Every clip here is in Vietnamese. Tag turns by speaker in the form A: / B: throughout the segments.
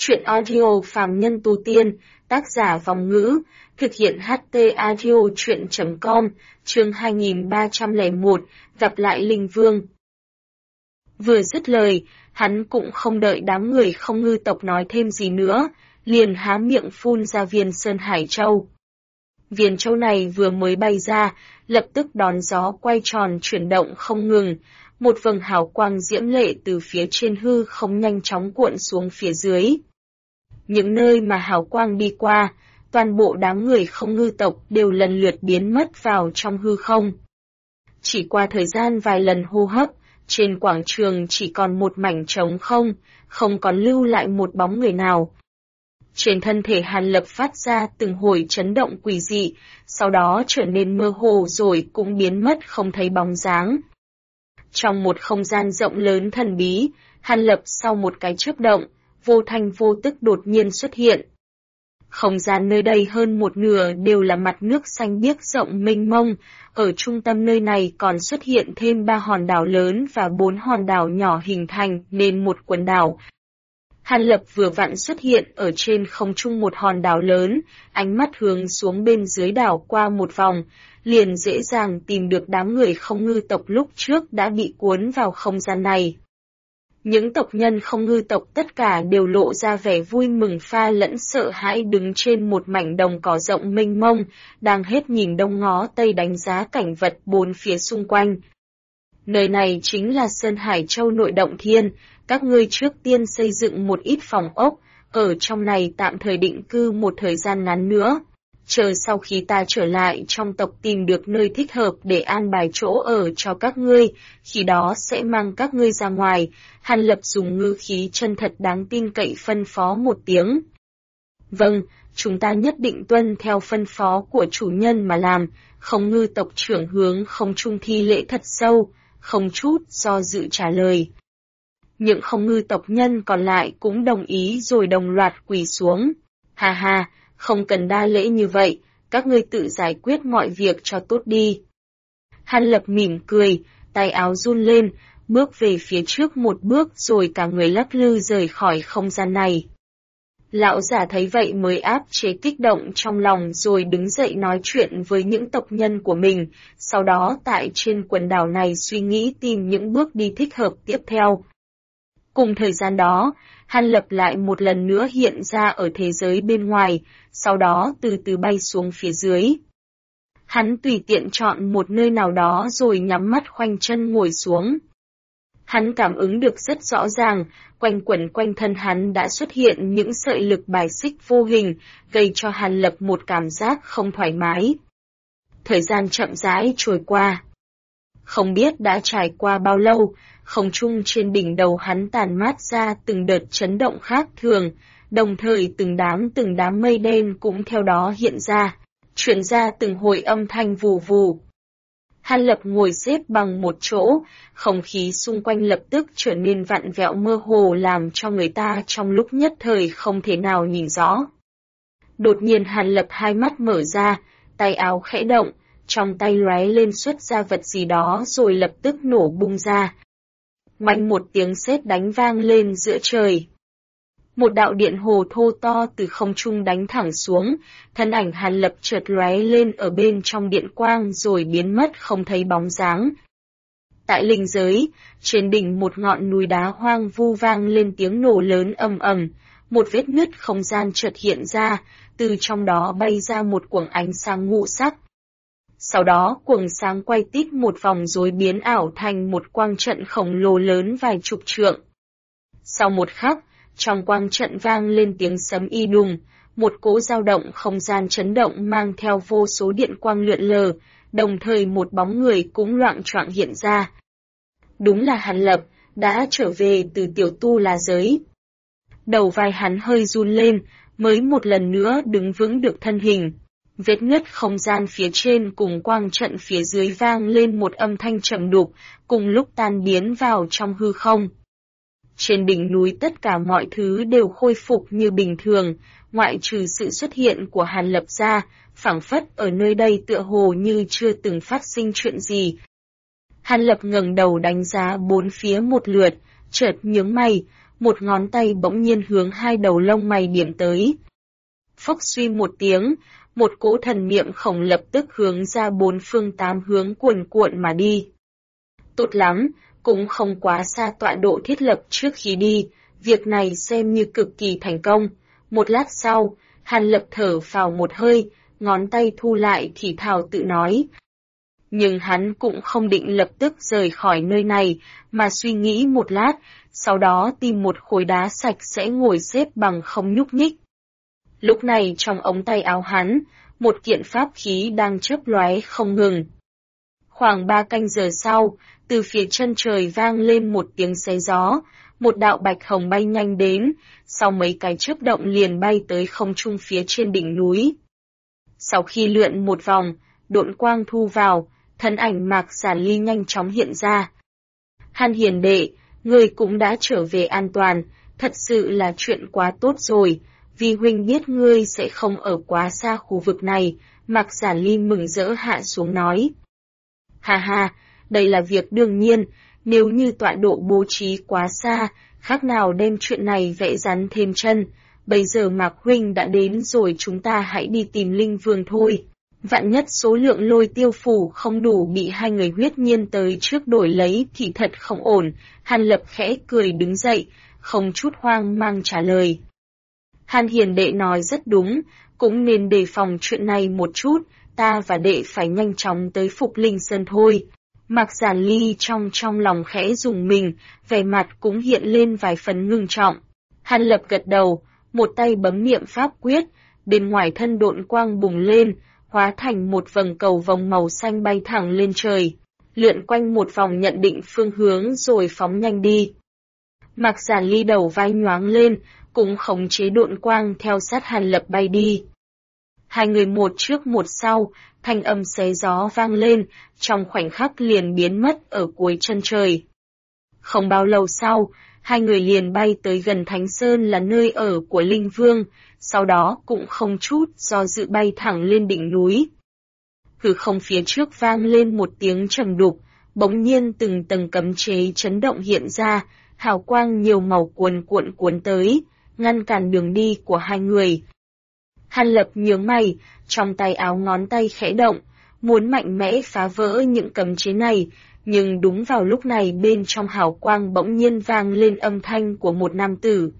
A: Chuyện audio phàm nhân tu tiên, tác giả Vòng Ngữ, thực hiện HT audio chuyện.com, chương 2301, gặp lại Linh Vương. Vừa dứt lời, hắn cũng không đợi đám người Không Ngư tộc nói thêm gì nữa, liền há miệng phun ra viên Sơn Hải Châu. Viên châu này vừa mới bay ra, lập tức đón gió quay tròn chuyển động không ngừng, một vầng hào quang diễm lệ từ phía trên hư không nhanh chóng cuộn xuống phía dưới. Những nơi mà hào quang đi qua, toàn bộ đám người Không Ngư tộc đều lần lượt biến mất vào trong hư không. Chỉ qua thời gian vài lần hô hấp, trên quảng trường chỉ còn một mảnh trống không, không còn lưu lại một bóng người nào. Trên thân thể Hàn Lập phát ra từng hồi chấn động quỷ dị, sau đó trở nên mơ hồ rồi cũng biến mất không thấy bóng dáng. Trong một không gian rộng lớn thần bí, Hàn Lập sau một cái chớp động, vô thanh vô tức đột nhiên xuất hiện. Không gian nơi đây hơn một nửa đều là mặt nước xanh biếc rộng mênh mông, ở trung tâm nơi này còn xuất hiện thêm 3 hòn đảo lớn và 4 hòn đảo nhỏ hình thành nên một quần đảo. Hàn Lập vừa vặn xuất hiện ở trên không trung một hòn đảo lớn, ánh mắt hướng xuống bên dưới đảo qua một vòng, liền dễ dàng tìm được đám người Không Ngư tộc lúc trước đã bị cuốn vào không gian này. Những tộc nhân Không Ngư tộc tất cả đều lộ ra vẻ vui mừng pha lẫn sợ hãi đứng trên một mảnh đồng cỏ rộng mênh mông, đang hết nhìn đông ngó tây đánh giá cảnh vật bốn phía xung quanh. Nơi này chính là Sơn Hải Châu nội động thiên, các ngươi trước tiên xây dựng một ít phòng ốc, ở trong này tạm thời định cư một thời gian ngắn nữa. Chờ sau khi ta trở lại trong tộc tìm được nơi thích hợp để an bài chỗ ở cho các ngươi, khi đó sẽ mang các ngươi ra ngoài. Hàn Lập dùng ngữ khí chân thật đáng tin cậy phân phó một tiếng. Vâng, chúng ta nhất định tuân theo phân phó của chủ nhân mà làm. Không Ngư tộc trưởng hướng không trung thi lễ thật sâu, không chút do dự trả lời. Những Không Ngư tộc nhân còn lại cũng đồng ý rồi đồng loạt quỳ xuống. Ha ha, không cần đa lễ như vậy, các ngươi tự giải quyết mọi việc cho tốt đi. Hàn Lập mỉm cười, tay áo run lên, bước về phía trước một bước rồi cả người lắc lư rời khỏi không gian này. Lão giả thấy vậy mới áp chế kích động trong lòng rồi đứng dậy nói chuyện với những tộc nhân của mình, sau đó tại trên quần đảo này suy nghĩ tìm những bước đi thích hợp tiếp theo. Cùng thời gian đó, Hàn Lập lại một lần nữa hiện ra ở thế giới bên ngoài, sau đó từ từ bay xuống phía dưới. Hắn tùy tiện chọn một nơi nào đó rồi nhắm mắt khoanh chân ngồi xuống. Hắn cảm ứng được rất rõ ràng, quanh quẩn quanh thân hắn đã xuất hiện những sợi lực bài xích vô hình, gây cho Hàn Lập một cảm giác không thoải mái. Thời gian chậm rãi trôi qua. Không biết đã trải qua bao lâu, không trung trên đỉnh đầu hắn tàn mát ra từng đợt chấn động khác thường, đồng thời từng đám mây đen cũng theo đó hiện ra, truyền ra từng hồi âm thanh vù vù. Hàn Lập ngồi xếp bằng một chỗ, không khí xung quanh lập tức trở nên vặn vẹo mơ hồ làm cho người ta trong lúc nhất thời không thể nào nhìn rõ. Đột nhiên Hàn Lập hai mắt mở ra, tay áo khẽ động, trong tay lóe lên xuất ra vật gì đó rồi lập tức nổ bung ra. Mạnh một tiếng sét đánh vang lên giữa trời. Một đạo điện hồ thô to từ không trung đánh thẳng xuống, thân ảnh Hàn Lập chợt lóe lên ở bên trong điện quang rồi biến mất không thấy bóng dáng. Tại linh giới, trên đỉnh một ngọn núi đá hoang vu vang lên tiếng nổ lớn ầm ầm, một vết nứt không gian chợt hiện ra, từ trong đó bay ra một quầng ánh sáng ngũ sắc. Sau đó quầng sáng quay tít một vòng rồi biến ảo thành một quang trận khổng lồ lớn vài chục trượng. Sau một khắc, trong quang trận vang lên tiếng sấm y đùng, một cỗ dao động không gian chấn động mang theo vô số điện quang lượn lờ, đồng thời một bóng người cũng loạng choạng hiện ra. Đúng là Hàn Lập, đã trở về từ tiểu tu La giới. Đầu vai hắn hơi run lên, mới một lần nữa đứng vững được thân hình. Vết nứt không gian phía trên cùng quang trận phía dưới vang lên một âm thanh trầm đục, cùng lúc tan biến vào trong hư không. Trên đỉnh núi tất cả mọi thứ đều khôi phục như bình thường, ngoại trừ sự xuất hiện của Hàn Lập ra, phảng phất ở nơi đây tựa hồ như chưa từng phát sinh chuyện gì. Hàn Lập ngẩng đầu đánh giá bốn phía một lượt, chợt nhướng mày, một ngón tay bỗng nhiên hướng hai đầu lông mày điểm tới. Phốc suy một tiếng, một cỗ thần niệm khổng lập tức hướng ra bốn phương tám hướng cuồn cuộn mà đi. Tốt lắm, cũng không quá xa tọa độ thiết lập trước khi đi, việc này xem như cực kỳ thành công. Một lát sau, Hàn Lập thở phào một hơi, ngón tay thu lại thì thào tự nói. Nhưng hắn cũng không định lập tức rời khỏi nơi này, mà suy nghĩ một lát, sau đó tìm một khối đá sạch sẽ ngồi xếp bằng không nhúc nhích. Lúc này trong ống tay áo hắn, một kiện pháp khí đang chớp lóe không ngừng. Khoảng 3 canh giờ sau, từ phía chân trời vang lên một tiếng xé gió, một đạo bạch hồng bay nhanh đến, sau mấy cái chớp động liền bay tới không trung phía trên đỉnh núi. Sau khi lượn một vòng, độn quang thu vào, thân ảnh Mạc Giản Ly nhanh chóng hiện ra. Hàn hiền đệ, ngươi cũng đã trở về an toàn, thật sự là chuyện quá tốt rồi, vì huynh biết ngươi sẽ không ở quá xa khu vực này, Mạc Giản Ly mừng rỡ hạ xuống nói. Ha ha, đây là việc đương nhiên, nếu như tọa độ bố trí quá xa, khác nào đem chuyện này vẽ rắn thêm chân, bây giờ Mạc huynh đã đến rồi chúng ta hãy đi tìm Linh Vương thôi. Vạn nhất số lượng lôi tiêu phủ không đủ bị hai người huyết nhiên tới trước đổi lấy thì thật không ổn, Hàn Lập khẽ cười đứng dậy, không chút hoang mang trả lời. Hàn hiền đệ nói rất đúng, cũng nên đề phòng chuyện này một chút, ta và đệ phải nhanh chóng tới Phục Linh Sơn thôi. Mạc Giản Ly trong lòng khẽ rùng mình, vẻ mặt cũng hiện lên vài phần ngưng trọng. Hàn Lập gật đầu, một tay bấm niệm pháp quyết, bên ngoài thân độn quang bùng lên, hóa thành một vầng cầu vòng màu xanh bay thẳng lên trời, lượn quanh một vòng nhận định phương hướng rồi phóng nhanh đi. Mạc Giản Ly đầu vai nhoáng lên, cũng khống chế độn quang theo sát Hàn Lập bay đi. Hai người một trước một sau, thanh âm xé gió vang lên, trong khoảnh khắc liền biến mất ở cuối chân trời. Không bao lâu sau, hai người liền bay tới gần Thánh Sơn là nơi ở của Linh Vương, sau đó cũng không chút do dự bay thẳng lên đỉnh núi. Hư không phía trước vang lên một tiếng trầm đục, bỗng nhiên từng tầng cấm chế chấn động hiện ra, hào quang nhiều màu cuồn tới, ngăn cản đường đi của hai người. Hàn Lập nhướng mày, trong tay áo ngón tay khẽ động, muốn mạnh mẽ phá vỡ những cấm chế này, nhưng đúng vào lúc này bên trong hào quang bỗng nhiên vang lên âm thanh của một nam tử.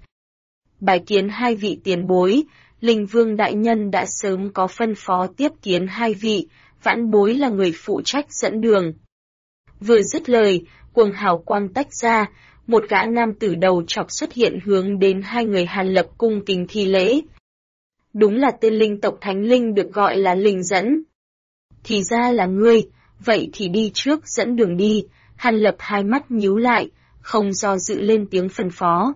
A: Bái kiến hai vị tiền bối, Linh Vương đại nhân đã sớm có phân phó tiếp kiến hai vị, vãn bối là người phụ trách dẫn đường. Vừa dứt lời, cuồng hào quang tách ra, một gã nam tử đầu chọc xuất hiện hướng đến hai người Hàn Lập cung kính thi lễ. Đúng là tên linh tộc Thánh Linh được gọi là Linh dẫn. Thì ra là ngươi, vậy thì đi trước dẫn đường đi, Hàn Lập hai mắt nhíu lại, không do dự lên tiếng phân phó.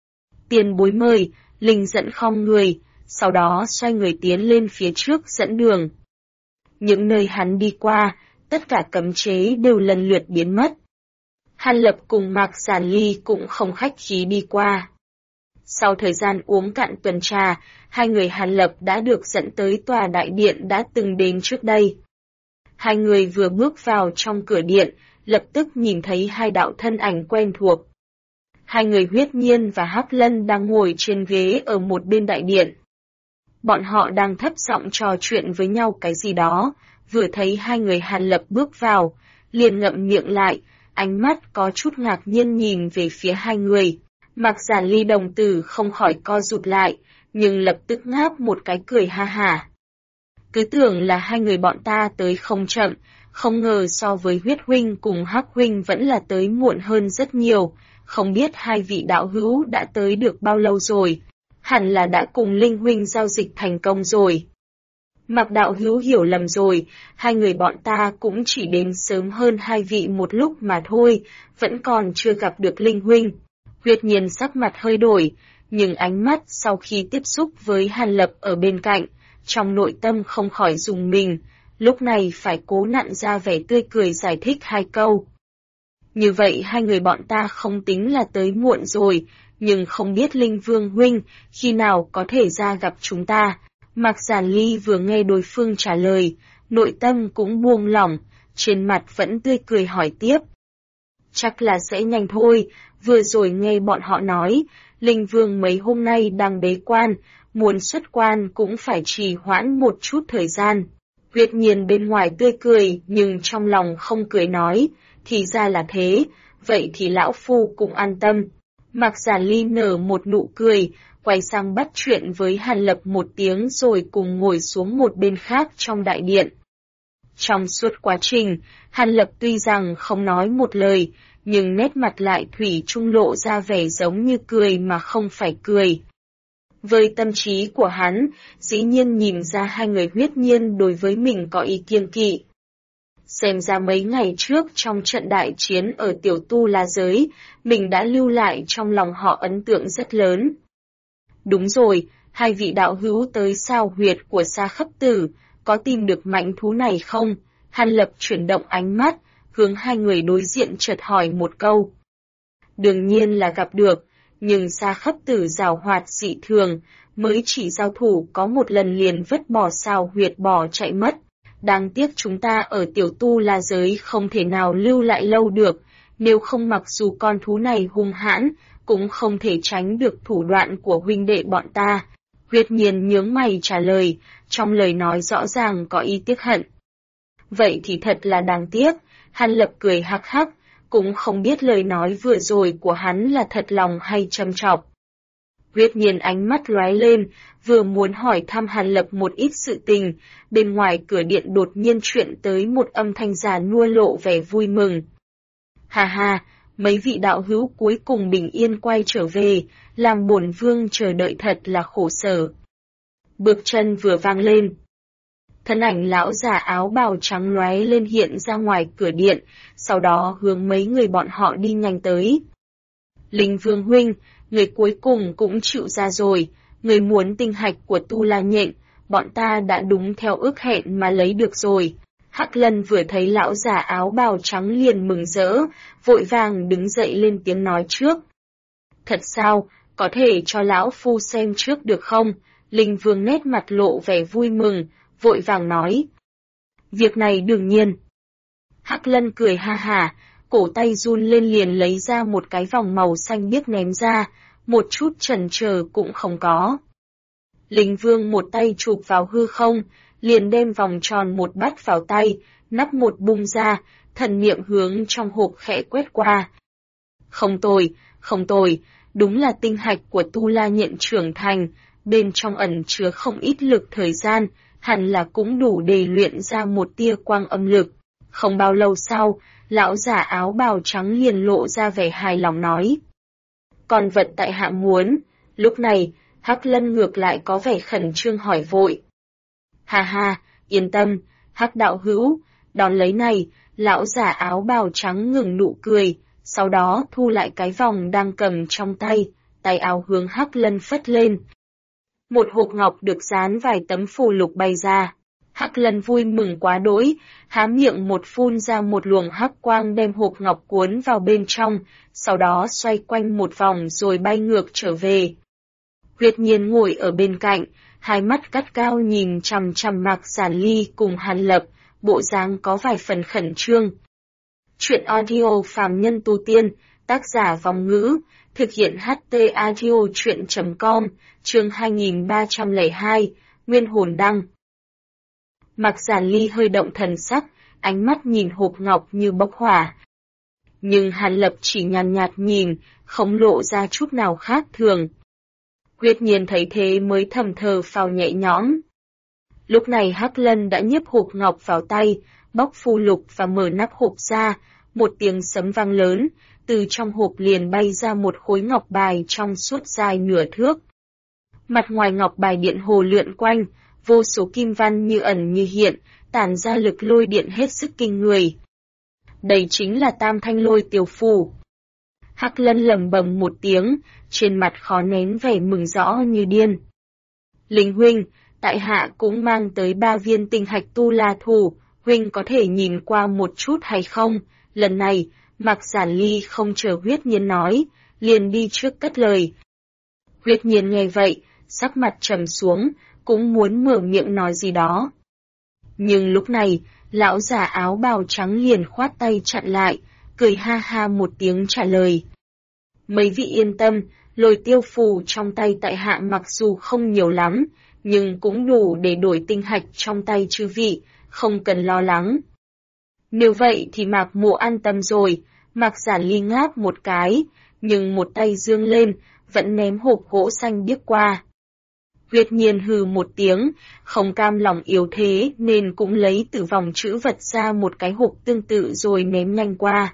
A: Tiền bối mời, Linh dẫn khom người, sau đó xoay người tiến lên phía trước dẫn đường. Những nơi hắn đi qua, tất cả cấm chế đều lần lượt biến mất. Hàn Lập cùng Mạc Giản Ly cũng không khách khí đi qua. Sau thời gian uống cạn tuần trà, hai người Hàn Lập đã được dẫn tới tòa đại điện đã từng đến trước đây. Hai người vừa bước vào trong cửa điện, lập tức nhìn thấy hai đạo thân ảnh quen thuộc. Hai người Huyết Nhiên và Hắc Lân đang ngồi trên ghế ở một bên đại điện. Bọn họ đang thấp giọng trò chuyện với nhau cái gì đó, vừa thấy hai người Hàn Lập bước vào, liền ngậm miệng lại, ánh mắt có chút ngạc nhiên nhìn về phía hai người. Mạc Giản Ly đồng tử không khỏi co rụt lại, nhưng lập tức ngáp một cái cười ha hả. Cứ tưởng là hai người bọn ta tới không chậm, không ngờ so với Huyết huynh cùng Hắc huynh vẫn là tới muộn hơn rất nhiều, không biết hai vị đạo hữu đã tới được bao lâu rồi, hẳn là đã cùng Linh huynh giao dịch thành công rồi. Mạc đạo hữu hiểu lầm rồi, hai người bọn ta cũng chỉ đến sớm hơn hai vị một lúc mà thôi, vẫn còn chưa gặp được Linh huynh. Huyết Nhiên sắc mặt hơi đổi, nhưng ánh mắt sau khi tiếp xúc với Hàn Lập ở bên cạnh, trong nội tâm không khỏi rùng mình, lúc này phải cố nặn ra vẻ tươi cười giải thích hai câu. Như vậy hai người bọn ta không tính là tới muộn rồi, nhưng không biết Linh Vương huynh khi nào có thể ra gặp chúng ta. Mạc Giản Ly vừa nghe đối phương trả lời, nội tâm cũng buông lỏng, trên mặt vẫn tươi cười hỏi tiếp. Chắc là sẽ nhanh thôi, Vừa rồi nghe bọn họ nói, Linh Vương mấy hôm nay đang bế quan, muốn xuất quan cũng phải trì hoãn một chút thời gian. Huyết Nhiên bên ngoài tươi cười nhưng trong lòng không cười nói, thì ra là thế, vậy thì lão phu cũng an tâm. Mạc Giản Ly nở một nụ cười, quay sang bắt chuyện với Hàn Lập một tiếng rồi cùng ngồi xuống một bên khác trong đại điện. Trong suốt quá trình, Hàn Lập tuy rằng không nói một lời, nhưng nét mặt lại thủy chung lộ ra vẻ giống như cười mà không phải cười. Với tâm trí của hắn, dĩ nhiên nhìn ra hai người Huyết Nhiên đối với mình có ý kiêng kỵ. Xem ra mấy ngày trước trong trận đại chiến ở Tiểu Tu La Giới, mình đã lưu lại trong lòng họ ấn tượng rất lớn. Đúng rồi, hai vị đạo hữu tới sao huyệt của Sa Khấp Tử, có tìm được mãnh thú này không? Hàn Lập chuyển động ánh mắt, hướng hai người đối diện chợt hỏi một câu. Đương nhiên là gặp được, nhưng Sa Khấp Tử giàu hoạt dị thường, mới chỉ giao thủ có một lần liền vứt bỏ sao huyệt bỏ chạy mất. Đáng tiếc chúng ta ở Tiểu Tu La Giới không thể nào lưu lại lâu được, nếu không mặc dù con thú này hung hãn, cũng không thể tránh được thủ đoạn của huynh đệ bọn ta. Huyết Nhiên nhướng mày trả lời, trong lời nói rõ ràng có ý tiếc hận. Vậy thì thật là đáng tiếc, Hàn Lập cười hắc hắc, cũng không biết lời nói vừa rồi của hắn là thật lòng hay châm chọc. Huyết Nhiên ánh mắt lóe lên, vừa muốn hỏi thăm Hàn Lập một ít sự tình, bên ngoài cửa điện đột nhiên chuyện tới một âm thanh già nua lộ vẻ vui mừng. Hà hà, mấy vị đạo hữu cuối cùng bình yên quay trở về, làm bổn vương chờ đợi thật là khổ sở. Bước chân vừa vang lên. Thân ảnh lão già áo bào trắng lóe lên hiện ra ngoài cửa điện, sau đó hướng mấy người bọn họ đi nhanh tới. Linh Vương huynh, người cuối cùng cũng chịu ra rồi, người muốn tinh hạch của Tu La Nhện, bọn ta đã đúng theo ước hẹn mà lấy được rồi. Hắc Lân vừa thấy lão già áo bào trắng liền mừng rỡ, vội vàng đứng dậy lên tiếng nói trước. Thật sao, có thể cho lão phu xem trước được không? Linh Vương nét mặt lộ vẻ vui mừng, vội vàng nói. Việc này đương nhiên. Hắc Lân cười ha hả, cổ tay run lên liền lấy ra một cái vòng màu xanh biếc ném ra, một chút chần chờ cũng không có. Linh Vương một tay chụp vào hư không, liền đem vòng tròn một bắt vào tay, nắp một bung ra, thần niệm hướng trong hộp khẽ quét qua. Không tồi, đúng là tinh hạch của Tu La Nhện trưởng thành, bên trong ẩn chứa không ít lực thời gian, hẳn là cũng đủ để luyện ra một tia quang âm lực. Không bao lâu sau, lão giả áo bào trắng liền lộ ra vẻ hài lòng nói. Còn vật tại hạ muốn, lúc này, Hắc Lân ngược lại có vẻ khẩn trương hỏi vội. Ha ha, yên tâm, Hắc đạo hữu, đón lấy này, lão giả áo bào trắng ngừng nụ cười, sau đó thu lại cái vòng đang cầm trong tay, tay áo hướng Hắc Lân phất lên. Một hộp ngọc được dán vài tấm phù lục bay ra. Hắc Lân vui mừng quá đỗi, há miệng một phun ra một luồng hắc quang đem hộp ngọc cuốn vào bên trong, sau đó xoay quanh một vòng rồi bay ngược trở về. Huyết Nhiên ngồi ở bên cạnh, hai mắt cắt cao nhìn chằm chằm Mạc Giản Ly cùng Hàn Lập, bộ dáng có vài phần khẩn trương. Chuyện audio phàm nhân tu tiên, tác giả Vong Ngữ, thực hiện HT audio chuyện.com, chương 2302, Nguyên hồn đăng. Mạc Giản Ly hơi động thần sắc, ánh mắt nhìn hộp ngọc như bốc hỏa. Nhưng Hàn Lập chỉ nhàn nhạt nhìn, không lộ ra chút nào khác thường. Huyết Nhiên thấy thế mới thầm thờ phào nhẹ nhõm. Lúc này Hắc Lân đã nhấp hộp ngọc vào tay, bóc phù lục và mở nắp hộp ra, một tiếng sấm vang lớn, từ trong hộp liền bay ra một khối ngọc bài trong suốt dài nửa thước. Mặt ngoài ngọc bài điện hồ lượn quanh, vô số kim văn như ẩn như hiện, tản ra lực lôi điện hết sức kinh người. Đây chính là Tam Thanh Lôi Tiểu Phù. Hắc Lân lẩm bẩm một tiếng, trên mặt khó nén vẻ mừng rõ như điên. Linh huynh, tại hạ cũng mang tới 3 viên tinh hạch Tu La Thù, huynh có thể nhìn qua một chút hay không? Lần này, Mạc Giản Ly không chờ Huyết Nhiên nói, liền đi trước cất lời. Huyết Nhiên nghe vậy, sắc mặt trầm xuống, cũng muốn mở miệng nói gì đó. Nhưng lúc này, lão già áo bào trắng liền khoát tay chặn lại, cười ha ha một tiếng trả lời. Mấy vị yên tâm, lôi tiêu phù trong tay tại hạ mặc dù không nhiều lắm, nhưng cũng đủ để đổi tinh hạch trong tay chư vị, không cần lo lắng. Nếu vậy thì Mạc Mộ an tâm rồi, Mạc Giản Ly ngáp một cái, nhưng một tay dương lên, vẫn ném hộp gỗ xanh điếc qua. Huyết Nhiên hừ một tiếng, không cam lòng yếu thế nên cũng lấy từ vòng trữ vật ra một cái hộp tương tự rồi ném nhanh qua.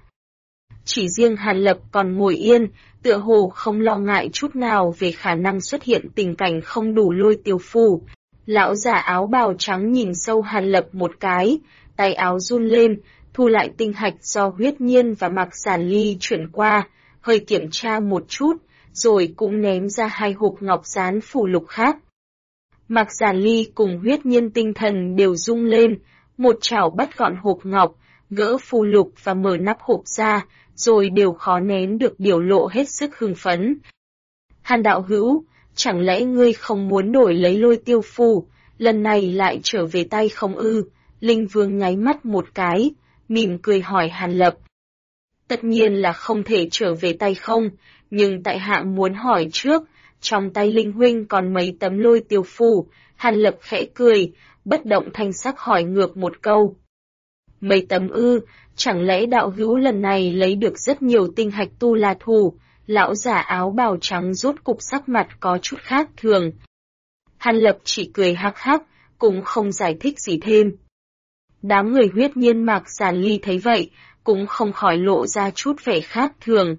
A: Chỉ riêng Hàn Lập còn ngồi yên, tựa hồ không lo ngại chút nào về khả năng xuất hiện tình cảnh không đủ lôi tiêu phù. Lão giả áo bào trắng nhìn sâu Hàn Lập một cái, tay áo run lên, thu lại tinh hạch do Huyết Nhiên và Mạc Giản Ly chuyển qua, hơi kiểm tra một chút, rồi cũng ném ra hai hộp ngọc dán phù lục khác. Mạc Giản Ly cùng Huyết Nhiên tinh thần đều rung lên, một chảo bắt gọn hộp ngọc, gỡ phù lục và mở nắp hộp ra, rồi đều khó nén được biểu lộ hết sức hưng phấn. Hàn đạo hữu, chẳng lẽ ngươi không muốn đổi lấy lôi tiêu phù, lần này lại trở về tay không ư? Linh Vương nháy mắt một cái, mỉm cười hỏi Hàn Lập. Tất nhiên là không thể trở về tay không, nhưng tại hạ muốn hỏi trước, trong tay Linh Huynh còn mấy tấm lôi tiêu phù? Hàn Lập khẽ cười, bất động thanh sắc hỏi ngược một câu. Mấy tấm ư, chẳng lẽ đạo hữu lần này lấy được rất nhiều tinh hạch tu la thù? Lão giả áo bào trắng rốt cục sắc mặt có chút khác thường. Hàn Lập chỉ cười hắc hắc, cũng không giải thích gì thêm. Đám người Huyết Nhiên Mạc Giản Ly thấy vậy, cũng không khỏi lộ ra chút vẻ khác thường.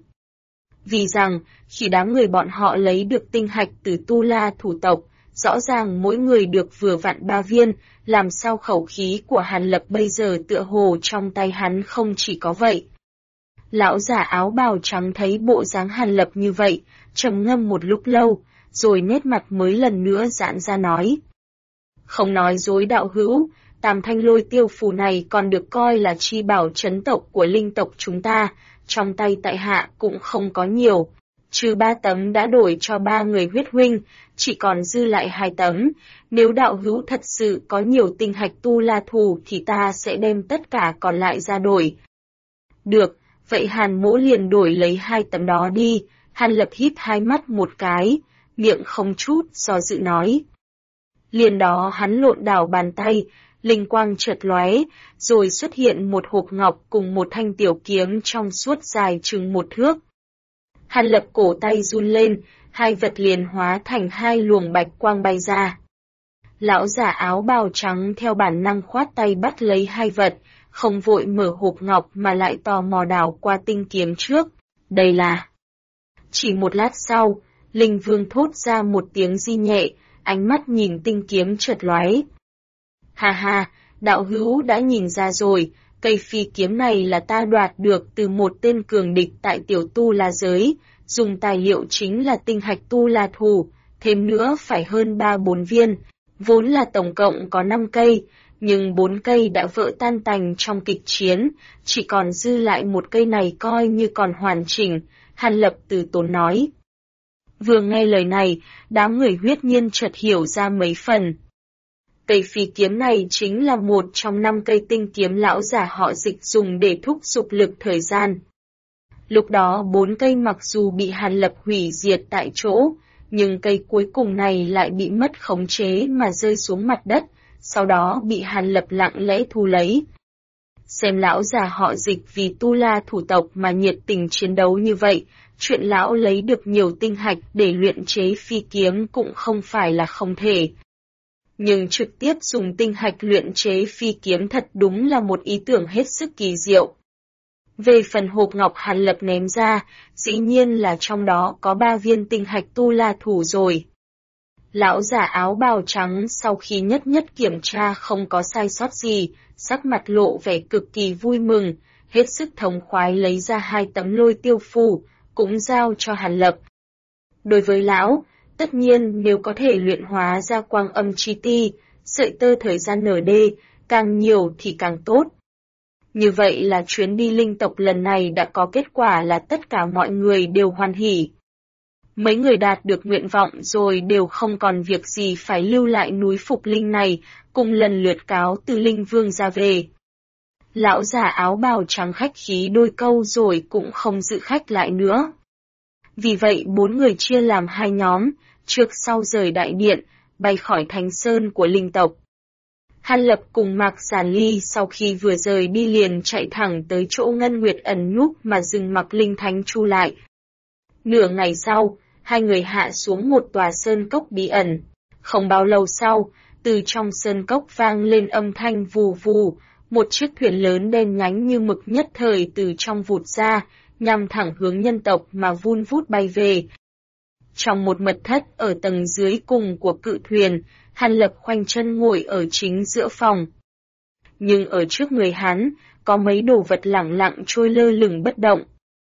A: Vì rằng, khi đám người bọn họ lấy được tinh hạch từ tu la thủ tộc, rõ ràng mỗi người được vừa vặn 3 viên, làm sao khẩu khí của Hàn Lập bây giờ tựa hồ trong tay hắn không chỉ có vậy. Lão giả áo bào trắng thấy bộ dáng Hàn Lập như vậy, trầm ngâm một lúc lâu, rồi nét mặt mới lần nữa giãn ra nói. Không nói dối đạo hữu, tam thanh lôi tiêu phù này còn được coi là chi bảo trấn tộc của linh tộc chúng ta, trong tay tại hạ cũng không có nhiều. Trừ 3 tấm đã đổi cho 3 người huyết huynh, chỉ còn dư lại 2 tấm. Nếu đạo hữu thật sự có nhiều tinh hạch tu la thù thì ta sẽ đem tất cả còn lại ra đổi. Được, vậy Hàn Mỗ liền đổi lấy 2 tấm đó đi. Hàn Lập híp hai mắt một cái, miệng không chút do dự nói. Liền đó hắn lộn đảo bàn tay, linh quang chợt lóe, rồi xuất hiện một hộp ngọc cùng một thanh tiểu kiếm trong suốt dài chừng 1 thước. Hàn Lập cổ tay run lên, hai vật liền hóa thành 2 luồng bạch quang bay ra. Lão giả áo bào trắng theo bản năng khoát tay bắt lấy 2 vật, không vội mở hộp ngọc mà lại tò mò đảo qua tinh kiếm trước. Đây là... Chỉ một lát sau, Linh Vương thốt ra một tiếng di nhẹ, ánh mắt nhìn tinh kiếm chợt lóe. Ha ha, đạo hữu đã nhìn ra rồi, cây phi kiếm này là ta đoạt được từ một tên cường địch tại tiểu tu la giới, dùng tài liệu chính là tinh hạch tu la thù, thêm nữa phải hơn 3-4 viên, vốn là tổng cộng có 5 cây, nhưng 4 cây đã vỡ tan tành trong kịch chiến, chỉ còn dư lại một cây này coi như còn hoàn chỉnh, Hàn Lập từ tốn nói. Vừa nghe lời này, đám người Huyết Nhiên chợt hiểu ra mấy phần. Cây phi kiếm này chính là một trong 5 cây tinh kiếm lão giả họ Dịch dùng để thúc giục lực thời gian. Lúc đó 4 cây mặc dù bị Hàn Lập hủy diệt tại chỗ, nhưng cây cuối cùng này lại bị mất khống chế mà rơi xuống mặt đất, sau đó bị Hàn Lập lặng lẽ thu lấy. Xem lão già họ Dịch vì tu la thủ tộc mà nhiệt tình chiến đấu như vậy, chuyện lão lấy được nhiều tinh hạch để luyện chế phi kiếm cũng không phải là không thể. Nhưng trực tiếp dùng tinh hạch luyện chế phi kiếm thật đúng là một ý tưởng hết sức kỳ diệu. Về phần hộp ngọc Hàn Lập ném ra, dĩ nhiên là trong đó có 3 viên tinh hạch tu la thủ rồi. Lão giả áo bào trắng sau khi nhất nhất kiểm tra không có sai sót gì, sắc mặt lộ vẻ cực kỳ vui mừng, hết sức thống khoái lấy ra 2 tấm lôi tiêu phù, cũng giao cho Hàn Lập. Đối với lão, tất nhiên nếu có thể luyện hóa ra quang âm chi ti, sợi tơ thời gian ND, càng nhiều thì càng tốt. Như vậy là chuyến đi linh tộc lần này đã có kết quả là tất cả mọi người đều hoan hỉ. Mấy người đạt được nguyện vọng rồi đều không còn việc gì phải lưu lại núi Phục Linh này, cùng lần lượt cáo từ Linh Vương ra về. Lão già áo bào trắng khách khí đôi câu rồi cũng không giữ khách lại nữa. Vì vậy 4 người chia làm 2 nhóm, trước sau rời đại điện, bay khỏi Thánh Sơn của linh tộc. Hàn Lập cùng Mạc Giản Ly sau khi vừa rời đi liền chạy thẳng tới chỗ Ngân Nguyệt ẩn núp mà dừng mặc Linh Thánh Chu lại. Nửa ngày sau, hai người hạ xuống một tòa sơn cốc bí ẩn. Không bao lâu sau, từ trong sơn cốc vang lên âm thanh vù vù, một chiếc thuyền lớn đen nhánh như mực nhất thời từ trong vụt ra, nhằm thẳng hướng nhân tộc mà vun vút bay về. Trong một mật thất ở tầng dưới cùng của cự thuyền, Hàn Lập khoanh chân ngồi ở chính giữa phòng. Nhưng ở trước người hắn, có mấy đồ vật lẳng lặng trôi lơ lửng bất động.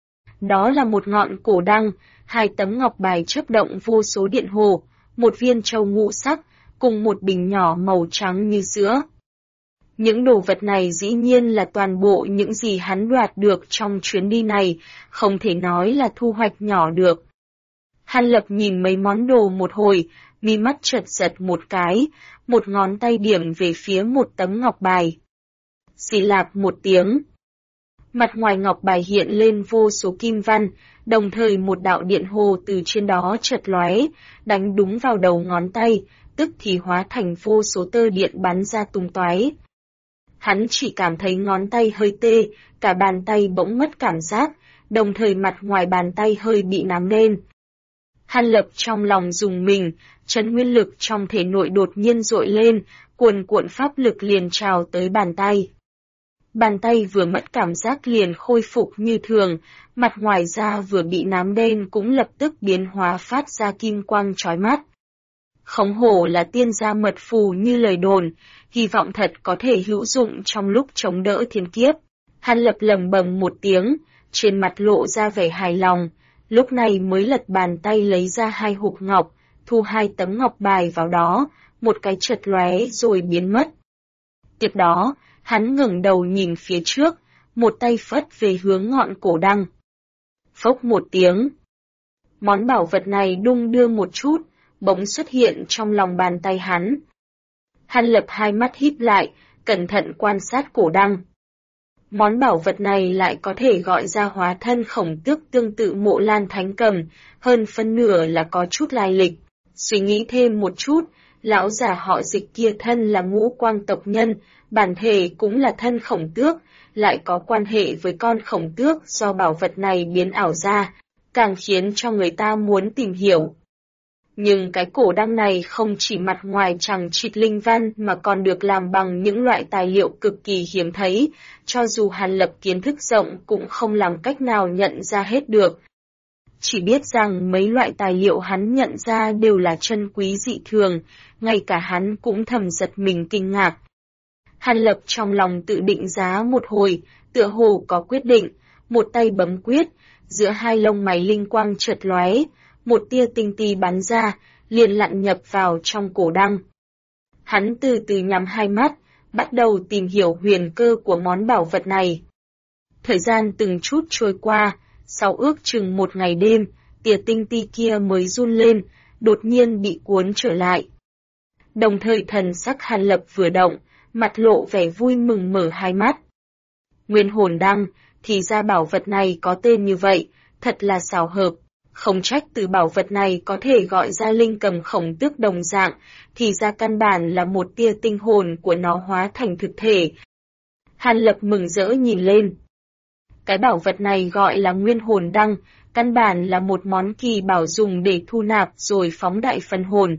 A: Đó là một ngọn cổ đăng, 2 tấm ngọc bài chớp động vô số điện hồ, một viên châu ngũ sắc, cùng một bình nhỏ màu trắng như sữa. Những đồ vật này dĩ nhiên là toàn bộ những gì hắn đoạt được trong chuyến đi này, không thể nói là thu hoạch nhỏ được. Hàn Lập nhìn mấy món đồ một hồi, mi mắt chợt giật một cái, một ngón tay điểm về phía một tấm ngọc bài. Xì lạp một tiếng. Mặt ngoài ngọc bài hiện lên vô số kim văn, đồng thời một đạo điện hồ từ trên đó chợt lóe, đánh đúng vào đầu ngón tay, tức thì hóa thành vô số tơ điện bắn ra tung tóe. Hắn chỉ cảm thấy ngón tay hơi tê, cả bàn tay bỗng mất cảm giác, đồng thời mặt ngoài bàn tay hơi bị nóng lên. Hàn Lập trong lòng rùng mình, chân nguyên lực trong thể nội đột nhiên dội lên, cuồn cuộn pháp lực liền trào tới bàn tay. Bàn tay vừa mất cảm giác liền khôi phục như thường, mặt ngoài da vừa bị nám đen cũng lập tức biến hóa phát ra kim quang chói mắt. Không hổ là tiên gia mật phù như lời đồn, hy vọng thật có thể hữu dụng trong lúc chống đỡ thiên kiếp. Hàn Lập lầm bầm một tiếng, trên mặt lộ ra vẻ hài lòng, lúc này mới lật bàn tay lấy ra 2 hộp ngọc, thu 2 tấm ngọc bài vào đó, một cái chợt lóe rồi biến mất. Tiếp đó, hắn ngẩng đầu nhìn phía trước, một tay phất về hướng ngọn cổ đăng. Phốc một tiếng. Món bảo vật này đung đưa một chút, bỗng xuất hiện trong lòng bàn tay hắn. Hàn Lập hai mắt híp lại, cẩn thận quan sát cổ đăng. Món bảo vật này lại có thể gọi ra hóa thân Khổng Tước tương tự Mộ Lan Thánh Cầm, hơn phân nửa là có chút lai lịch. Suy nghĩ thêm một chút, lão già họ Dịch kia thân là Ngũ Quang tộc nhân, bản thể cũng là thân Khổng Tước, lại có quan hệ với con Khổng Tước do bảo vật này biến ảo ra, càng khiến cho người ta muốn tìm hiểu. Nhưng cái cổ đăng này không chỉ mặt ngoài chằng chịt linh văn mà còn được làm bằng những loại tài liệu cực kỳ hiếm thấy, cho dù Hàn Lập kiến thức rộng cũng không làm cách nào nhận ra hết được. Chỉ biết rằng mấy loại tài liệu hắn nhận ra đều là chân quý dị thường, ngay cả hắn cũng thầm giật mình kinh ngạc. Hàn Lập trong lòng tự định giá một hồi, tựa hồ có quyết định, một tay bấm quyết, giữa hai lông mày linh quang chợt lóe, một tia tinh ti bắn ra, liền lặn nhập vào trong cổ đăng. Hắn từ từ nhắm hai mắt, bắt đầu tìm hiểu huyền cơ của món bảo vật này. Thời gian từng chút trôi qua, sau ước chừng 1 ngày đêm, tia tinh ti kia mới run lên, đột nhiên bị cuốn trở lại. Đồng thời thần sắc Hàn Lập vừa động, mặt lộ vẻ vui mừng mở hai mắt. Nguyên hồn đăng, thì ra bảo vật này có tên như vậy, thật là xảo hợp. Không trách từ bảo vật này có thể gọi ra linh cầm Khổng Tước đồng dạng, thì ra căn bản là một tia tinh hồn của nó hóa thành thực thể. Hàn Lập mừng rỡ nhìn lên. Cái bảo vật này gọi là nguyên hồn đăng, căn bản là một món kỳ bảo dùng để thu nạp rồi phóng đại phân hồn.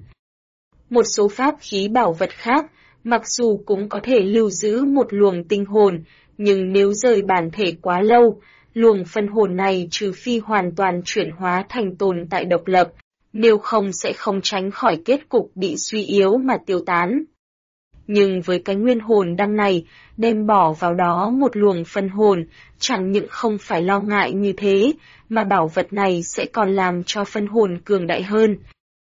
A: Một số pháp khí bảo vật khác, mặc dù cũng có thể lưu giữ một luồng tinh hồn, nhưng nếu rời bản thể quá lâu, luồng phân hồn này trừ phi hoàn toàn chuyển hóa thành tồn tại độc lập, nếu không sẽ không tránh khỏi kết cục bị suy yếu mà tiêu tán. Nhưng với cái nguyên hồn đăng này, đem bỏ vào đó một luồng phân hồn, chẳng những không phải lo ngại như thế, mà bảo vật này sẽ còn làm cho phân hồn cường đại hơn.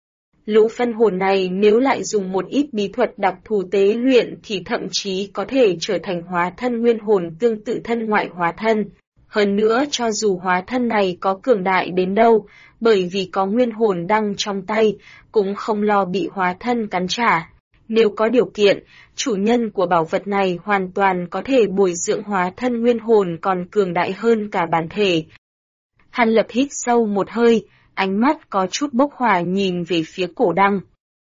A: Lũ phân hồn này nếu lại dùng một ít bí thuật đặc thù tế luyện thì thậm chí có thể trở thành hóa thân nguyên hồn tương tự thân ngoại hóa thân. Hơn nữa cho dù hóa thân này có cường đại đến đâu, bởi vì có nguyên hồn đăng trong tay, cũng không lo bị hóa thân cắn trả. Nếu có điều kiện, chủ nhân của bảo vật này hoàn toàn có thể bồi dưỡng hóa thân nguyên hồn còn cường đại hơn cả bản thể. Hàn Lập hít sâu một hơi, ánh mắt có chút bốc hỏa nhìn về phía cổ đăng.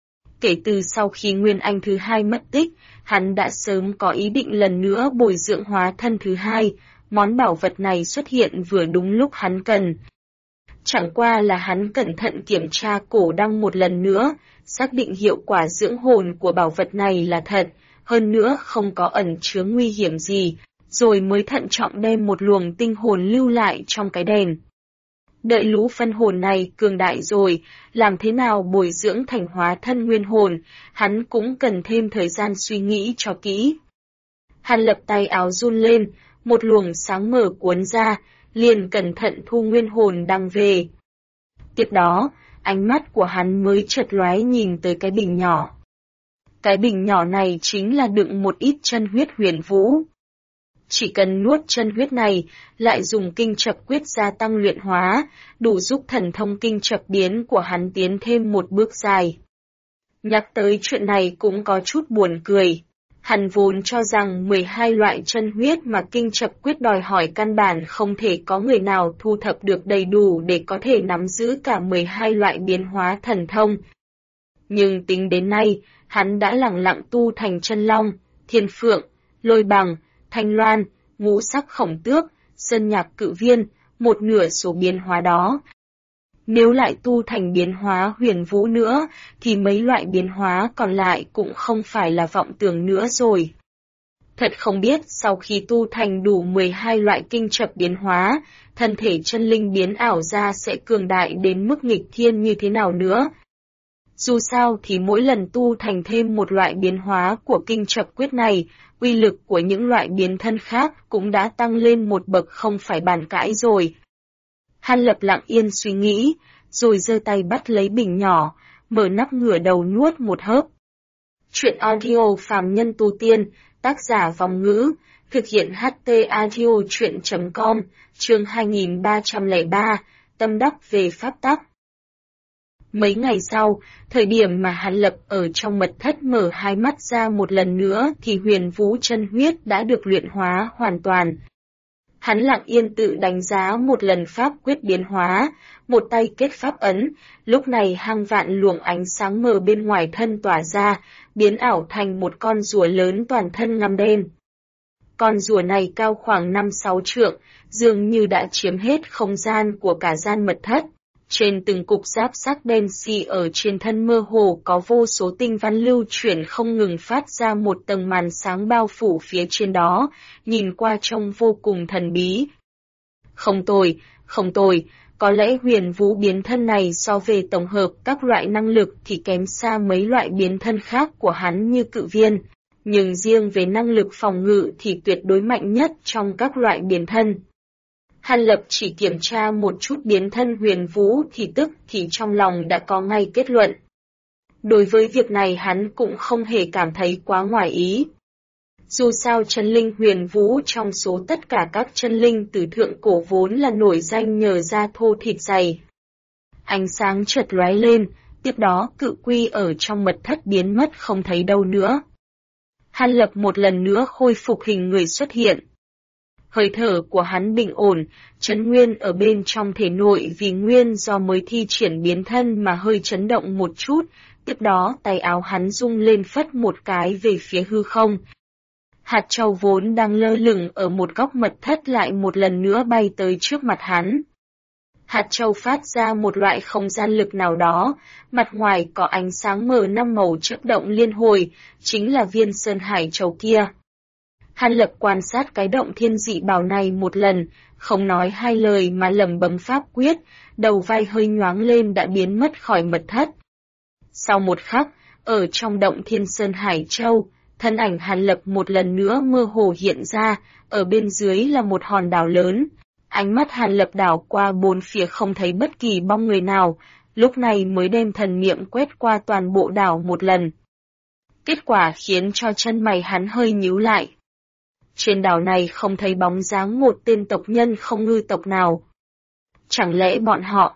A: Kể từ sau khi Nguyên Anh thứ hai mất tích, hắn đã sớm có ý định lần nữa bồi dưỡng hóa thân thứ hai, món bảo vật này xuất hiện vừa đúng lúc hắn cần. Chẳng qua là hắn cẩn thận kiểm tra cổ đăng một lần nữa, xác định hiệu quả dưỡng hồn của bảo vật này là thật, hơn nữa không có ẩn chứa nguy hiểm gì, rồi mới thận trọng đem một luồng tinh hồn lưu lại trong cái đèn. Đợi lũ phân hồn này cường đại rồi, làm thế nào bồi dưỡng thành hóa thân nguyên hồn, hắn cũng cần thêm thời gian suy nghĩ cho kỹ. Hàn Lập tay áo run lên, một luồng sáng mở cuốn ra, liền cẩn thận thu nguyên hồn đăng về. Tiếp đó, ánh mắt của hắn mới chợt lóe nhìn tới cái bình nhỏ. Cái bình nhỏ này chính là đựng một ít chân huyết huyền vũ. Chỉ cần nuốt chân huyết này, lại dùng kinh chập quyết gia tăng luyện hóa, đủ giúp thần thông kinh chập biến của hắn tiến thêm một bước dài. Nhắc tới chuyện này cũng có chút buồn cười. Hắn vốn cho rằng 12 loại chân huyết mà kinh chập quyết đòi hỏi căn bản không thể có người nào thu thập được đầy đủ để có thể nắm giữ cả 12 loại biến hóa thần thông. Nhưng tính đến nay, hắn đã lẳng lặng tu thành chân long, thiên phượng, lôi bằng, thanh loan, ngũ sắc khổng tước, sơn nhạc cự viên, một nửa số biến hóa đó. Nếu lại tu thành biến hóa huyền vũ nữa, thì mấy loại biến hóa còn lại cũng không phải là vọng tưởng nữa rồi. Thật không biết sau khi tu thành đủ 12 loại kinh chập biến hóa, thân thể chân linh biến ảo ra sẽ cường đại đến mức nghịch thiên như thế nào nữa. Dù sao thì mỗi lần tu thành thêm một loại biến hóa của kinh chập quyết này, uy lực của những loại biến thân khác cũng đã tăng lên một bậc không phải bàn cãi rồi. Hàn Lập lặng yên suy nghĩ, rồi giơ tay bắt lấy bình nhỏ, mở nắp ngửa đầu nuốt một hớp. Chuyện audio phàm nhân tu tiên, tác giả Vòng Ngữ, thực hiện HT audio chuyện.com, chương 2303, tâm đắc về pháp tắc. Mấy ngày sau, thời điểm mà Hàn Lập ở trong mật thất mở hai mắt ra một lần nữa thì huyền vũ chân huyết đã được luyện hóa hoàn toàn. Hắn lặng yên tự đánh giá một lần pháp quyết biến hóa, một tay kết pháp ấn, lúc này hàng vạn luồng ánh sáng mờ bên ngoài thân tỏa ra, biến ảo thành một con rùa lớn toàn thân ngăm đen. Con rùa này cao khoảng 5-6 trượng, dường như đã chiếm hết không gian của cả gian mật thất. Trên từng cục giáp sắc đen xì ở trên thân mơ hồ có vô số tinh văn lưu chuyển không ngừng phát ra một tầng màn sáng bao phủ phía trên đó, nhìn qua trông vô cùng thần bí. Không tồi, có lẽ huyền vũ biến thân này so về tổng hợp các loại năng lực thì kém xa mấy loại biến thân khác của hắn như cự viên, nhưng riêng về năng lực phòng ngự thì tuyệt đối mạnh nhất trong các loại biến thân. Hàn Lập chỉ kiểm tra một chút biến thân huyền vũ thì trong lòng đã có ngay kết luận. Đối với việc này hắn cũng không hề cảm thấy quá ngoài ý. Dù sao chân linh huyền vũ trong số tất cả các chân linh từ thượng cổ vốn là nổi danh nhờ da thô thịt dày. Ánh sáng chợt lóe lên, tiếp đó cự quy ở trong mật thất biến mất không thấy đâu nữa. Hàn Lập một lần nữa khôi phục hình người xuất hiện. Hơi thở của hắn bình ổn, chấn nguyên ở bên trong thể nội vì nguyên do mới thi triển biến thân mà hơi chấn động một chút, tiếp đó tay áo hắn rung lên phất một cái về phía hư không. Hạt châu vốn đang lơ lửng ở một góc mật thất lại một lần nữa bay tới trước mặt hắn. Hạt châu phát ra một loại không gian lực nào đó, mặt ngoài có ánh sáng mờ 5 màu chớp động liên hồi, chính là viên sơn hải châu kia. Hàn Lập quan sát cái động thiên dị bảo này một lần, không nói hai lời mà lẩm bẩm pháp quyết, đầu vai hơi nhoáng lên đã biến mất khỏi mật thất. Sau một khắc, ở trong động thiên sơn hải châu, thân ảnh Hàn Lập một lần nữa mơ hồ hiện ra, ở bên dưới là một hòn đảo lớn. Ánh mắt Hàn Lập đảo qua bốn phía không thấy bất kỳ bóng người nào, lúc này mới đem thần niệm quét qua toàn bộ đảo một lần. Kết quả khiến cho chân mày hắn hơi nhíu lại. Trên đảo này không thấy bóng dáng một tên tộc nhân không ngư tộc nào. Chẳng lẽ bọn họ?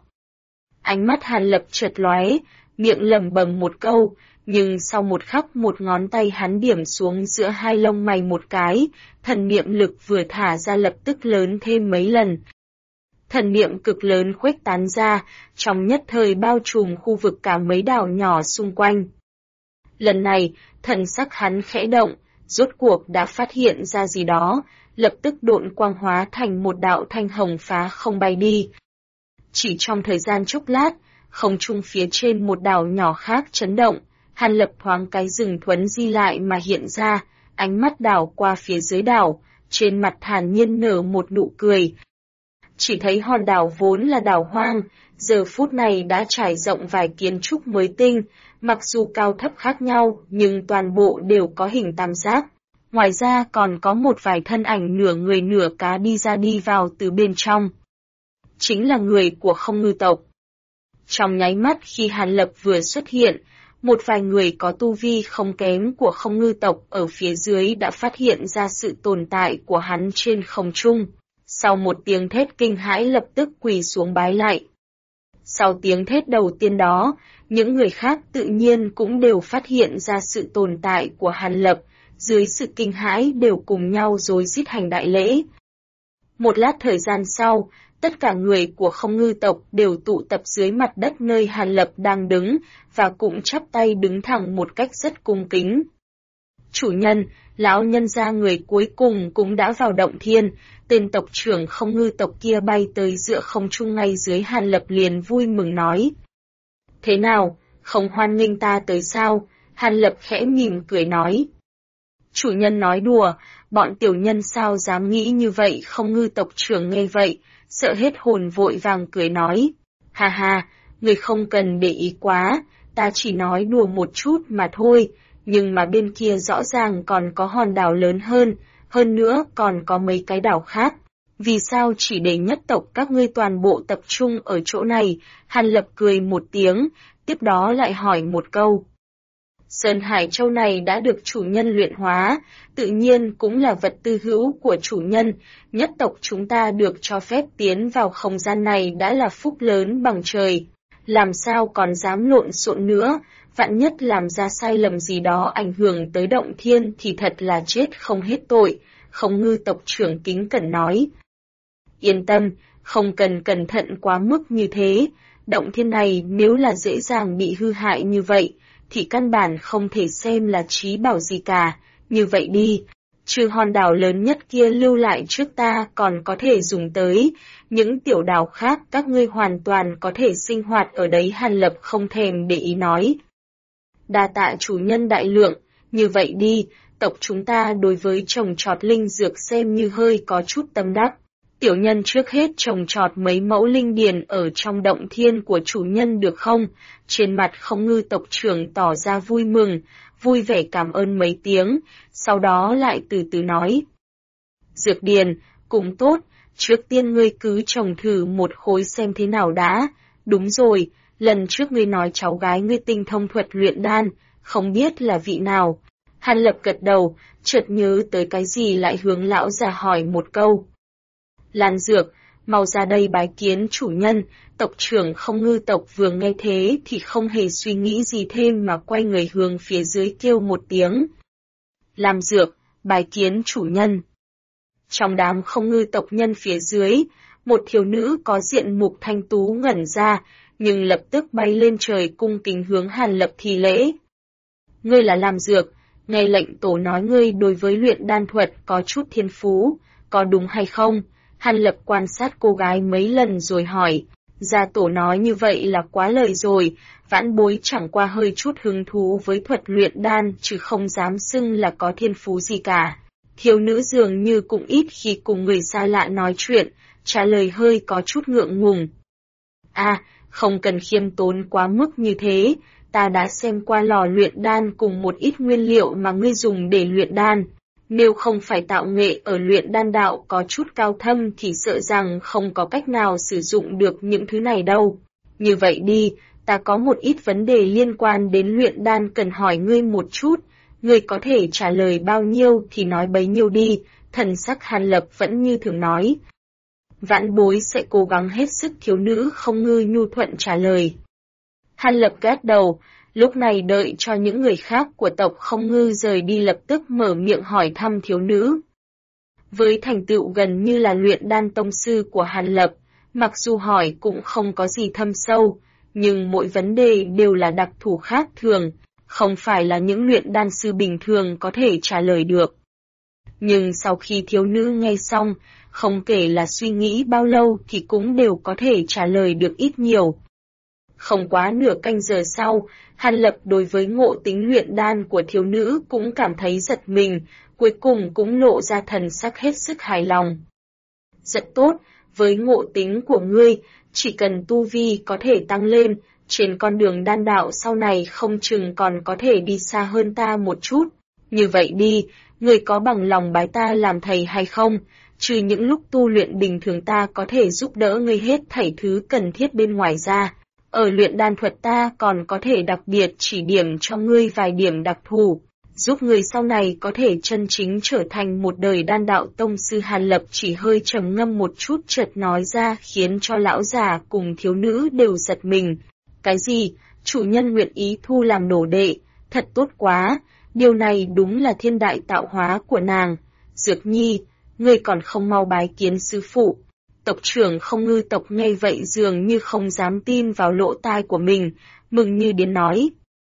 A: Ánh mắt Hàn Lập chợt lóe, miệng lẩm bẩm một câu, nhưng sau một khắc một ngón tay hắn điểm xuống giữa hai lông mày một cái, thần niệm lực vừa thả ra lập tức lớn thêm mấy lần. thần niệm cực lớn khuếch tán ra, trong nhất thời bao trùm khu vực cả mấy đảo nhỏ xung quanh. Lần này, thần sắc hắn khẽ động, rốt cuộc đã phát hiện ra gì đó, lập tức độn quang hóa thành một đạo thanh hồng phá không bay đi. Chỉ trong thời gian chốc lát, không trung phía trên một đảo nhỏ khác chấn động, Hàn Lập thoáng cái dừng thuấn di lại mà hiện ra, ánh mắt đảo qua phía dưới đảo, trên mặt thản nhiên nở một nụ cười. Chỉ thấy hòn đảo vốn là đảo hoang, giờ phút này đã trải rộng vài kiến trúc mới tinh, mặc dù cao thấp khác nhau nhưng toàn bộ đều có hình tam giác. Ngoài ra còn có một vài thân ảnh nửa người nửa cá đi ra đi vào từ bên trong. Chính là người của Không Ngư tộc. Trong nháy mắt khi Hàn Lập vừa xuất hiện, một vài người có tu vi không kém của Không Ngư tộc ở phía dưới đã phát hiện ra sự tồn tại của hắn trên không trung. Sau một tiếng thét kinh hãi lập tức quỳ xuống bái lại. Sau tiếng thét đầu tiên đó, những người khác tự nhiên cũng đều phát hiện ra sự tồn tại của Hàn Lập, dưới sự kinh hãi đều cùng nhau rối rít hành đại lễ. Một lát thời gian sau, tất cả người của Không Ngư tộc đều tụ tập dưới mặt đất nơi Hàn Lập đang đứng, và cũng chắp tay đứng thẳng một cách rất cung kính. Chủ nhân, lão nhân gia người cuối cùng cũng đã vào động thiên, tên tộc trưởng Không Ngư tộc kia bay tới giữa không trung ngay dưới Hàn Lập liền vui mừng nói. Thế nào, không hoan nghênh ta tới sao? Hàn Lập khẽ mỉm cười nói. Chủ nhân nói đùa, bọn tiểu nhân sao dám nghĩ như vậy? Không Ngư tộc trưởng nghe vậy, sợ hết hồn vội vàng cười nói. Ha ha, người không cần để ý quá, ta chỉ nói đùa một chút mà thôi, nhưng mà bên kia rõ ràng còn có hòn đảo lớn hơn nữa còn có mấy cái đảo khác. Vì sao chỉ để nhất tộc các ngươi toàn bộ tập trung ở chỗ này? Hàn Lập cười một tiếng, tiếp đó lại hỏi một câu. Sơn Hải Châu này đã được chủ nhân luyện hóa, tự nhiên cũng là vật tư hữu của chủ nhân, nhất tộc chúng ta được cho phép tiến vào không gian này đã là phúc lớn bằng trời. Làm sao còn dám lộn xộn nữa, vạn nhất làm ra sai lầm gì đó ảnh hưởng tới động thiên thì thật là chết không hết tội, Không Ngư tộc trưởng kính cẩn nói. Yên tâm, không cần cẩn thận quá mức như thế, động thiên này nếu là dễ dàng bị hư hại như vậy, thì căn bản không thể xem là trí bảo gì cả, như vậy đi, trừ hòn đảo lớn nhất kia lưu lại trước ta còn có thể dùng tới, những tiểu đảo khác các ngươi hoàn toàn có thể sinh hoạt ở đấy. Hàn Lập không thèm để ý nói. Đa tạ chủ nhân đại lượng, như vậy đi, tộc chúng ta đối với trồng trọt linh dược xem như hơi có chút tâm đắc. Tiểu nhân trước hết trồng trọt mấy mẫu linh điền ở trong động thiên của chủ nhân được không? Trên mặt Không Ngư tộc trưởng tỏ ra vui mừng, vui vẻ cảm ơn mấy tiếng, sau đó lại từ từ nói. Dược điền, cũng tốt, trước tiên ngươi cứ trồng thử một khối xem thế nào đã. Đúng rồi, lần trước ngươi nói cháu gái ngươi tinh thông thuật luyện đan, không biết là vị nào. Hàn Lập gật đầu, chợt nhớ tới cái gì lại hướng lão già hỏi một câu. Lan Dược, mau ra đây bái kiến chủ nhân. Tộc trưởng Không Ngư tộc vừa nghe thế thì không hề suy nghĩ gì thêm mà quay người hướng phía dưới kêu một tiếng. Lam Dược, bái kiến chủ nhân. Trong đám Không Ngư tộc nhân phía dưới, một thiếu nữ có diện mục thanh tú ngẩn ra, nhưng lập tức bay lên trời cung kính hướng Hàn Lập thi lễ. Ngươi là Lam Dược, nghe lệnh tổ nói ngươi đối với luyện đan thuật có chút thiên phú, có đúng hay không? Hàn Lập quan sát cô gái mấy lần rồi hỏi, gia tổ nói như vậy là quá lời rồi, vãn bối chẳng qua hơi chút hứng thú với thuật luyện đan chứ không dám xưng là có thiên phú gì cả. Thiếu nữ dường như cũng ít khi cùng người xa lạ nói chuyện, trả lời hơi có chút ngượng ngùng. À, không cần khiêm tốn quá mức như thế, ta đã xem qua lò luyện đan cùng một ít nguyên liệu mà ngươi dùng để luyện đan. Nếu không phải tạo nghệ ở luyện đan đạo có chút cao thâm thì sợ rằng không có cách nào sử dụng được những thứ này đâu. Như vậy đi, ta có một ít vấn đề liên quan đến luyện đan cần hỏi ngươi một chút, ngươi có thể trả lời bao nhiêu thì nói bấy nhiêu đi, thần sắc Hàn Lập vẫn như thường nói. Vãn bối sẽ cố gắng hết sức. Thiếu nữ Không Ngư nhu thuận trả lời. Hàn Lập gật đầu. Lúc này đợi cho những người khác của tộc Không Ngư rời đi lập tức mở miệng hỏi thăm thiếu nữ. Với thành tựu gần như là luyện đan tông sư của Hàn Lập, Mặc dù hỏi cũng không có gì thâm sâu, nhưng mỗi vấn đề đều là đặc thù khác thường, không phải là những luyện đan sư bình thường có thể trả lời được. Nhưng sau khi thiếu nữ nghe xong, không kể là suy nghĩ bao lâu thì cũng đều có thể trả lời được ít nhiều. Không quá nửa canh giờ sau, Hàn Lập đối với ngộ tính luyện đan của thiếu nữ cũng cảm thấy giật mình, cuối cùng cũng lộ ra thần sắc hết sức hài lòng. Rất tốt, với ngộ tính của ngươi, chỉ cần tu vi có thể tăng lên, trên con đường đan đạo sau này không chừng còn có thể đi xa hơn ta một chút. Như vậy đi, ngươi có bằng lòng bái ta làm thầy hay không? Trừ những lúc tu luyện bình thường ta có thể giúp đỡ ngươi hết thảy thứ cần thiết bên ngoài ra. Ở luyện đan thuật ta còn có thể đặc biệt chỉ điểm cho ngươi vài điểm đặc thù, giúp người sau này có thể chân chính trở thành một đời đan đạo tông sư. Hàn Lập chỉ hơi trầm ngâm một chút chợt nói ra khiến cho lão già cùng thiếu nữ đều giật mình. Cái gì? Chủ nhân nguyện ý thu làm đồ đệ, thật tốt quá, điều này đúng là thiên đại tạo hóa của nàng. Dược Nhi, ngươi còn không mau bái kiến sư phụ. Tộc trưởng Không Ngư tộc nghe vậy dường như không dám tin vào lỗ tai của mình, mừng như điên nói.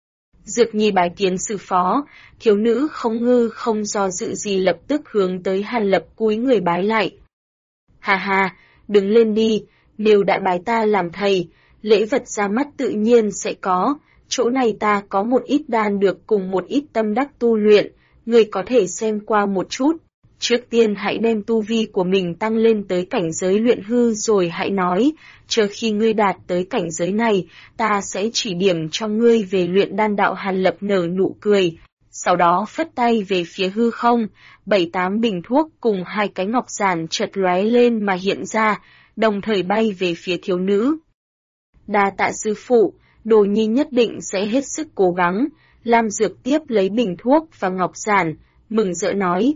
A: Dược Nhi bái kiến sư phó, thiếu nữ Không Ngư không do dự gì lập tức hướng tới Hàn Lập cúi người bái lại. Hà hà, đứng lên đi, nếu đã bái ta làm thầy, lễ vật ra mắt tự nhiên sẽ có, chỗ này ta có một ít đan được cùng một ít tâm đắc tu luyện, người có thể xem qua một chút. Trước tiên hãy đem tu vi của mình tăng lên tới cảnh giới luyện hư rồi hãy nói, chờ khi ngươi đạt tới cảnh giới này, ta sẽ chỉ điểm cho ngươi về luyện đan đạo. Hàn Lập nở nụ cười, sau đó phất tay về phía hư không, 7-8 bình thuốc cùng 2 cái ngọc giản chợt lóe lên mà hiện ra, đồng thời bay về phía thiếu nữ. Đa tạ sư phụ, Đồ Nhi nhất định sẽ hết sức cố gắng. Lam Dược tiếp lấy bình thuốc và ngọc giản, mừng rỡ nói.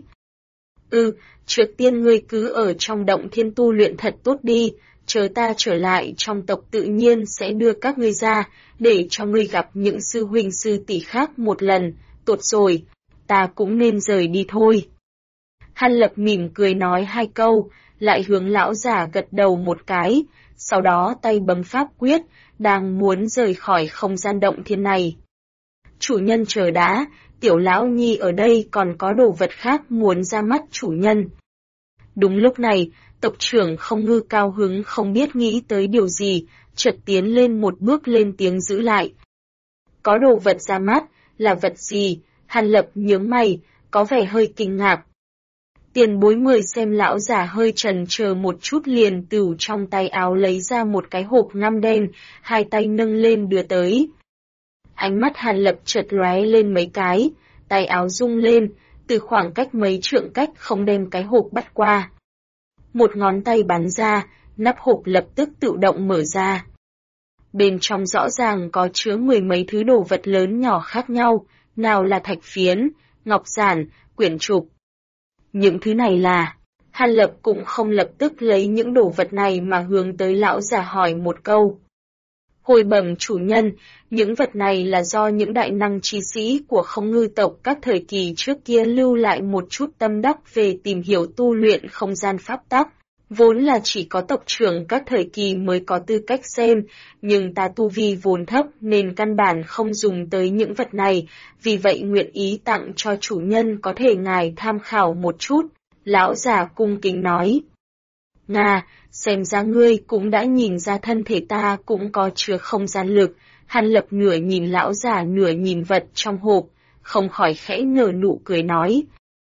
A: Trước tiên ngươi cứ ở trong động thiên tu luyện thật tốt đi, chờ ta trở lại trong tộc tự nhiên sẽ đưa các ngươi ra, để cho ngươi gặp những sư huynh sư tỷ khác một lần, tốt rồi, ta cũng nên rời đi thôi. Hàn Lập mỉm cười nói 2 câu, lại hướng lão giả gật đầu một cái, sau đó tay bấm pháp quyết, đang muốn rời khỏi không gian động thiên này. Chủ nhân chờ đã, tiểu lão nhi ở đây còn có đồ vật khác muốn ra mắt chủ nhân. Đúng lúc này, tộc trưởng Không Ngư cao hứng không biết nghĩ tới điều gì, chợt tiến lên một bước lên tiếng giữ lại. Có đồ vật ra mắt, là vật gì? Hàn Lập nhướng mày, có vẻ hơi kinh ngạc. Tiền bối 10 xem lão giả hơi chần chờ một chút liền từ trong tay áo lấy ra một cái hộp ngăm đen, 2 tay nâng lên đưa tới. Ánh mắt Hàn Lập chợt lóe lên mấy cái, tay áo rung lên, từ khoảng cách mấy trượng cách không đem cái hộp bắt qua. Một ngón tay bắn ra, nắp hộp lập tức tự động mở ra. Bên trong rõ ràng có chứa 10 mấy thứ đồ vật lớn nhỏ khác nhau, nào là thạch phiến, ngọc giản, quyển trục. Những thứ này là... Hàn Lập cũng không lập tức lấy những đồ vật này mà hướng tới lão già hỏi một câu. Hồi bẩm chủ nhân, những vật này là do những đại năng chi sĩ của Không Ngư tộc các thời kỳ trước kia lưu lại một chút tâm đắc về tìm hiểu tu luyện không gian pháp tắc. Vốn là chỉ có tộc trưởng các thời kỳ mới có tư cách xem, nhưng ta tu vi vốn thấp nên căn bản không dùng tới những vật này, vì vậy nguyện ý tặng cho chủ nhân có thể ngài tham khảo một chút. Lão già cung kính nói. Nga, xem ra ngươi cũng đã nhìn ra thân thể ta cũng có chứa không gian lực. Hàn Lập nửa nhìn lão già nửa nhìn vật trong hộp, không khỏi khẽ nở nụ cười nói.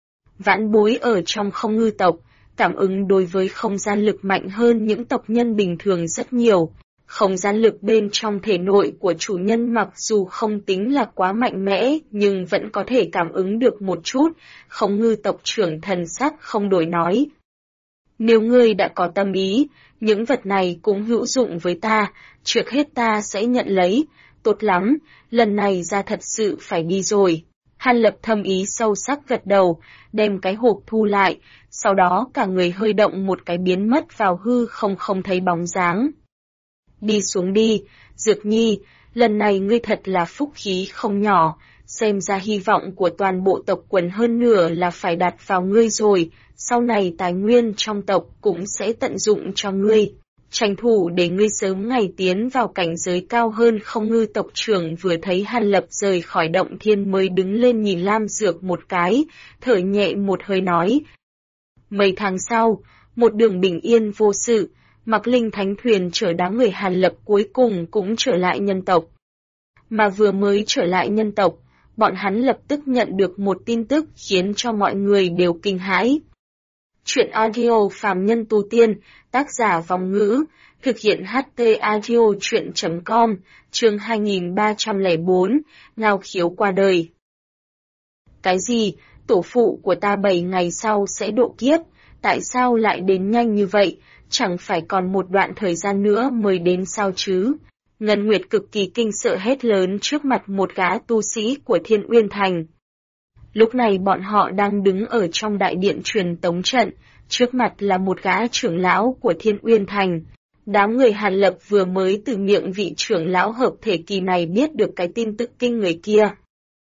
A: Vãn bối ở trong Không Ngư tộc, cảm ứng đối với không gian lực mạnh hơn những tộc nhân bình thường rất nhiều. Không gian lực bên trong thể nội của chủ nhân mặc dù không tính là quá mạnh mẽ nhưng vẫn có thể cảm ứng được một chút. Không Ngư tộc trưởng thần sắc không đổi nói. Nếu ngươi đã có tâm ý, những vật này cũng hữu dụng với ta, trước hết ta sẽ nhận lấy. Tốt lắm, lần này ra thật sự phải đi rồi. Hàn Lập thâm ý sâu sắc gật đầu, đem cái hộp thu lại, sau đó cả người hơi động một cái biến mất vào hư không thấy bóng dáng. Đi xuống đi, Dược Nhi, lần này ngươi thật là phúc khí không nhỏ, xem ra hy vọng của toàn bộ tộc quần hơn nửa là phải đặt vào ngươi rồi, sau này tài nguyên trong tộc cũng sẽ tận dụng cho ngươi. tranh thủ để ngươi sớm ngày tiến vào cảnh giới cao hơn không. Ngư tộc trưởng vừa thấy Hàn Lập rời khỏi động thiên mới đứng lên nhìn Lam Dược một cái, thở nhẹ một hơi nói. Mấy tháng sau, một đường bình yên vô sự, Mặc Linh thánh thuyền chở đám người Hàn Lập cuối cùng cũng trở lại nhân tộc. Mà vừa mới trở lại nhân tộc, bọn hắn lập tức nhận được một tin tức khiến cho mọi người đều kinh hãi. Chuyện audio phàm nhân tu tiên, tác giả Vòng Ngữ, thực hiện HT audio chuyện.com, chương 2304, Ngao Khiếu qua đời. Cái gì, tổ phụ của ta 7 ngày sau sẽ độ kiếp, tại sao lại đến nhanh như vậy, chẳng phải còn một đoạn thời gian nữa mới đến sao chứ? Ngân Nguyệt cực kỳ kinh sợ hét lớn trước mặt một gã tu sĩ của Thiên Uyên Thành. Lúc này bọn họ đang đứng ở trong đại điện truyền tống trận, trước mặt là một gã trưởng lão của Thiên Uyên Thành. Đám người Hàn Lập vừa mới từ miệng vị trưởng lão hợp thể kỳ này biết được cái tin tức kinh người kia.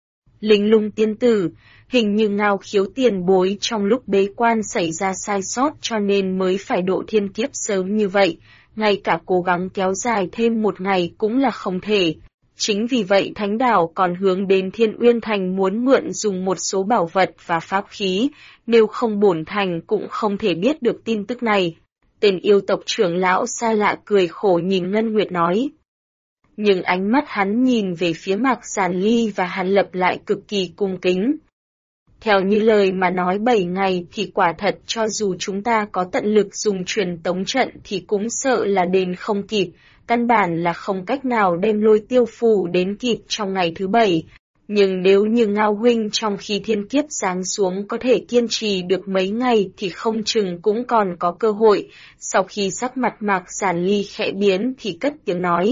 A: Linh Lung tiên tử, hình như Ngao Khiếu tiền bối trong lúc bế quan xảy ra sai sót cho nên mới phải độ thiên kiếp sớm như vậy, ngay cả cố gắng kéo dài thêm một ngày cũng là không thể. Chính vì vậy Thánh Đảo còn hướng đến Thiên Uyên Thành muốn mượn dùng một số bảo vật và pháp khí, nếu không bổn thành cũng không thể biết được tin tức này. Tên yêu tộc trưởng lão xa lạ cười khổ nhìn Ngân Nguyệt nói. Nhưng ánh mắt hắn nhìn về phía Mạc Giản Ly và Hàn Lập lại cực kỳ cung kính. Theo như lời mà nói 7 ngày thì quả thật cho dù chúng ta có tận lực dùng truyền tống trận thì cũng sợ là đền không kịp, căn bản là không cách nào đem Lôi Tiêu Phù đến kịp trong ngày thứ 7. Nhưng nếu như Ngao huynh trong khi thiên kiếp giáng xuống có thể kiên trì được mấy ngày thì không chừng cũng còn có cơ hội. Sau khi sắc mặt Mạc Giản Ly khẽ biến thì cất tiếng nói.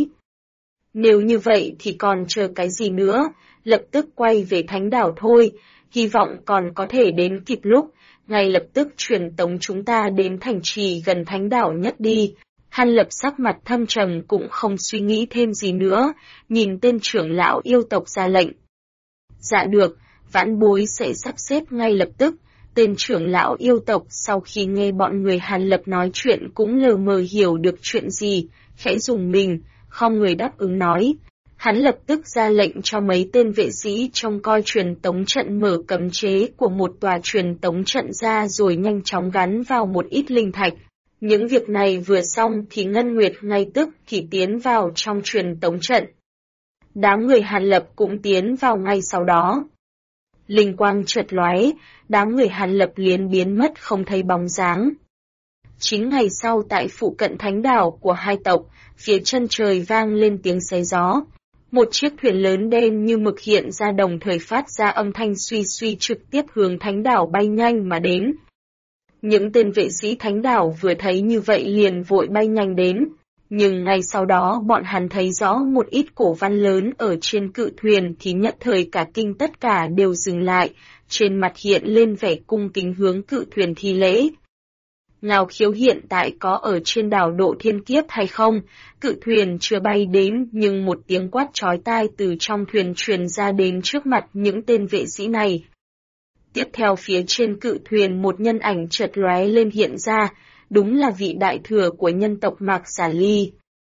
A: Nếu như vậy thì còn chờ cái gì nữa, lập tức quay về Thánh Đảo thôi, hy vọng còn có thể đến kịp lúc, ngay lập tức truyền tống chúng ta đến thành trì gần Thánh Đảo nhất đi. Hàn Lập sắc mặt thâm trầm cũng không suy nghĩ thêm gì nữa, nhìn tên trưởng lão yêu tộc ra lệnh. Dạ được, vãn bối sẽ sắp xếp ngay lập tức. Tên trưởng lão yêu tộc sau khi nghe bọn người Hàn Lập nói chuyện cũng lờ mờ hiểu được chuyện gì, khẽ dùng mình, không người đáp ứng nói. Hắn lập tức ra lệnh cho mấy tên vệ sĩ trông coi truyền tống trận mở cấm chế của một tòa truyền tống trận ra rồi nhanh chóng gắn vào một ít linh thạch. Những việc này vừa xong thì Ngân Nguyệt ngay tức thì tiến vào trong truyền tống trận. Đám người Hàn Lập cũng tiến vào ngay sau đó. Linh quang chợt lóe, đám người Hàn Lập liền biến mất không thấy bóng dáng. 9 ngày sau tại phụ cận Thánh Đảo của hai tộc, phía chân trời vang lên tiếng xé gió. Một chiếc thuyền lớn đen như mực hiện ra đồng thời phát ra âm thanh suy suy trực tiếp hướng Thánh Đảo bay nhanh mà đến. Những tên vệ sĩ Thánh Đảo vừa thấy như vậy liền vội bay nhanh đến, nhưng ngay sau đó bọn hắn thấy rõ một ít cổ văn lớn ở trên cự thuyền thì nhất thời cả kinh tất cả đều dừng lại, trên mặt hiện lên vẻ cung kính hướng cự thuyền thi lễ. Ngao Khiếu hiện tại có ở trên đảo độ thiên kiếp hay không? Cự thuyền chưa bay đến nhưng một tiếng quát chói tai từ trong thuyền truyền ra đến trước mặt những tên vệ sĩ này. Tiếp theo phía trên cự thuyền một nhân ảnh chợt lóe lên hiện ra, đúng là vị đại thừa của nhân tộc Mạc Giản Ly.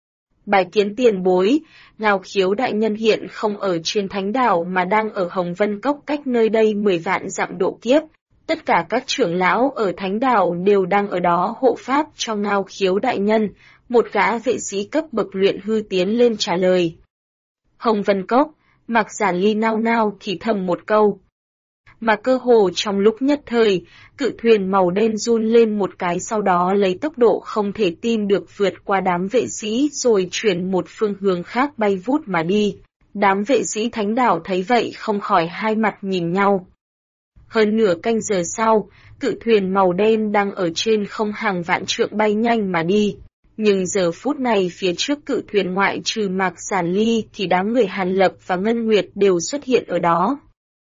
A: Bài kiến tiền bối, Ngao Khiếu đại nhân hiện không ở trên Thánh Đảo mà đang ở Hồng Vân Cốc cách nơi đây 10 vạn dặm độ kiếp. Tất cả các trưởng lão ở Thánh Đảo đều đang ở đó hộ pháp cho Ngao Khiếu đại nhân, một gã vệ sĩ cấp bậc luyện hư tiến lên trả lời. Hồng Vân Cốc, Mạc Giản Ly nao nao thì thầm một câu. Mà cơ hồ trong lúc nhất thời, cự thuyền màu đen run lên một cái sau đó lấy tốc độ không thể tin được vượt qua đám vệ sĩ rồi chuyển một phương hướng khác bay vút mà đi. Đám vệ sĩ Thánh Đảo thấy vậy không khỏi hai mặt nhìn nhau. Hơn nửa canh giờ sau, cự thuyền màu đen đang ở trên không hàng vạn trượng bay nhanh mà đi. Nhưng giờ phút này phía trước cự thuyền ngoại trừ Mạc Giản Ly thì đám người Hàn Lập và Ngân Nguyệt đều xuất hiện ở đó.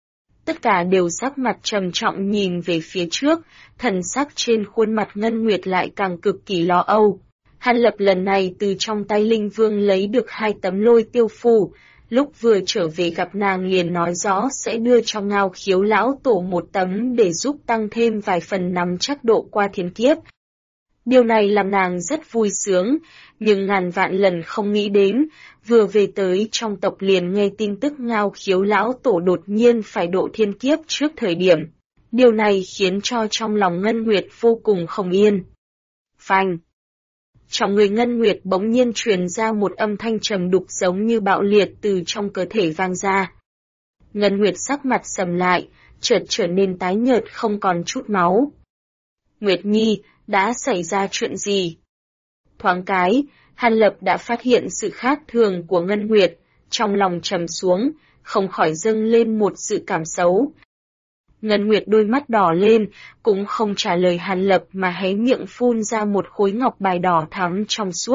A: Tất cả đều sắc mặt trầm trọng nhìn về phía trước, thần sắc trên khuôn mặt Ngân Nguyệt lại càng cực kỳ lo âu. Hàn Lập lần này từ trong tay Linh Vương lấy được 2 tấm Lôi Tiêu Phù, lúc vừa trở về gặp nàng liền nói rõ sẽ đưa cho Ngao Khiếu lão tổ 1 tấm để giúp tăng thêm vài phần nắm chắc độ qua thiên kiếp. Điều này làm nàng rất vui sướng, nhưng ngàn vạn lần không nghĩ đến, vừa về tới trong tộc liền nghe tin tức Ngao Khiếu lão tổ đột nhiên phải độ thiên kiếp trước thời điểm. Điều này khiến cho trong lòng Ngân Nguyệt vô cùng không yên. Phanh! Trong người Ngân Nguyệt bỗng nhiên truyền ra một âm thanh trầm đục giống như bạo liệt từ trong cơ thể vang ra. Ngân Nguyệt sắc mặt sầm lại, chợt trở nên tái nhợt không còn chút máu. Nguyệt Nhi, đã xảy ra chuyện gì? Thoáng cái, Hàn Lập đã phát hiện sự khác thường của Ngân Nguyệt, trong lòng trầm xuống, không khỏi dâng lên một sự cảm xấu. Ngân Nguyệt đôi mắt đỏ lên, cũng không trả lời Hàn Lập mà hé miệng phun ra một khối ngọc bài đỏ thắm trong suốt.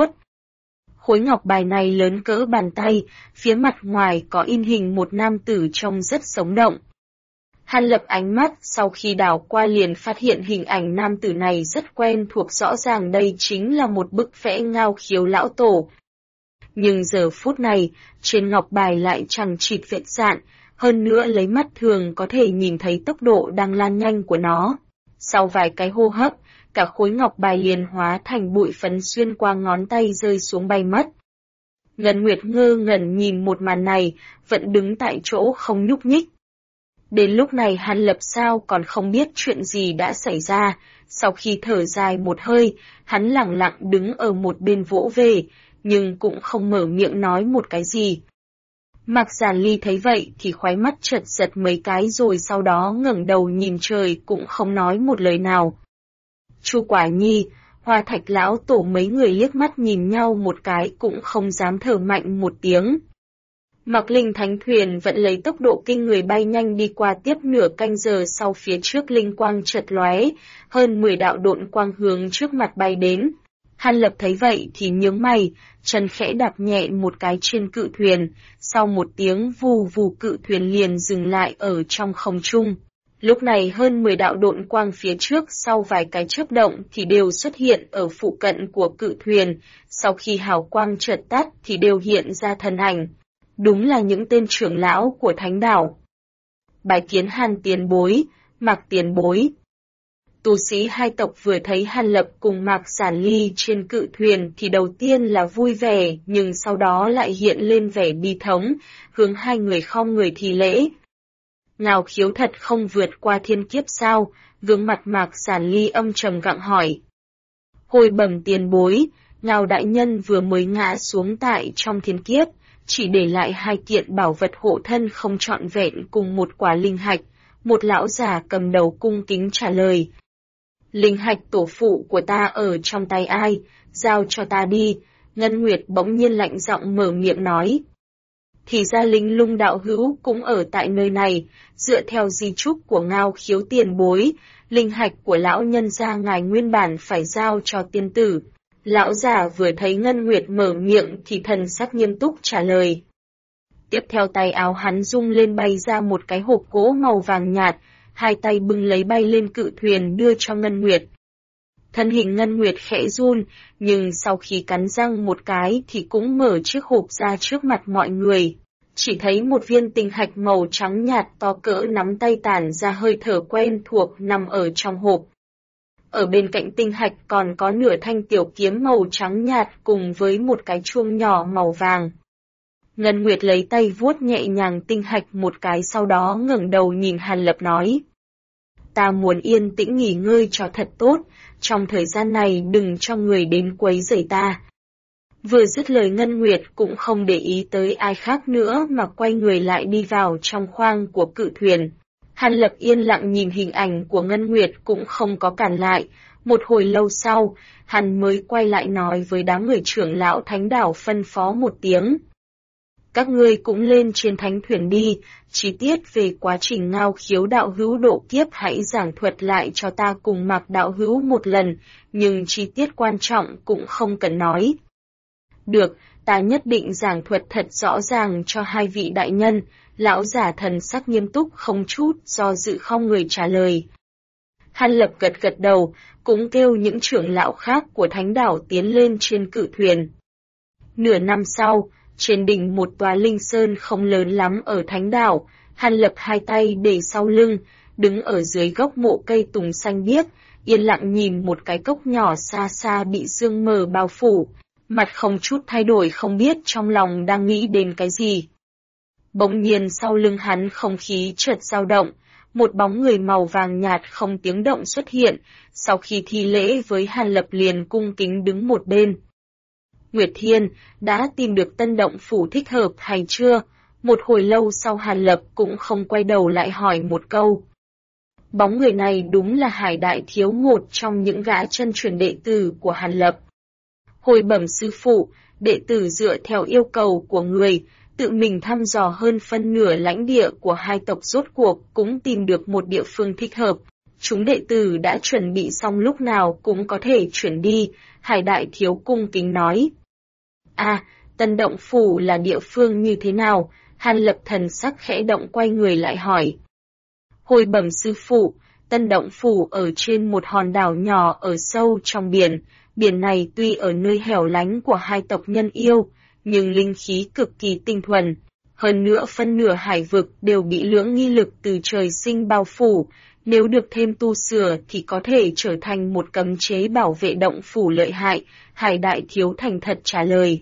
A: Khối ngọc bài này lớn cỡ bàn tay, phía mặt ngoài có in hình một nam tử trông rất sống động. Hàn Lập ánh mắt sau khi đảo qua liền phát hiện hình ảnh nam tử này rất quen thuộc, rõ ràng đây chính là một bức vẽ Ngao Khiếu lão tổ. Nhưng giờ phút này, trên ngọc bài lại chẳng chịt vết dạn, hơn nữa lấy mắt thường có thể nhìn thấy tốc độ đang lan nhanh của nó. Sau vài cái hô hấp, cả khối ngọc bài liền hóa thành bụi phấn xuyên qua ngón tay rơi xuống bay mất. Ngân Nguyệt ngơ ngẩn nhìn một màn này, vẫn đứng tại chỗ không nhúc nhích. Đến lúc này Hàn Lập sao còn không biết chuyện gì đã xảy ra, sau khi thở dài một hơi, hắn lặng lặng đứng ở một bên vỗ về, nhưng cũng không mở miệng nói một cái gì. Mạc Giản Ly thấy vậy thì khóe mắt chợt giật mấy cái rồi sau đó ngẩng đầu nhìn trời cũng không nói một lời nào. Chu Quả Nhi, Hoa Thạch lão tổ mấy người liếc mắt nhìn nhau một cái cũng không dám thở mạnh một tiếng. Mạc Linh Thánh Thuyền vẫn lấy tốc độ kinh người bay nhanh đi qua, tiếp nửa canh giờ sau phía trước linh quang chợt lóe, hơn 10 đạo độn quang hướng trước mặt bay đến. Hàn Lập thấy vậy thì nhướng mày, chân khẽ đạp nhẹ một cái trên cự thuyền, sau một tiếng vù vù cự thuyền liền dừng lại ở trong không trung. Lúc này hơn 10 đạo độn quang phía trước sau vài cái chớp động thì đều xuất hiện ở phụ cận của cự thuyền, sau khi hào quang chợt tắt thì đều hiện ra thân ảnh. Đúng là những tên trưởng lão của Thánh Đảo. Bái kiến Hàn tiền bối, Mạc tiền bối. Tu sĩ hai tộc vừa thấy Hàn Lập cùng Mạc Giản Ly trên cự thuyền thì đầu tiên là vui vẻ, nhưng sau đó lại hiện lên vẻ bi thống, hướng hai người khom người thi lễ. Ngao Khiếu thật không vượt qua thiên kiếp sao? Gương mặt Mạc Giản Ly âm trầm gặng hỏi. Hồi bẩm tiền bối, Ngao đại nhân vừa mới ngã xuống tại trong thiên kiếp, chỉ để lại 2 kiện bảo vật hộ thân không trọn vẹn cùng một quả linh hạch, một lão già cầm đầu cung kính trả lời. Linh hạch tổ phụ của ta ở trong tay ai, giao cho ta đi, Ngân Nguyệt bỗng nhiên lạnh giọng mở miệng nói. Thì ra Linh Lung đạo hữu cũng ở tại nơi này, dựa theo di chúc của Ngao Khiếu tiền bối, linh hạch của lão nhân gia ngài nguyên bản phải giao cho tiên tử. Lão già vừa thấy Ngân Nguyệt mở miệng thì thần sắc nghiêm túc trả lời. Tiếp theo tay áo hắn rung lên bay ra một cái hộp gỗ màu vàng nhạt, hai tay bưng lấy bay lên cự thuyền đưa cho Ngân Nguyệt. Thân hình Ngân Nguyệt khẽ run, nhưng sau khi cắn răng một cái thì cũng mở chiếc hộp ra trước mặt mọi người. Chỉ thấy một viên tinh hạch màu trắng nhạt to cỡ nắm tay tản ra hơi thở quen thuộc nằm ở trong hộp. Ở bên cạnh tinh hạch còn có nửa thanh tiểu kiếm màu trắng nhạt cùng với một cái chuông nhỏ màu vàng. Ngân Nguyệt lấy tay vuốt nhẹ nhàng tinh hạch một cái, sau đó ngẩng đầu nhìn Hàn Lập nói. Ta muốn yên tĩnh nghỉ ngơi cho thật tốt, trong thời gian này đừng cho người đến quấy rầy ta. Vừa dứt lời Ngân Nguyệt cũng không để ý tới ai khác nữa mà quay người lại đi vào trong khoang của cự thuyền. Hàn Lập yên lặng nhìn hình ảnh của Ngân Nguyệt cũng không có cản lại. Một hồi lâu sau, hắn mới quay lại nói với đám người trưởng lão Thánh Đảo phân phó một tiếng. Các ngươi cũng lên trên thánh thuyền đi, chi tiết về quá trình Ngao Khiếu đạo hữu độ kiếp hãy giảng thuật lại cho ta cùng Mạc đạo hữu một lần, nhưng chi tiết quan trọng cũng không cần nói. Được, ta nhất định giảng thuật thật rõ ràng cho hai vị đại nhân. Lão giả thần sắc nghiêm túc không chút do dự không người trả lời. Hàn Lập gật gật đầu, cũng kêu những trưởng lão khác của Thánh Đảo tiến lên trên cự thuyền. Nửa năm sau, trên đỉnh một tòa linh sơn không lớn lắm ở Thánh Đảo, Hàn Lập hai tay để sau lưng, đứng ở dưới gốc mộ cây tùng xanh biếc, yên lặng nhìn một cái cốc nhỏ xa xa bị sương mờ bao phủ, mặt không chút thay đổi không biết trong lòng đang nghĩ đến cái gì. Bỗng nhiên sau lưng hắn không khí chợt dao động, một bóng người màu vàng nhạt không tiếng động xuất hiện, sau khi thi lễ với Hàn Lập liền cung kính đứng một bên. Nguyệt Thiên, đã tìm được Tân Động Phủ thích hợp hay chưa? Một hồi lâu sau Hàn Lập cũng không quay đầu lại hỏi một câu. Bóng người này đúng là Hải Đại Thiếu một trong những gã chân truyền đệ tử của Hàn Lập. Hồi bẩm sư phụ, đệ tử dựa theo yêu cầu của người, tự mình thăm dò hơn phân nửa lãnh địa của hai tộc rốt cuộc cũng tìm được một địa phương thích hợp. Chúng đệ tử đã chuẩn bị xong lúc nào cũng có thể chuyển đi, Hải Đại Thiếu cung kính nói. Tân Động Phủ là địa phương như thế nào? Hàn Lập thần sắc khẽ động quay người lại hỏi. Hồi bẩm sư phụ, Tân Động Phủ ở trên một hòn đảo nhỏ ở sâu trong biển, biển này tuy ở nơi hẻo lánh của hai tộc nhân yêu, nhưng linh khí cực kỳ tinh thuần. Hơn nữa phân nửa hải vực đều bị lưỡng nghi lực từ trời sinh bao phủ, nếu được thêm tu sửa thì có thể trở thành một cấm chế bảo vệ động phủ lợi hại, Hải Đại Thiếu thành thật trả lời.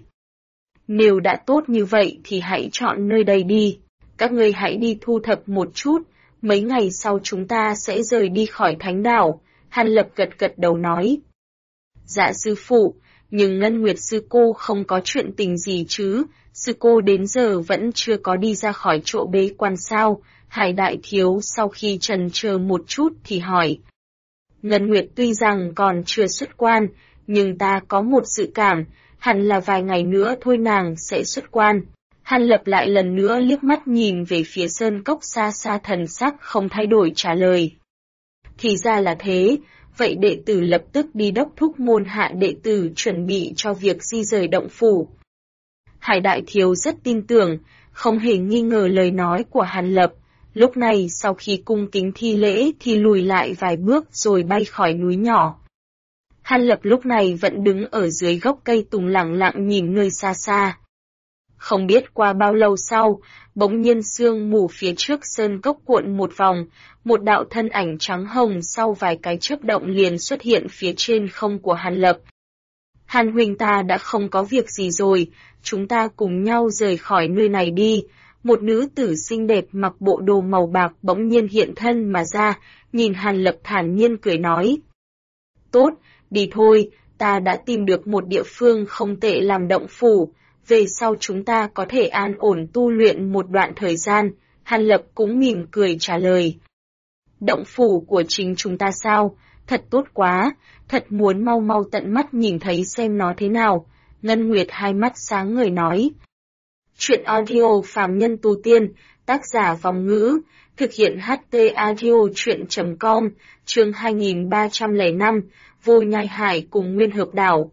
A: Nếu đã tốt như vậy thì hãy chọn nơi đây đi, các ngươi hãy đi thu thập một chút, mấy ngày sau chúng ta sẽ rời đi khỏi thánh đảo, Hàn Lập gật gật đầu nói. Dạ sư phụ, nhưng Ngân Nguyệt sư cô không có chuyện tình gì chứ, sư cô đến giờ vẫn chưa có đi ra khỏi chỗ bế quan sao, Hải Đại Thiếu sau khi chần chờ một chút thì hỏi. Ngân Nguyệt tuy rằng còn chưa xuất quan, nhưng ta có một dự cảm, hẳn là vài ngày nữa thôi nàng sẽ xuất quan. Hàn Lập lại lần nữa liếc mắt nhìn về phía sơn cốc xa xa thần sắc không thay đổi trả lời. Thì ra là thế, vậy đệ tử lập tức đi đốc thúc môn hạ đệ tử chuẩn bị cho việc di rời động phủ. Hải Đại Thiếu rất tin tưởng, không hề nghi ngờ lời nói của Hàn Lập. Lúc này sau khi cung kính thi lễ thì lùi lại vài bước rồi bay khỏi núi nhỏ. Hàn Lập lúc này vẫn đứng ở dưới gốc cây tùng lặng lặng nhìn nơi xa xa. Không biết qua bao lâu sau, bỗng nhiên sương mù phía trước sơn cốc cuộn một vòng, một đạo thân ảnh trắng hồng sau vài cái chớp động liền xuất hiện phía trên không của Hàn Lập. Hàn huynh ta đã không có việc gì rồi, chúng ta cùng nhau rời khỏi nơi này đi. Một nữ tử xinh đẹp mặc bộ đồ màu bạc bỗng nhiên hiện thân mà ra, nhìn Hàn Lập thản nhiên cười nói. Tốt, đi thôi, ta đã tìm được một địa phương không tệ làm động phủ, về sau chúng ta có thể an ổn tu luyện một đoạn thời gian, Hàn Lập cũng mỉm cười trả lời. Động phủ của chính chúng ta sao? Thật tốt quá, thật muốn mau mau tận mắt nhìn thấy xem nó thế nào, Ngân Nguyệt hai mắt sáng ngời nói. Chuyện audio phàm nhân tu tiên, tác giả Vòng Ngữ, thực hiện HT audio chuyện.com, chương 2305, Vô Nhai Hải cùng Nguyên Hợp Đảo.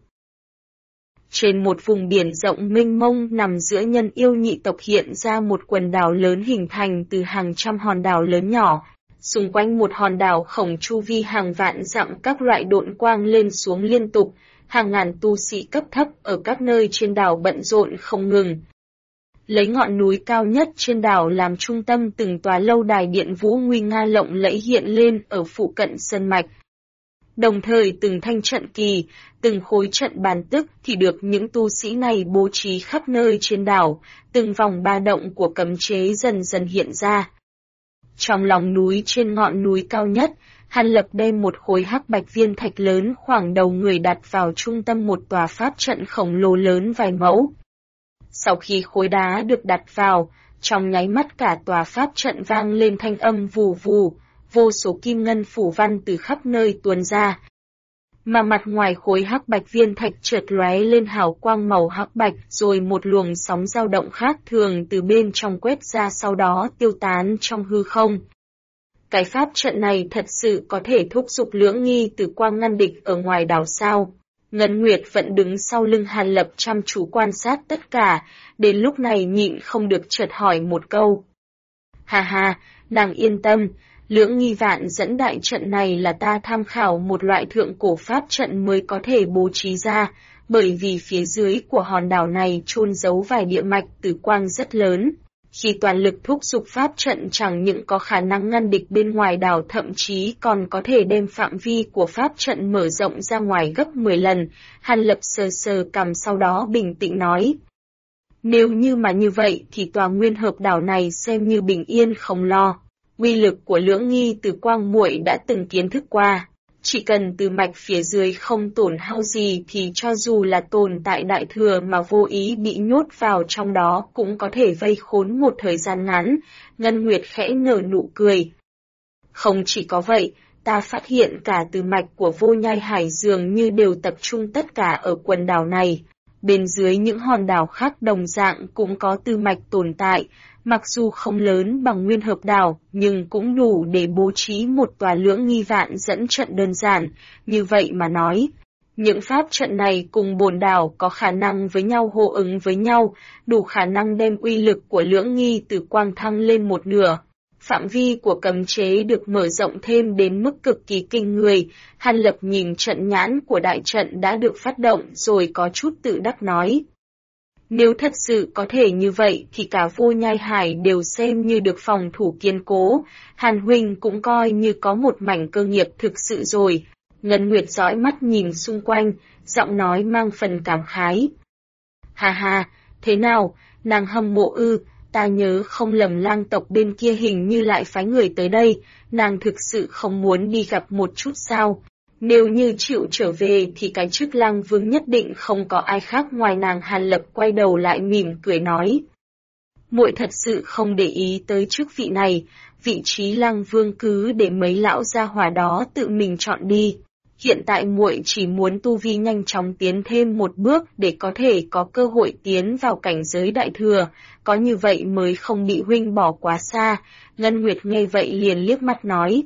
A: Trên một vùng biển rộng mênh mông nằm giữa nhân yêu nhị tộc hiện ra một quần đảo lớn hình thành từ hàng trăm hòn đảo lớn nhỏ. Xung quanh một hòn đảo khổng chu vi hàng vạn dặm các loại độn quang lên xuống liên tục, hàng ngàn tu sĩ cấp thấp ở các nơi trên đảo bận rộn không ngừng. Lấy ngọn núi cao nhất trên đảo làm trung tâm từng tòa lâu đài điện vũ nguy nga lộng lẫy hiện lên ở phụ cận sơn mạch. Đồng thời từng thanh trận kỳ, từng khối trận bàn tức thì được những tu sĩ này bố trí khắp nơi trên đảo, từng vòng ba động của cấm chế dần dần hiện ra. Trong lòng núi trên ngọn núi cao nhất, Hàn Lập đem một khối hắc bạch viên thạch lớn khoảng đầu người đặt vào trung tâm một tòa pháp trận khổng lồ lớn vài mẫu. Sau khi khối đá được đặt vào, trong nháy mắt cả tòa pháp trận vang lên thanh âm vù vù, vô số kim ngân phủ văn từ khắp nơi tuôn ra. Mà mặt ngoài khối hắc bạch viên thạch chợt lóe lên hào quang màu hắc bạch rồi một luồng sóng dao động khác thường từ bên trong quét ra sau đó tiêu tán trong hư không. Cái pháp trận này thật sự có thể thúc giục lưỡng nghi từ quang ngăn địch ở ngoài đảo sao? Ngân Nguyệt vẫn đứng sau lưng Hàn Lập chăm chú quan sát tất cả, đến lúc này nhịn không được chợt hỏi một câu. Ha ha, nàng yên tâm, lưỡng nghi vạn dẫn đại trận này là ta tham khảo một loại thượng cổ pháp trận mới có thể bố trí ra, bởi vì phía dưới của hòn đảo này chôn giấu vài địa mạch tử quang rất lớn. Khi toàn lực thúc giục pháp trận chẳng những có khả năng ngăn địch bên ngoài đảo, thậm chí còn có thể đem phạm vi của pháp trận mở rộng ra ngoài gấp 10 lần. Hàn Lập sờ sờ cằm sau đó bình tĩnh nói. Nếu như mà như vậy thì tòa nguyên hợp đảo này xem như bình yên không lo. Uy lực của Lưỡng Nghi Từ Quang muội đã từng kiến thức qua. Chỉ cần từ mạch phía dưới không tổn hao gì thì cho dù là tồn tại đại thừa mà vô ý bị nhốt vào trong đó cũng có thể vây khốn một thời gian ngắn. Ngân Nguyệt khẽ nở nụ cười. Không chỉ có vậy, ta phát hiện cả từ mạch của Vô Nhai Hải dường như đều tập trung tất cả ở quần đảo này. Bên dưới những hòn đảo khác đồng dạng cũng có tư mạch tồn tại, mặc dù không lớn bằng nguyên hợp đảo, nhưng cũng đủ để bố trí một tòa Lưỡng Nghi Vạn dẫn trận đơn giản. Như vậy mà nói, những pháp trận này cùng bồn đảo có khả năng với nhau hô ứng với nhau, đủ khả năng đem uy lực của Lưỡng Nghi Từ Quang thăng lên một nửa. Phạm vi của cấm chế được mở rộng thêm đến mức cực kỳ kinh người. Hàn Lập nhìn trận nhãn của đại trận đã được phát động rồi có chút tự đắc nói. Nếu thật sự có thể như vậy thì cả Vô Nhai Hải đều xem như được phòng thủ kiên cố. Hàn huynh cũng coi như có một mảnh cơ nghiệp thực sự rồi. Ngân Nguyệt dõi mắt nhìn xung quanh, giọng nói mang phần cảm khái. Hà hà, thế nào, nàng hâm mộ ư? Ta nhớ không lầm Lang tộc bên kia hình như lại phái người tới đây, nàng thực sự không muốn đi gặp một chút sao? Nếu như chịu trở về thì cái chức Lang Vương nhất định không có ai khác ngoài nàng. Hàn Lập quay đầu lại mỉm cười nói. Muội thật sự không để ý tới chức vị này, vị trí Lang Vương cứ để mấy lão gia hỏa đó tự mình chọn đi. Hiện tại muội chỉ muốn tu vi nhanh chóng tiến thêm một bước để có thể có cơ hội tiến vào cảnh giới đại thừa, có như vậy mới không bị huynh bỏ quá xa. Ngân Nguyệt nghe vậy liền liếc mắt nói.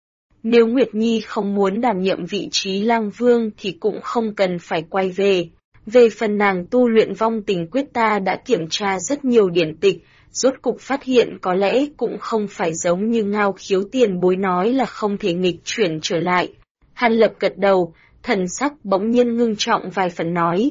A: Nếu Nguyệt Nhi không muốn đảm nhiệm vị trí Lang Vương thì cũng không cần phải quay về. Về phần nàng tu luyện vong tình quyết ta đã kiểm tra rất nhiều điển tịch, rốt cục phát hiện có lẽ cũng không phải giống như Ngao Khiếu tiền bối nói là không thể nghịch chuyển trở lại. Hàn Lập gật đầu, thần sắc bỗng nhiên ngưng trọng vài phần nói.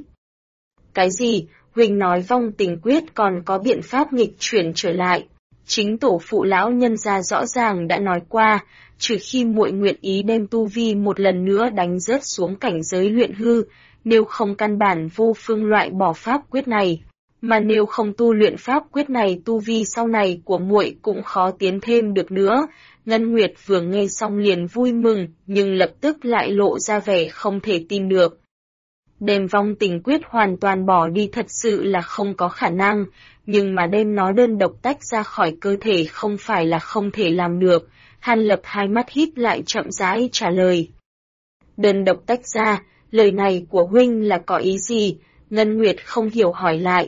A: Cái gì, huynh nói vong tình quyết còn có biện pháp nghịch chuyển trở lại? Chính tổ phụ lão nhân gia rõ ràng đã nói qua, trừ khi muội nguyện ý đem tu vi một lần nữa đánh rớt xuống cảnh giới luyện hư, nếu không căn bản vô phương loại bỏ pháp quyết này. Mà nếu không tu luyện pháp quyết này tu vi sau này của muội cũng khó tiến thêm được nữa. Ngân Nguyệt vừa nghe xong liền vui mừng, nhưng lập tức lại lộ ra vẻ không thể tin được. Đem vong tình quyết hoàn toàn bỏ đi thật sự là không có khả năng, nhưng mà đem nó đơn độc tách ra khỏi cơ thể không phải là không thể làm được. Hàn Lập hai mắt híp lại chậm rãi trả lời. Đơn độc tách ra, lời này của huynh là có ý gì? Ngân Nguyệt không hiểu hỏi lại.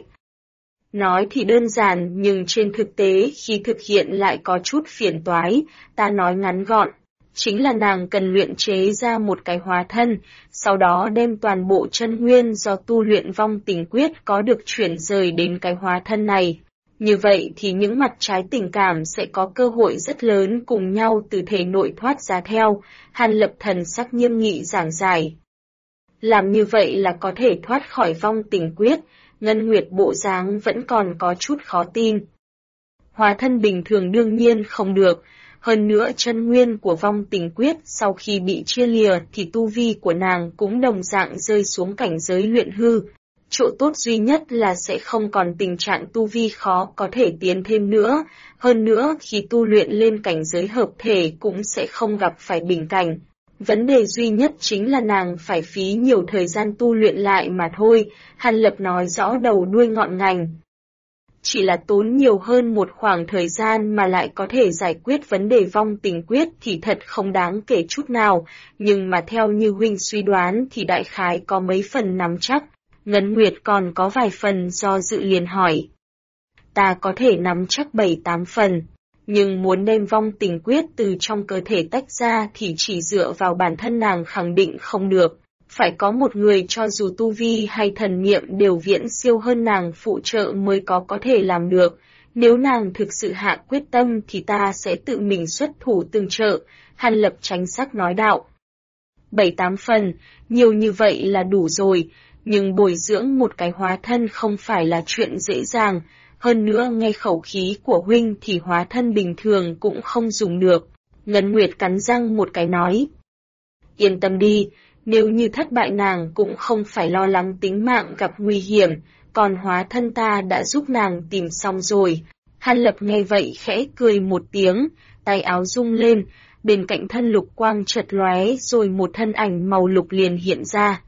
A: Nói thì đơn giản nhưng trên thực tế khi thực hiện lại có chút phiền toái, ta nói ngắn gọn. Chính là nàng cần luyện chế ra một cái hóa thân, sau đó đem toàn bộ chân nguyên do tu luyện vong tình quyết có được chuyển rời đến cái hóa thân này. Như vậy thì những mặt trái tình cảm sẽ có cơ hội rất lớn cùng nhau từ thể nội thoát ra theo. Hàn Lập thần sắc nghiêm nghị giảng giải. Làm như vậy là có thể thoát khỏi vong tình quyết. Ngân Nguyệt bộ dáng vẫn còn có chút khó tin. Hóa thân bình thường đương nhiên không được, hơn nữa chân nguyên của vong tình quyết sau khi bị chia lìa thì tu vi của nàng cũng đồng dạng rơi xuống cảnh giới luyện hư. Chỗ tốt duy nhất là sẽ không còn tình trạng tu vi khó có thể tiến thêm nữa, hơn nữa khi tu luyện lên cảnh giới hợp thể cũng sẽ không gặp phải bình cảnh. Vấn đề duy nhất chính là nàng phải phí nhiều thời gian tu luyện lại mà thôi. Hàn Lập nói rõ đầu đuôi ngọn ngành. Chỉ là tốn nhiều hơn một khoảng thời gian mà lại có thể giải quyết vấn đề vong tình quyết thì thật không đáng kể chút nào, nhưng mà theo như huynh suy đoán thì đại khái có mấy phần nắm chắc. Ngân Nguyệt còn có vài phần do dự liền hỏi. Ta có thể nắm chắc 7-8 phần. Nhưng muốn đem vong tình quyết từ trong cơ thể tách ra thì chỉ dựa vào bản thân nàng khẳng định không được. Phải có một người cho dù tu vi hay thần niệm đều viễn siêu hơn nàng phụ trợ mới có thể làm được. Nếu nàng thực sự hạ quyết tâm thì ta sẽ tự mình xuất thủ tương trợ. Hàn Lập tránh sắc nói đạo. 7-8 phần, nhiều như vậy là đủ rồi. Nhưng bồi dưỡng một cái hóa thân không phải là chuyện dễ dàng. hơn nữa nghe khẩu khí của huynh thì hóa thân bình thường cũng không dùng được. Ngân Nguyệt cắn răng một cái nói. Yên tâm đi, nếu như thất bại nàng cũng không phải lo lắng tính mạng gặp nguy hiểm, còn hóa thân ta đã giúp nàng tìm xong rồi. Hàn Lập nghe vậy khẽ cười một tiếng, tay áo rung lên, bên cạnh thân lục quang chợt lóe rồi một thân ảnh màu lục liền hiện ra.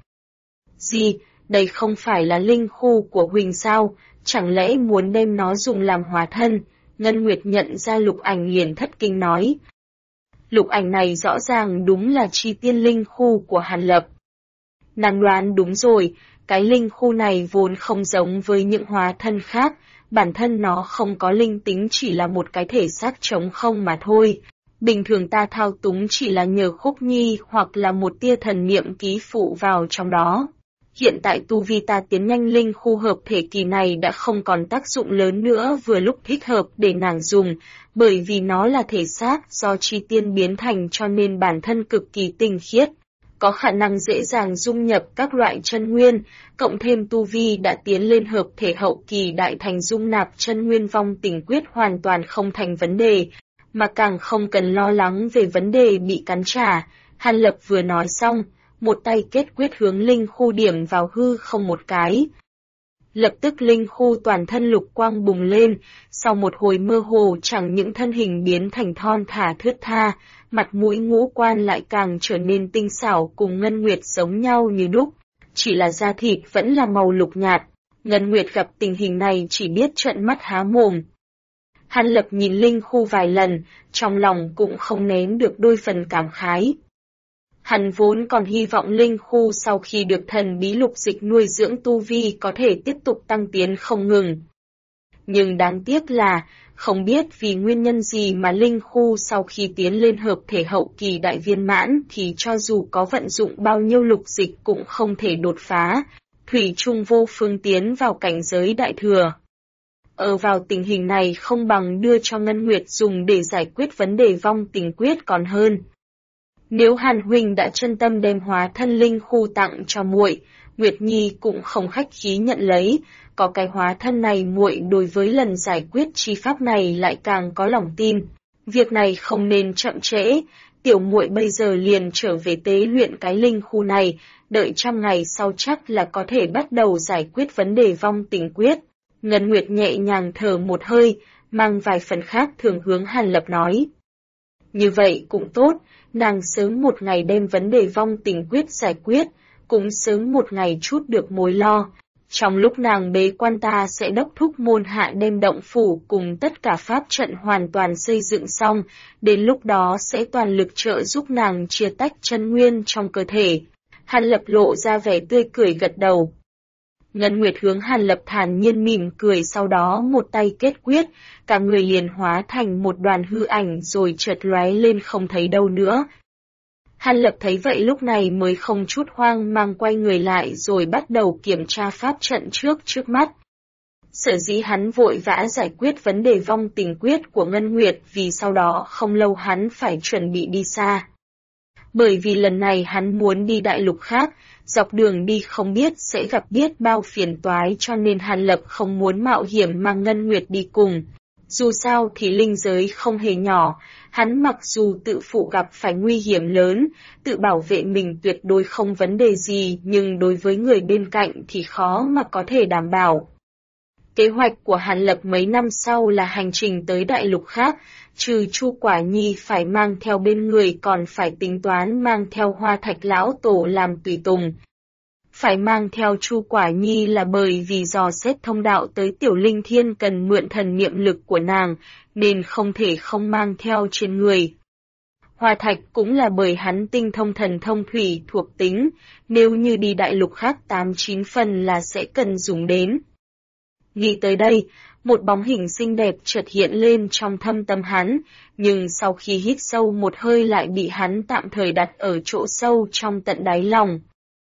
A: Gì, đây không phải là linh khu của Huỳnh sao, chẳng lẽ muốn đem nó dùng làm hóa thân? Ngân Nguyệt nhận ra lục ảnh liền thất kinh nói. Lục ảnh này rõ ràng đúng là chi tiên linh khu của Hàn Lập. Nàng đoán đúng rồi, cái linh khu này vốn không giống với những hóa thân khác, bản thân nó không có linh tính, chỉ là một cái thể xác trống không mà thôi. Bình thường ta thao túng chỉ là nhờ Khúc Nhi hoặc là một tia thần niệm ký phụ vào trong đó. Hiện tại tu vi ta tiến nhanh linh khu hợp thể kỳ này đã không còn tác dụng lớn nữa, vừa lúc thích hợp để nàng dùng, bởi vì nó là thể xác do chi tiên biến thành cho nên bản thân cực kỳ tinh khiết, có khả năng dễ dàng dung nhập các loại chân nguyên, cộng thêm tu vi đã tiến lên hợp thể hậu kỳ đại thành dung nạp chân nguyên vong tình quyết hoàn toàn không thành vấn đề, mà càng không cần lo lắng về vấn đề bị cắn trả. Hàn Lập vừa nói xong, một tay kết quyết hướng linh khu điểm vào hư không một cái. Lập tức linh khu toàn thân lục quang bùng lên, sau một hồi mơ hồ chẳng những thân hình biến thành thon thả thướt tha, mặt mũi ngũ quan lại càng trở nên tinh xảo cùng Ngân Nguyệt giống nhau như đúc, chỉ là da thịt vẫn là màu lục nhạt. Ngân Nguyệt gặp tình hình này chỉ biết trợn mắt há mồm. Hàn Lập nhìn linh khu vài lần, trong lòng cũng không nén được đôi phần cảm khái. Hắn vốn còn hy vọng linh khu sau khi được thần bí lục dịch nuôi dưỡng tu vi có thể tiếp tục tăng tiến không ngừng. Nhưng đáng tiếc là, không biết vì nguyên nhân gì mà linh khu sau khi tiến lên hợp thể hậu kỳ đại viên mãn thì cho dù có vận dụng bao nhiêu lục dịch cũng không thể đột phá, thủy chung vô phương tiến vào cảnh giới đại thừa. Ở vào tình hình này không bằng đưa cho Ngân Nguyệt dùng để giải quyết vấn đề vong tình quyết còn hơn. Nếu Hàn huynh đã chân tâm đem hóa thân linh khu tặng cho muội, Nguyệt Nhi cũng không khách khí nhận lấy, có cái hóa thân này muội đối với lần giải quyết chi pháp này lại càng có lòng tin. Việc này không nên chậm trễ, tiểu muội bây giờ liền trở về tế luyện cái linh khu này, đợi 100 ngày sau chắc là có thể bắt đầu giải quyết vấn đề vong tình quyết. Ngân Nguyệt nhẹ nhàng thở một hơi, mang vài phần khác thường hướng Hàn Lập nói. Như vậy cũng tốt, nàng sớm một ngày đem vấn đề vong tình quyết giải quyết, cũng sớm một ngày chút được mối lo. Trong lúc nàng bế quan ta sẽ đốc thúc môn hạ đem động phủ cùng tất cả pháp trận hoàn toàn xây dựng xong, đến lúc đó sẽ toàn lực trợ giúp nàng chia tách chân nguyên trong cơ thể. Hàn Lập lộ ra vẻ tươi cười gật đầu. Ngân Nguyệt hướng Hàn Lập thản nhiên mỉm cười, sau đó một tay kết quyết, cả người liền hóa thành một đoàn hư ảnh rồi chợt lóe lên không thấy đâu nữa. Hàn Lập thấy vậy lúc này mới không chút hoang mang quay người lại rồi bắt đầu kiểm tra pháp trận trước mắt. Sở dĩ hắn vội vã giải quyết vấn đề vong tình quyết của Ngân Nguyệt vì sau đó không lâu hắn phải chuẩn bị đi xa. Bởi vì lần này hắn muốn đi đại lục khác, dọc đường đi không biết sẽ gặp biết bao phiền toái cho nên Hàn Lập không muốn mạo hiểm mang Ngân Nguyệt đi cùng. Dù sao thì linh giới không hề nhỏ, hắn mặc dù tự phụ gặp phải nguy hiểm lớn, tự bảo vệ mình tuyệt đối không vấn đề gì nhưng đối với người bên cạnh thì khó mà có thể đảm bảo. Kế hoạch của Hàn Lập mấy năm sau là hành trình tới đại lục khác, trừ Chu Quả Nhi phải mang theo bên người còn phải tính toán mang theo Hoa Thạch Lão Tổ làm tùy tùng. Phải mang theo Chu Quả Nhi là bởi vì dò xét thông đạo tới Tiểu Linh Thiên cần mượn thần niệm lực của nàng, nên không thể không mang theo trên người. Hoa Thạch cũng là bởi hắn tinh thông thần thông thủy thuộc tính, nếu như đi đại lục khác 8-9 phần là sẽ cần dùng đến. Nghĩ tới đây, một bóng hình xinh đẹp chợt hiện lên trong thâm tâm hắn, nhưng sau khi hít sâu một hơi lại bị hắn tạm thời đặt ở chỗ sâu trong tận đáy lòng.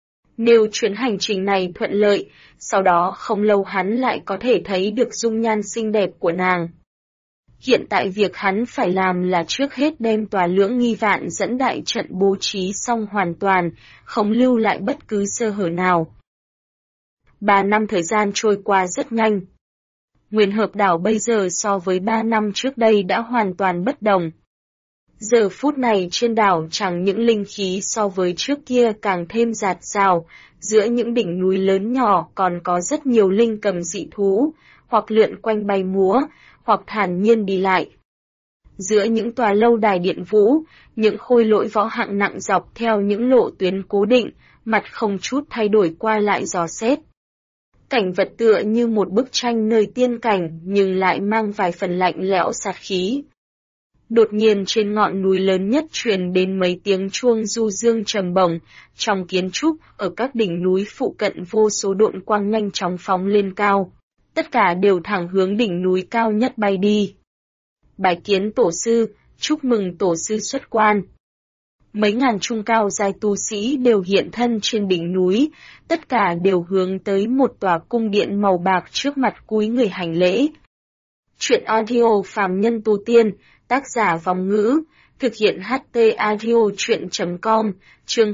A: Nếu chuyến hành trình này thuận lợi, sau đó không lâu hắn lại có thể thấy được dung nhan xinh đẹp của nàng. Hiện tại việc hắn phải làm là trước hết đem tòa Lưỡng Nghi Vạn dẫn đại trận bố trí xong hoàn toàn, không lưu lại bất cứ sơ hở nào. 3 năm thời gian trôi qua rất nhanh. Nguyên Hợp Đảo bây giờ so với 3 năm trước đây đã hoàn toàn bất đồng. Giờ phút này trên đảo chẳng những linh khí so với trước kia càng thêm dạt dào, giữa những đỉnh núi lớn nhỏ còn có rất nhiều linh cầm dị thú, hoặc lượn quanh bay múa, hoặc thản nhiên đi lại. Giữa những tòa lâu đài điện vũ, những khôi lỗi võ hạng nặng dọc theo những lộ tuyến cố định, mặt không chút thay đổi qua lại dò xét. Cảnh vật tựa như một bức tranh nơi tiên cảnh nhưng lại mang vài phần lạnh lẽo sát khí. Đột nhiên trên ngọn núi lớn nhất truyền đến mấy tiếng chuông du dương trầm bổng, trong kiến trúc ở các đỉnh núi phụ cận vô số độn quang nhanh chóng phóng lên cao. Tất cả đều thẳng hướng đỉnh núi cao nhất bay đi. Bái kiến tổ sư, chúc mừng tổ sư xuất quan. Mấy ngàn trung cao giai tu sĩ đều hiện thân trên đỉnh núi, tất cả đều hướng tới một tòa cung điện màu bạc trước mặt cúi người hành lễ. Chuyện audio phàm nhân tu tiên, tác giả Vong Ngữ, thực hiện HT audio chuyện.com, chương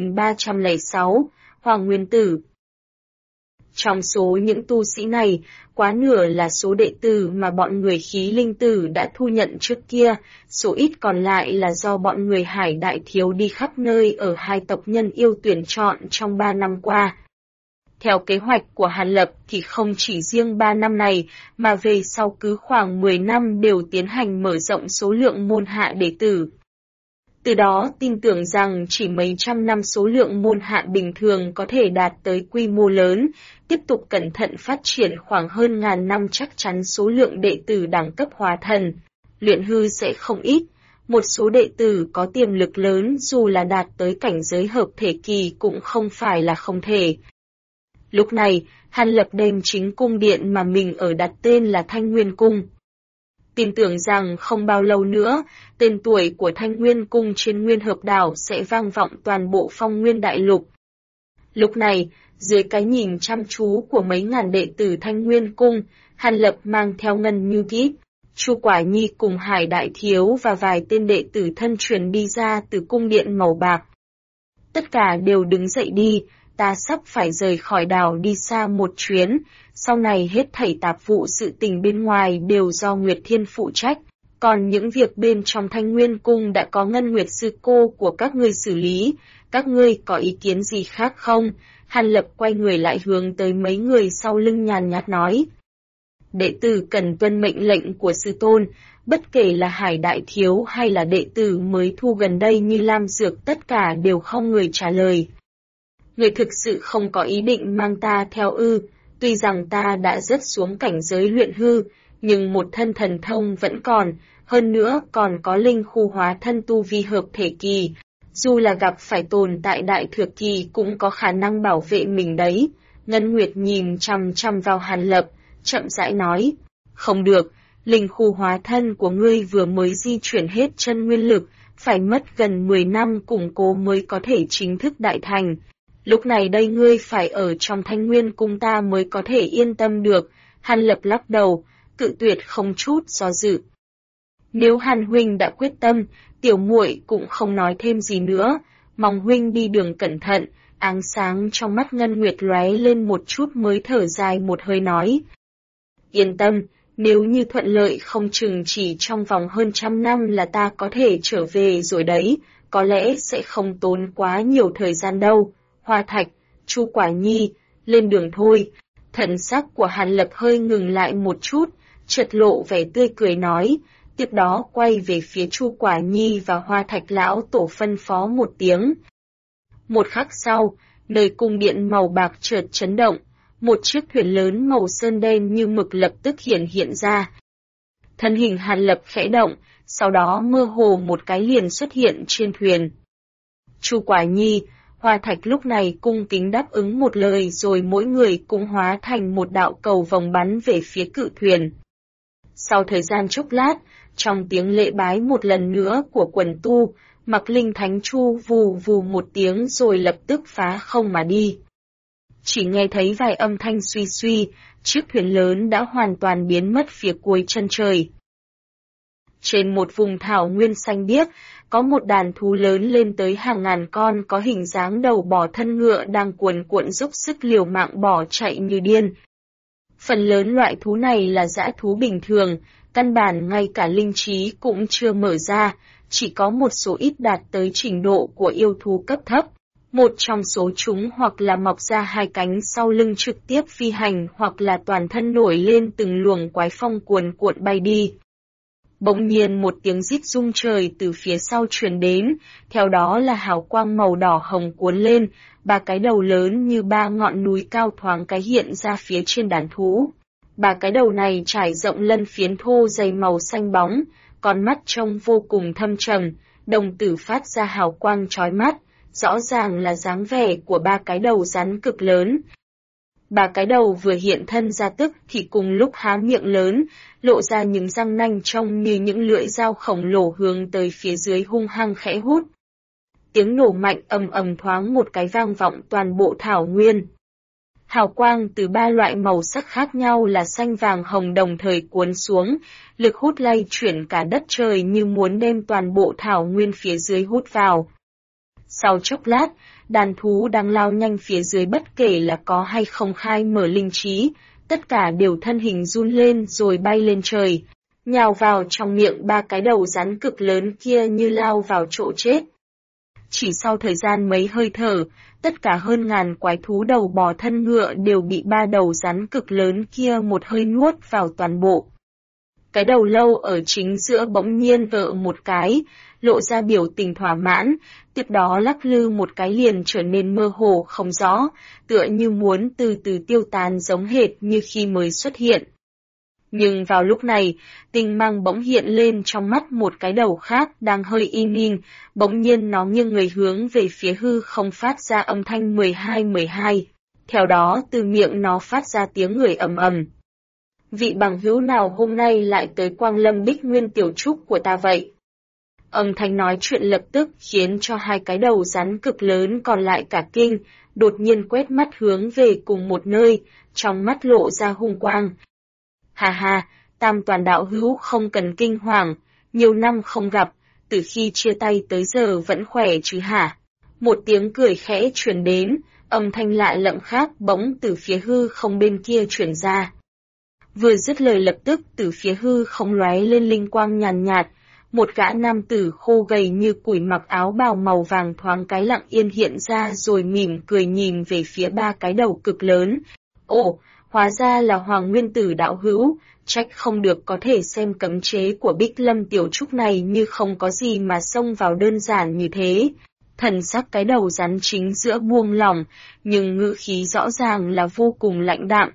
A: 2306, Hoàng Nguyên Tử. Trong số những tu sĩ này, quá nửa là số đệ tử mà bọn người khí linh tử đã thu nhận trước kia, số ít còn lại là do bọn người Hải Đại Thiếu đi khắp nơi ở hai tộc nhân yêu tuyển chọn trong 3 năm qua. Theo kế hoạch của Hàn Lập thì không chỉ riêng 3 năm này, mà về sau cứ khoảng 10 năm đều tiến hành mở rộng số lượng môn hạ đệ tử. Từ đó tin tưởng rằng chỉ mấy trăm năm số lượng môn hạ bình thường có thể đạt tới quy mô lớn, tiếp tục cẩn thận phát triển khoảng hơn ngàn năm chắc chắn số lượng đệ tử đẳng cấp hóa thần, luyện hư sẽ không ít. Một số đệ tử có tiềm lực lớn dù là đạt tới cảnh giới hợp thể kỳ cũng không phải là không thể. Lúc này, Hàn Lập đem chính cung điện mà mình ở đặt tên là Thanh Nguyên Cung. Tin tưởng rằng không bao lâu nữa, tên tuổi của Thanh Nguyên Cung trên Nguyên Hợp Đảo sẽ vang vọng toàn bộ Phong Nguyên Đại Lục. Lúc này, dưới cái nhìn chăm chú của mấy ngàn đệ tử Thanh Nguyên Cung, Hàn Lập mang theo Ngân Như Kíp, Chu Quả Nhi cùng Hải Đại Thiếu và vài tên đệ tử thân truyền đi ra từ cung điện màu bạc. Tất cả đều đứng dậy đi, ta sắp phải rời khỏi đảo đi xa một chuyến, sau này hết thảy tạp vụ sự tình bên ngoài đều do Nguyệt Thiên phụ trách, còn những việc bên trong Thanh Nguyên Cung đã có Ngân Nguyệt sư cô của các ngươi xử lý, các ngươi có ý kiến gì khác không? Hàn Lập quay người lại hướng tới mấy người sau lưng nhàn nhạt nói. Đệ tử cần tuân mệnh lệnh của sư tôn, bất kể là Hải Đại Thiếu hay là đệ tử mới thu gần đây như Lam Dược tất cả đều không người trả lời. Người thực sự không có ý định mang ta theo ư, tuy rằng ta đã rớt xuống cảnh giới luyện hư, nhưng một thân thần thông vẫn còn, hơn nữa còn có linh khu hóa thân tu vi hợp thể kỳ, dù là gặp phải tồn tại đại thược kỳ cũng có khả năng bảo vệ mình đấy. Ngân Nguyệt nhìn chằm chằm vào Hàn Lập, chậm rãi nói, không được, linh khu hóa thân của ngươi vừa mới di chuyển hết chân nguyên lực, phải mất gần 10 năm củng cố mới có thể chính thức đại thành. Lúc này đây ngươi phải ở trong Thanh Nguyên Cung ta mới có thể yên tâm được. Hàn Lập lắc đầu, cự tuyệt không chút do dự. Nếu Hàn huynh đã quyết tâm, tiểu muội cũng không nói thêm gì nữa, mong huynh đi đường cẩn thận. Áng sáng trong mắt Ngân Nguyệt lóe lên một chút mới thở dài một hơi nói. Yên tâm, nếu như thuận lợi không chừng chỉ trong vòng hơn 100 năm là ta có thể trở về rồi đấy, có lẽ sẽ không tốn quá nhiều thời gian đâu. Hoa Thạch, Chu Quả Nhi, lên đường thôi. Thần sắc của Hàn Lập hơi ngừng lại một chút, chợt lộ vẻ tươi cười nói, tiếp đó quay về phía Chu Quả Nhi và Hoa Thạch lão tổ phân phó một tiếng. Một khắc sau, nơi cung điện màu bạc chợt chấn động, một chiếc thuyền lớn màu sơn đen như mực lập tức hiện ra. Thân hình Hàn Lập khẽ động, sau đó mơ hồ một cái liền xuất hiện trên thuyền. Chu Quả Nhi, Hoa Thạch lúc này cung kính đáp ứng một lời rồi mỗi người cũng hóa thành một đạo cầu vòng bắn về phía cự thuyền. Sau thời gian chốc lát, trong tiếng lễ bái một lần nữa của quần tu, Mặc Linh Thánh Chu vù vù một tiếng rồi lập tức phá không mà đi. Chỉ nghe thấy vài âm thanh suy suy, chiếc thuyền lớn đã hoàn toàn biến mất phía cuối chân trời. Trên một vùng thảo nguyên xanh biếc, có một đàn thú lớn lên tới hàng ngàn con có hình dáng đầu bò thân ngựa đang cuồn cuộn dốc sức liều mạng bỏ chạy như điên. Phần lớn loại thú này là dã thú bình thường, căn bản ngay cả linh trí cũng chưa mở ra, chỉ có một số ít đạt tới trình độ của yêu thú cấp thấp. Một trong số chúng hoặc là mọc ra hai cánh sau lưng trực tiếp phi hành hoặc là toàn thân nổi lên từng luồng quái phong cuồn cuộn bay đi. Bỗng nhiên một tiếng rít rung trời từ phía sau truyền đến, theo đó là hào quang màu đỏ hồng cuốn lên, ba cái đầu lớn như ba ngọn núi cao thoáng cái hiện ra phía trên đàn thú. Ba cái đầu này trải rộng lân phiến thô dày màu xanh bóng, con mắt trông vô cùng thâm trầm, đồng tử phát ra hào quang chói mắt, rõ ràng là dáng vẻ của ba cái đầu rắn cực lớn. Ba cái đầu vừa hiện thân ra tức thì cùng lúc há miệng lớn, lộ ra những răng nanh trông như những lưỡi dao khổng lồ hướng tới phía dưới hung hăng khẽ hút. Tiếng nổ mạnh ầm ầm thoáng một cái vang vọng toàn bộ thảo nguyên. Hào quang từ ba loại màu sắc khác nhau là xanh vàng hồng đồng thời cuốn xuống, lực hút lay chuyển cả đất trời như muốn đem toàn bộ thảo nguyên phía dưới hút vào. Sau chốc lát, đàn thú đang lao nhanh phía dưới bất kể là có hay không khai mở linh trí, tất cả đều thân hình run lên rồi bay lên trời, nhào vào trong miệng ba cái đầu rắn cực lớn kia như lao vào chỗ chết. Chỉ sau thời gian mấy hơi thở, tất cả hơn ngàn quái thú đầu bò thân ngựa đều bị ba đầu rắn cực lớn kia một hơi nuốt vào toàn bộ. Cái đầu lâu ở chính giữa bỗng nhiên vỡ một cái, lộ ra biểu tình thỏa mãn, tiếp đó lắc lư một cái liền trở nên mơ hồ không rõ, tựa như muốn từ từ tiêu tán giống hệt như khi mới xuất hiện. Nhưng vào lúc này, tinh mang bỗng hiện lên trong mắt một cái đầu khác đang hơi im inh, bỗng nhiên nó nghiêng người hướng về phía hư không phát ra âm thanh 12. Theo đó từ miệng nó phát ra tiếng người ầm ầm. Vị bằng hữu nào hôm nay lại tới Quang Lâm Bích Nguyên tiểu trúc của ta vậy? Âm thanh nói chuyện lập tức khiến cho hai cái đầu rắn cực lớn còn lại cả kinh, đột nhiên quét mắt hướng về cùng một nơi, trong mắt lộ ra hung quang. Hà hà, Tam Toàn đạo hữu không cần kinh hoàng, nhiều năm không gặp, từ khi chia tay tới giờ vẫn khỏe chứ hả? Một tiếng cười khẽ truyền đến, âm thanh lạ lẫm khác bỗng từ phía hư không bên kia truyền ra. Vừa dứt lời lập tức từ phía hư không lóe lên linh quang nhàn nhạt, một gã nam tử khô gầy như củi mặc áo bào màu vàng thoáng cái lặng yên hiện ra rồi mỉm cười nhìn về phía ba cái đầu cực lớn. Ồ, hóa ra là Hoàng Nguyên Tử đạo hữu, trách không được có thể xem cấm chế của Bích Lâm tiểu trúc này như không có gì mà xông vào đơn giản như thế. Thần sắc cái đầu rắn chính giữa buông lỏng, nhưng ngữ khí rõ ràng là vô cùng lãnh đạm.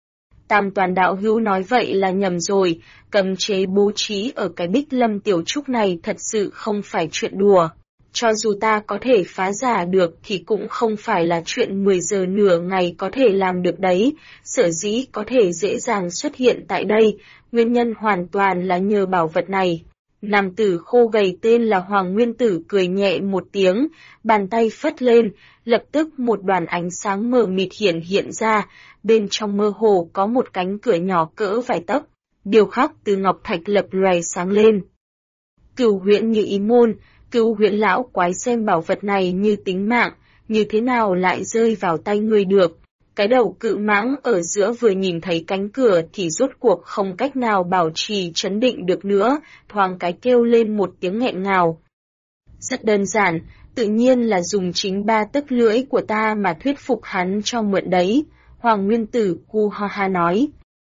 A: Tam Toàn đạo hữu nói vậy là nhầm rồi, cấm chế bố trí ở cái Bích Lâm tiểu trúc này thật sự không phải chuyện đùa. Cho dù ta có thể phá giả được thì cũng không phải là chuyện 10 giờ nửa ngày có thể làm được đấy, sở dĩ có thể dễ dàng xuất hiện tại đây, nguyên nhân hoàn toàn là nhờ bảo vật này. Nam tử khô gầy tên là Hoàng Nguyên Tử cười nhẹ một tiếng, bàn tay phất lên, lập tức một đoàn ánh sáng mờ mịt hiện ra, bên trong mơ hồ có một cánh cửa nhỏ cỡ vài tấc, điêu khắc từ ngọc thạch lập lòe sáng lên. Cửu Huyễn Như Ý môn, Cửu Huyễn lão quái xem bảo vật này như tính mạng, như thế nào lại rơi vào tay người được. Cái đầu cự mãng ở giữa vừa nhìn thấy cánh cửa thì rốt cuộc không cách nào bảo trì trấn định được nữa, thoáng cái kêu lên một tiếng nghẹn ngào. Rất đơn giản, tự nhiên là dùng chính 3 tấc lưỡi của ta mà thuyết phục hắn cho mượn đấy, Hoàng Nguyên Tử hu ha ha nói.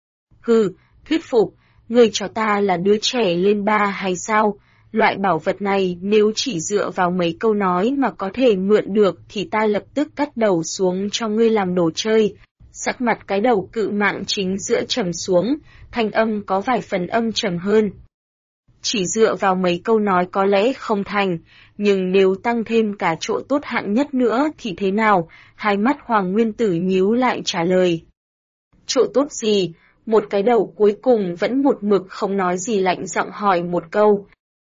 A: Hừ, thuyết phục, ngươi cho ta là đứa trẻ lên 3 hay sao? Loại bảo vật này nếu chỉ dựa vào mấy câu nói mà có thể mượn được thì ta lập tức cắt đầu xuống cho ngươi làm đồ chơi. Sắc mặt cái đầu cự mạng chính giữa trầm xuống, thanh âm có vài phần âm trầm hơn. Chỉ dựa vào mấy câu nói có lẽ không thành, nhưng nếu tăng thêm cả chỗ tốt hạng nhất nữa thì thế nào? Hai mắt Hoàng Nguyên Tử nhíu lại trả lời. Chỗ tốt gì? Một cái đầu cuối cùng vẫn một mực không nói gì lạnh giọng hỏi một câu.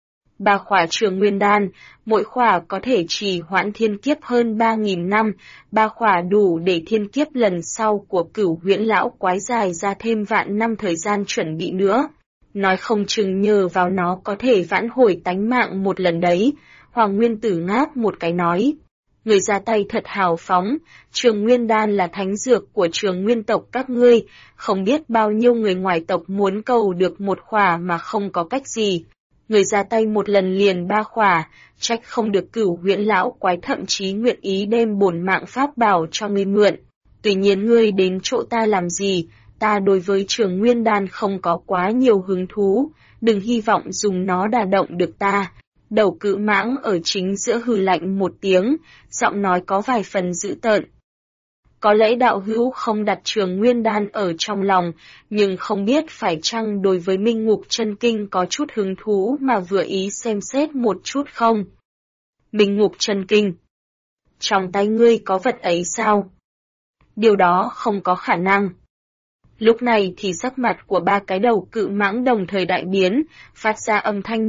A: 3 khỏa Trường Nguyên Đan, mỗi khỏa có thể trì hoãn thiên kiếp hơn 3.000 năm, 3 khỏa đủ để thiên kiếp lần sau của Cửu Huyễn lão quái dài ra thêm vạn năm thời gian chuẩn bị nữa. Nói không chừng nhờ vào nó có thể vãn hồi tánh mạng một lần đấy, Hoàng Nguyên Tử ngáp một cái nói. Người ra tay thật hào phóng, Trường Nguyên Đan là thánh dược của Trường Nguyên tộc các ngươi, không biết bao nhiêu người ngoài tộc muốn cầu được một khỏa mà không có cách gì. Người ra tay một lần liền 3 khỏa, trách không được Cửu Huyễn lão quái thậm chí nguyện ý đem bổn mạng pháp bảo cho ngươi mượn. Tuy nhiên ngươi đến chỗ ta làm gì, ta đối với Trường Nguyên Đan không có quá nhiều hứng thú, đừng hy vọng dùng nó đả động được ta. Đầu Cự Mãng ở chính giữa hừ lạnh một tiếng, giọng nói có vài phần dữ tợn. Có lẽ đạo hữu không đặt Trường Nguyên Đan ở trong lòng, nhưng không biết phải chăng đối với Minh Ngục Chân Kinh có chút hứng thú mà vừa ý xem xét một chút không? Minh Ngục Chân Kinh. Trong tay ngươi có vật ấy sao? Điều đó không có khả năng. Lúc này thì sắc mặt của 3 cái đầu Cự Mãng đồng thời đại biến, phát ra âm thanh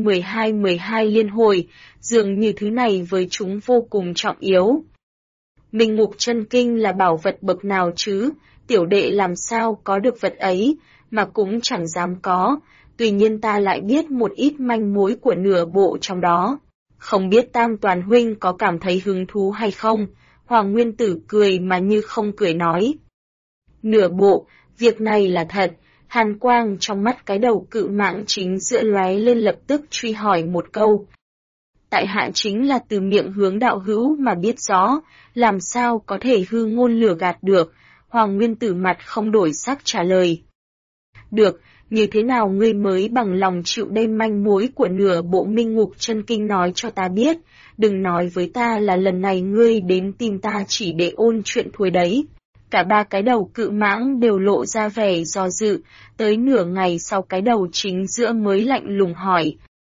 A: 12 liên hồi, dường như thứ này với chúng vô cùng trọng yếu. Minh Ngục Chân Kinh là bảo vật bậc nào chứ, tiểu đệ làm sao có được vật ấy, mà cũng chẳng dám có, tuy nhiên ta lại biết một ít manh mối của nửa bộ trong đó. Không biết Tam Toàn huynh có cảm thấy hứng thú hay không? Hoàng Nguyên Tử cười mà như không cười nói. Nửa bộ, việc này là thật. Hàn quang trong mắt cái đầu Cự Mãng chính giữa lóe lên, lập tức truy hỏi một câu. Tại hạ chính là từ miệng hướng đạo hữu mà biết rõ, làm sao có thể hư ngôn lừa gạt được. Hoàng Nguyên Tử mặt không đổi sắc trả lời. Được, như thế nào ngươi mới bằng lòng chịu đem manh mối của nửa bộ Minh Ngục Chân Kinh nói cho ta biết, đừng nói với ta là lần này ngươi đến tìm ta chỉ để ôn chuyện thôi đấy. Cả 3 cái đầu Cự Mãng đều lộ ra vẻ do dự, tới nửa ngày sau cái đầu chính giữa mới lạnh lùng hỏi.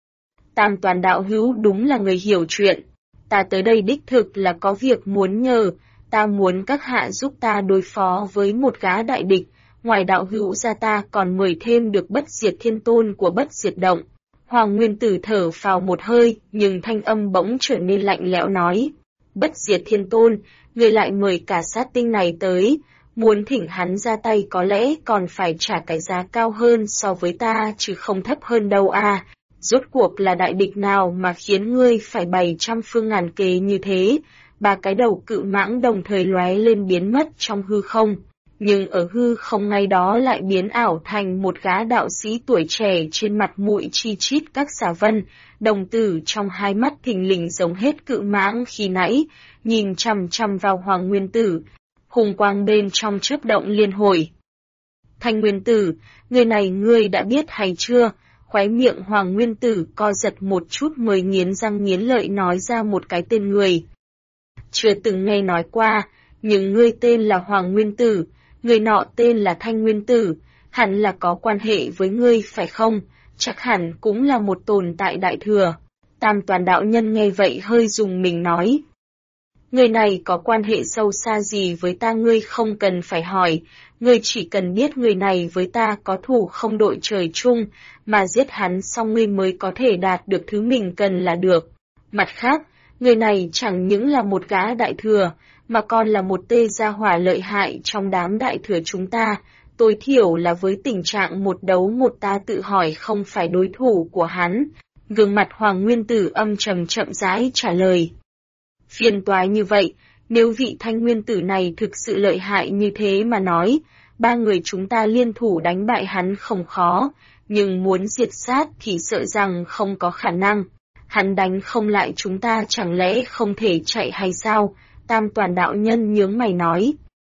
A: Tam Toàn đạo hữu đúng là người hiểu chuyện, ta tới đây đích thực là có việc muốn nhờ, ta muốn các hạ giúp ta đối phó với một gã đại địch, ngoài đạo hữu ra ta còn mời thêm được Bất Diệt Thiên Tôn của Bất Diệt Động. Hoàng Nguyên Tử thở phào một hơi, nhưng thanh âm bỗng trở nên lạnh lẽo nói. Bất Diệt Thiên Tôn, người lại mời cả sát tinh này tới, muốn thỉnh hắn ra tay có lẽ còn phải trả cái giá cao hơn so với ta chứ không thấp hơn đâu à. Rốt cuộc là đại địch nào mà khiến ngươi phải bày trăm phương ngàn kế như thế? 3 cái đầu Cự Mãng đồng thời lóe lên biến mất trong hư không. Nhưng ở hư không ngay đó lại biến ảo thành một gã đạo sĩ tuổi trẻ, trên mặt mũi chi chít các xà vân, đồng tử trong hai mắt thình lình giống hết Cự Mãng khi nãy, nhìn chằm chằm vào Hoàng Nguyên Tử, hùng quang bên trong chớp động liên hồi. Thanh Nguyên Tử, người này ngươi đã biết hay chưa? Khóe miệng Hoàng Nguyên Tử co giật một chút mới nghiến răng nghiến lợi nói ra một cái tên người. Chưa từng nghe nói qua, nhưng ngươi tên là Hoàng Nguyên Tử, người nọ tên là Thanh Nguyên Tử, hẳn là có quan hệ với ngươi phải không? Chắc hẳn cũng là một tồn tại đại thừa. Tam Toàn đạo nhân nghe vậy hơi rùng mình nói. Người này có quan hệ sâu xa gì với ta ngươi không cần phải hỏi, ngươi chỉ cần biết người này với ta có thù không đội trời chung, mà giết hắn xong ngươi mới có thể đạt được thứ mình cần là được. Mặt khác, người này chẳng những là một gã đại thừa, mà còn là một tê gia hỏa lợi hại trong đám đại thừa chúng ta, tối thiểu là với tình trạng một đấu một ta tự hỏi không phải đối thủ của hắn. Gương mặt Hoàng Nguyên Tử âm trầm chậm rãi trả lời. Phiền toái như vậy, nếu vị Thanh Nguyên Tử này thực sự lợi hại như thế mà nói, 3 người chúng ta liên thủ đánh bại hắn không khó, nhưng muốn diệt sát thì sợ rằng không có khả năng. Hắn đánh không lại chúng ta chẳng lẽ không thể chạy hay sao? Tam Toàn đạo nhân nhướng mày nói.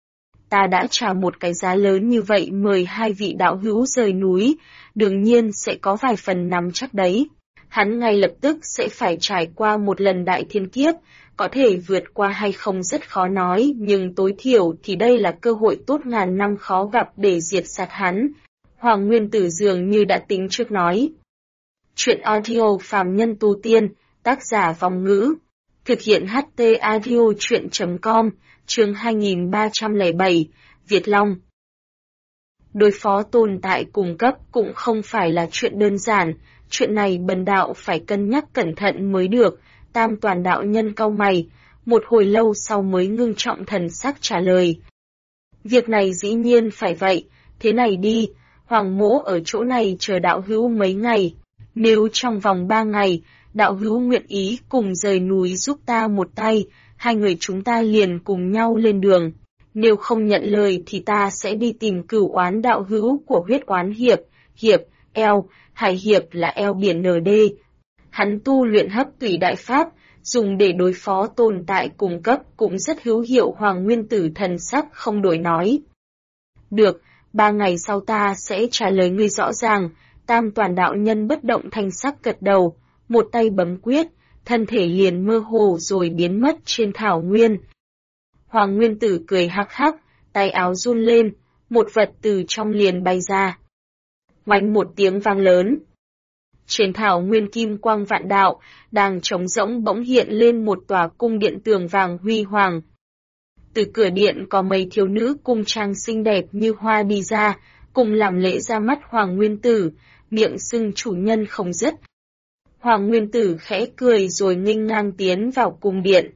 A: Ta đã trả một cái giá lớn như vậy mời 2 vị đạo hữu rời núi, đương nhiên sẽ có vài phần nắm chắc đấy. Hắn ngay lập tức sẽ phải trải qua một lần đại thiên kiếp, có thể vượt qua hay không rất khó nói, nhưng tối thiểu thì đây là cơ hội tốt ngàn năm khó gặp để diệt sát hắn. Hoàng Nguyên Tử dường như đã tính trước nói. Chuyện audio phàm nhân tu tiên, tác giả Vong Ngữ. Thực hiện HT audio chuyện.com, chương 2307, Việt Long. Đối phó tồn tại cùng cấp cũng không phải là chuyện đơn giản, chuyện này bần đạo phải cân nhắc cẩn thận mới được. Tam Toàn đạo nhân cau mày, một hồi lâu sau mới ngưng trọng thần sắc trả lời. Việc này dĩ nhiên phải vậy, thế này đi, Hoàng mỗ ở chỗ này chờ đạo hữu mấy ngày, nếu trong vòng 3 ngày, đạo hữu nguyện ý cùng rời núi giúp ta một tay, hai người chúng ta liền cùng nhau lên đường. Nếu không nhận lời thì ta sẽ đi tìm cửu oán đạo hữu của huyết oán hiệp, hiệp, eo, hải hiệp là eo biển ND. Hắn tu luyện hấp tùy đại pháp, dùng để đối phó tồn tại cùng cấp cũng rất hữu hiệu. Hoàng Nguyên Tử thần sắc không đổi nói. Được, 3 ngày sau ta sẽ trả lời ngươi rõ ràng. Tam Toàn đạo nhân bất động thanh sắc gật đầu, một tay bấm quyết, thân thể liền mơ hồ rồi biến mất trên thảo nguyên. Hoàng Nguyên Tử cười hắc hắc, tay áo run lên, một vật từ trong liền bay ra. Oanh một tiếng vang lớn. Trên thảo nguyên kim quang vạn đạo, đang trống rỗng bỗng hiện lên một tòa cung điện tường vàng huy hoàng. Từ cửa điện có mấy thiếu nữ cung trang xinh đẹp như hoa đi ra, cùng làm lễ ra mắt Hoàng Nguyên Tử, miệng xưng chủ nhân không dứt. Hoàng Nguyên Tử khẽ cười rồi nghênh ngang tiến vào cung điện.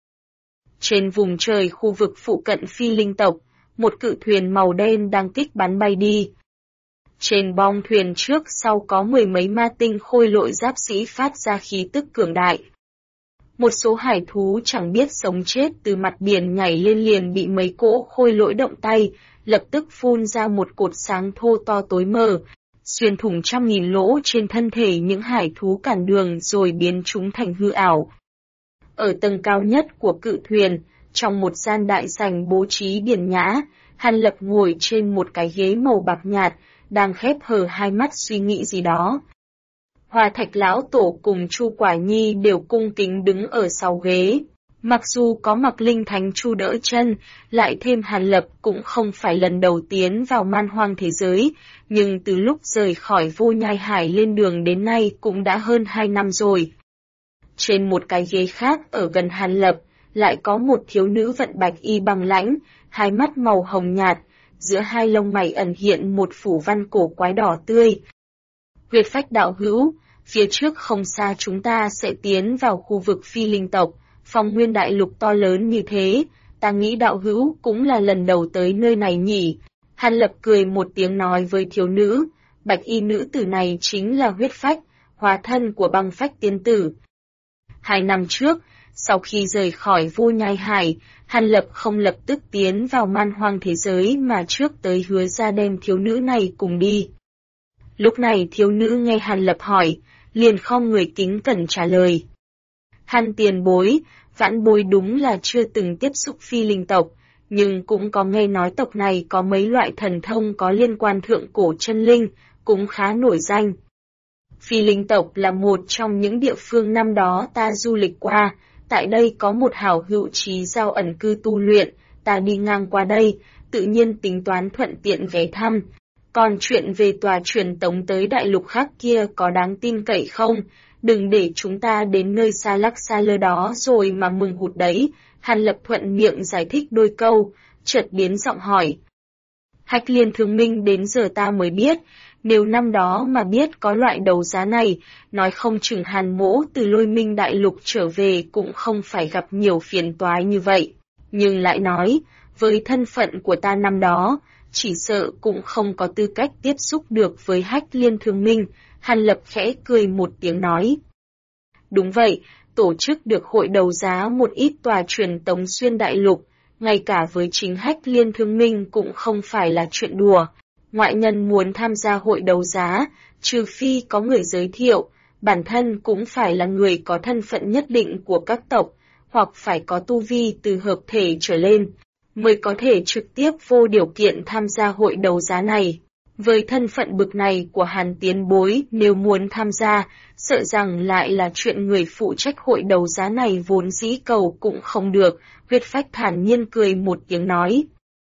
A: Trên vùng trời khu vực phụ cận Phi Linh tộc, một cự thuyền màu đen đang kích bắn bay đi. Trên bong thuyền trước sau có 10 mấy ma tinh khôi lội giáp sĩ phát ra khí tức cường đại. Một số hải thú chẳng biết sống chết từ mặt biển nhảy lên liền bị mấy cỗ khôi lỗi động tay, lập tức phun ra một cột sáng thô to tối mờ, xuyên thủng trăm nghìn lỗ trên thân thể những hải thú cản đường rồi biến chúng thành hư ảo. Ở tầng cao nhất của cự thuyền, trong một gian đại sảnh bố trí điển nhã, Hàn Lập ngồi trên một cái ghế màu bạc nhạt, đang khép hờ hai mắt suy nghĩ gì đó. Hoa Thạch lão tổ cùng Chu Quả Nhi đều cung kính đứng ở sau ghế. Mặc dù có Mặc Linh Thánh Chu đỡ chân, lại thêm Hàn Lập cũng không phải lần đầu tiến vào man hoang thế giới, nhưng từ lúc rời khỏi Vô Nhai Hải lên đường đến nay cũng đã hơn 2 năm rồi. Trên một cái ghế khác ở gần Hàn Lập, lại có một thiếu nữ vận bạch y bằng lãnh, hai mắt màu hồng nhạt, giữa hai lông mày ẩn hiện một phủ văn cổ quái đỏ tươi. Huyết Phách đạo hữu, phía trước không xa chúng ta sẽ tiến vào khu vực Phi Linh tộc, phong nguyên đại lục to lớn như thế, ta nghĩ đạo hữu cũng là lần đầu tới nơi này nhỉ. Hàn Lập cười một tiếng nói với thiếu nữ, bạch y nữ tử này chính là Huyết Phách, hóa thân của Băng Phách tiên tử. 2 năm trước, sau khi rời khỏi Vô Nhai Hải, Hàn Lập không lập tức tiến vào man hoang thế giới mà trước tới hứa ra đem thiếu nữ này cùng đi. Lúc này thiếu nữ nghe Hàn Lập hỏi, liền khom người kính cẩn trả lời. Hàn tiền bối, vãn bối đúng là chưa từng tiếp xúc Phi Linh tộc, nhưng cũng có nghe nói tộc này có mấy loại thần thông có liên quan thượng cổ chân linh, cũng khá nổi danh. Phi Linh tộc là một trong những địa phương năm đó ta du lịch qua, tại đây có một hảo hữu trí giao ẩn cư tu luyện, ta đi ngang qua đây, tự nhiên tính toán thuận tiện ghé thăm. Còn chuyện về tòa truyền tống tới đại lục khác kia có đáng tin cậy không? Đừng để chúng ta đến nơi xa lắc xa lơ đó rồi mà mừng hụt đấy. Hàn Lập thuận miệng giải thích đôi câu, chợt biến giọng hỏi. Hách Liên Thương Minh đến giờ ta mới biết, nếu năm đó mà biết có loại đấu giá này, nói không chừng Hàn Mỗ từ Lôi Minh đại lục trở về cũng không phải gặp nhiều phiền toái như vậy. Nhưng lại nói, với thân phận của ta năm đó, chỉ sợ cũng không có tư cách tiếp xúc được với Hách Liên Thương Minh. Hàn Lập khẽ cười một tiếng nói. Đúng vậy, tổ chức được hội đấu giá một ít tòa truyền tống xuyên đại lục, ngay cả với chính Hách Liên Thương Minh cũng không phải là chuyện đùa. Ngoại nhân muốn tham gia hội đấu giá, trừ phi có người giới thiệu, bản thân cũng phải là người có thân phận nhất định của các tộc, hoặc phải có tu vi từ hợp thể trở lên, mới có thể trực tiếp vô điều kiện tham gia hội đấu giá này. Với thân phận bực này của Hàn tiền bối, nếu muốn tham gia, sợ rằng lại là chuyện người phụ trách hội đấu giá này vốn dĩ cầu cũng không được. Huyết Phách thản nhiên cười một tiếng nói.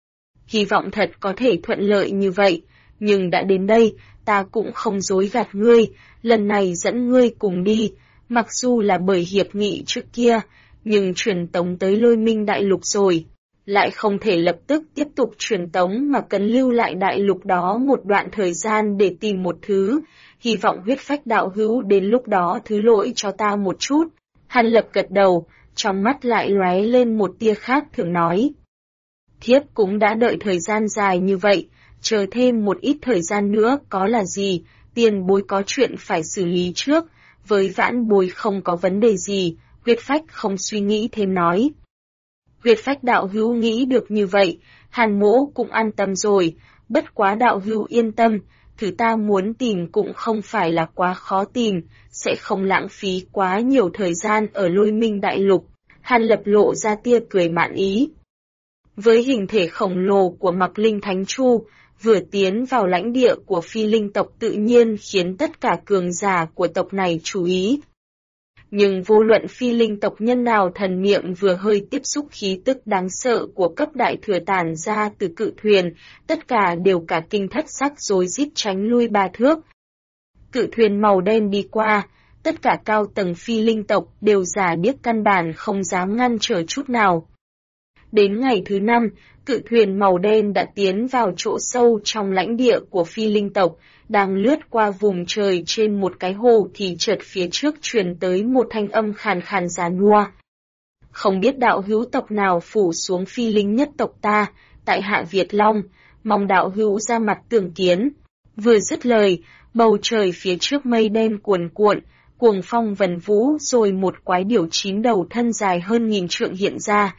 A: Hy vọng thật có thể thuận lợi như vậy, nhưng đã đến đây, ta cũng không dối gạt ngươi, lần này dẫn ngươi cùng đi, mặc dù là bởi hiệp nghị trước kia, nhưng truyền tống tới Lôi Minh đại lục rồi, lại không thể lập tức tiếp tục truyền tống mà cần lưu lại đại lục đó một đoạn thời gian để tìm một thứ, hy vọng Huyết Phách đạo hữu đến lúc đó thứ lỗi cho ta một chút. Hàn Lập gật đầu, trong mắt lại lóe lên một tia khác thường nói. Thiếp cũng đã đợi thời gian dài như vậy, chờ thêm một ít thời gian nữa có là gì, tiền bối có chuyện phải xử lý trước, với vãn bối không có vấn đề gì, Huyết Phách không suy nghĩ thêm nói. Huyết Phách đạo hữu nghĩ được như vậy, Hàn Mỗ cũng an tâm rồi, bất quá đạo hữu yên tâm, thứ ta muốn tìm cũng không phải là quá khó tìm, sẽ không lãng phí quá nhiều thời gian ở Lôi Minh Đại Lục. Hàn Lập lộ ra tia cười mãn ý. Với hình thể khổng lồ của Mặc Linh Thánh Chu, vừa tiến vào lãnh địa của phi linh tộc tự nhiên khiến tất cả cường giả của tộc này chú ý. Nhưng vô luận phi linh tộc nhân nào thần miệng vừa hơi tiếp xúc khí tức đáng sợ của cấp đại thừa tản ra từ cự thuyền, tất cả đều cả kinh thất sắc rối rít tránh lui 3 thước. Cự thuyền màu đen đi qua, tất cả cao tầng phi linh tộc đều giả điếc căn bản không dám ngăn trở chút nào. Đến ngày thứ 5, cự thuyền màu đen đã tiến vào chỗ sâu trong lãnh địa của phi linh tộc, đang lướt qua vùng trời trên một cái hồ thì chợt phía trước truyền tới một thanh âm khàn khàn giàn nua. Không biết đạo hữu tộc nào phủ xuống phi linh nhất tộc ta, tại hạ Việt Long, mong đạo hữu ra mặt tưởng kiến. Vừa dứt lời, bầu trời phía trước mây đen cuồn cuộn, cuồng phong vần vũ rồi một quái điểu 9 đầu thân dài hơn 1000 trượng hiện ra.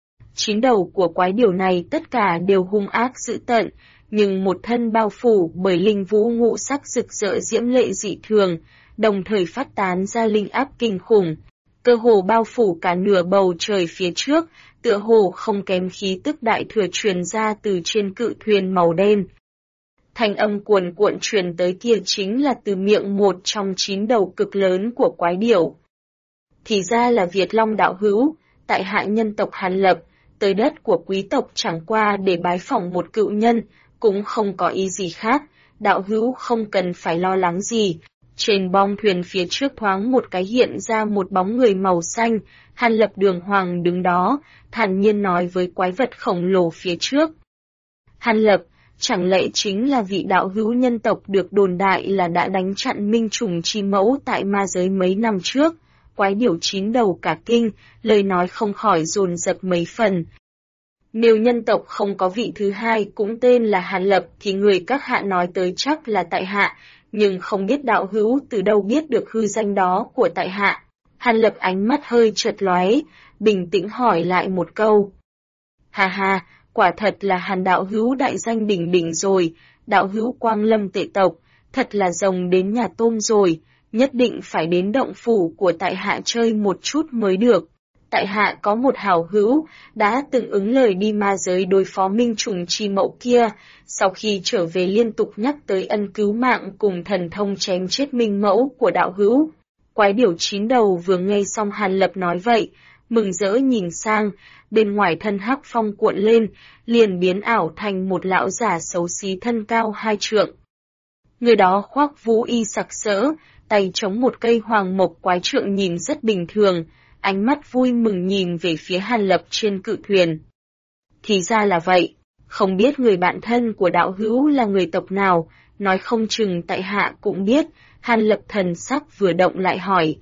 A: 9 đầu của quái điểu này tất cả đều hung ác dữ tợn, nhưng một thân bao phủ bởi linh vũ ngũ sắc rực rỡ diễm lệ dị thường, đồng thời phát tán ra linh áp kinh khủng, cơ hồ bao phủ cả nửa bầu trời phía trước, tựa hồ không kém khí tức đại thừa truyền ra từ trên cự thuyền màu đen. Thanh âm cuồn cuộn truyền tới kia chính là từ miệng một trong 9 đầu cực lớn của quái điểu. Thì ra là Việt Long đạo hữu, tại hạ nhân tộc Hàn Lập, tới đất của quý tộc chẳng qua để bái phỏng một cựu nhân, cũng không có ý gì khác, đạo hữu không cần phải lo lắng gì. Trên bong thuyền phía trước thoáng một cái hiện ra một bóng người màu xanh, Hàn Lập đường hoàng đứng đó, thản nhiên nói với quái vật khổng lồ phía trước. Hàn Lập, chẳng lẽ chính là vị đạo hữu nhân tộc được đồn đại là đã đánh chặn Minh Trùng Chi Mẫu tại ma giới mấy năm trước? Quái điểu 9 đầu cả kinh, lời nói không khỏi dồn dập mấy phần. Nếu nhân tộc không có vị thứ hai cũng tên là Hàn Lập thì người các hạ nói tới chắc là tại hạ, nhưng không biết đạo hữu từ đâu biết được hư danh đó của tại hạ. Hàn Lập ánh mắt hơi chợt lóe, bình tĩnh hỏi lại một câu. Ha ha, quả thật là Hàn đạo hữu đại danh đỉnh đỉnh rồi, đạo hữu Quang Lâm tệ tộc, thật là rồng đến nhà tôm rồi, nhất định phải đến động phủ của tại hạ chơi một chút mới được. Tại hạ có một hảo hữu, đã từng ứng lời đi ma giới đối phó Minh Trùng Chi Mẫu kia, sau khi trở về liên tục nhắc tới ân cứu mạng cùng thần thông chém chết Minh Mẫu của đạo hữu. Quái điểu 9 đầu vừa nghe xong Hàn Lập nói vậy, mừng rỡ nhìn sang, bên ngoài thân hắc phong cuộn lên, liền biến ảo thành một lão giả xấu xí thân cao 2 trượng. Người đó khoác vũ y sặc sỡ, tay chống một cây hoàng mộc quái trượng nhìn rất bình thường, ánh mắt vui mừng nhìn về phía Hàn Lập trên cự thuyền. Thì ra là vậy, không biết người bạn thân của đạo hữu là người tộc nào, nói không chừng tại hạ cũng biết. Hàn Lập thần sắc vừa động lại hỏi.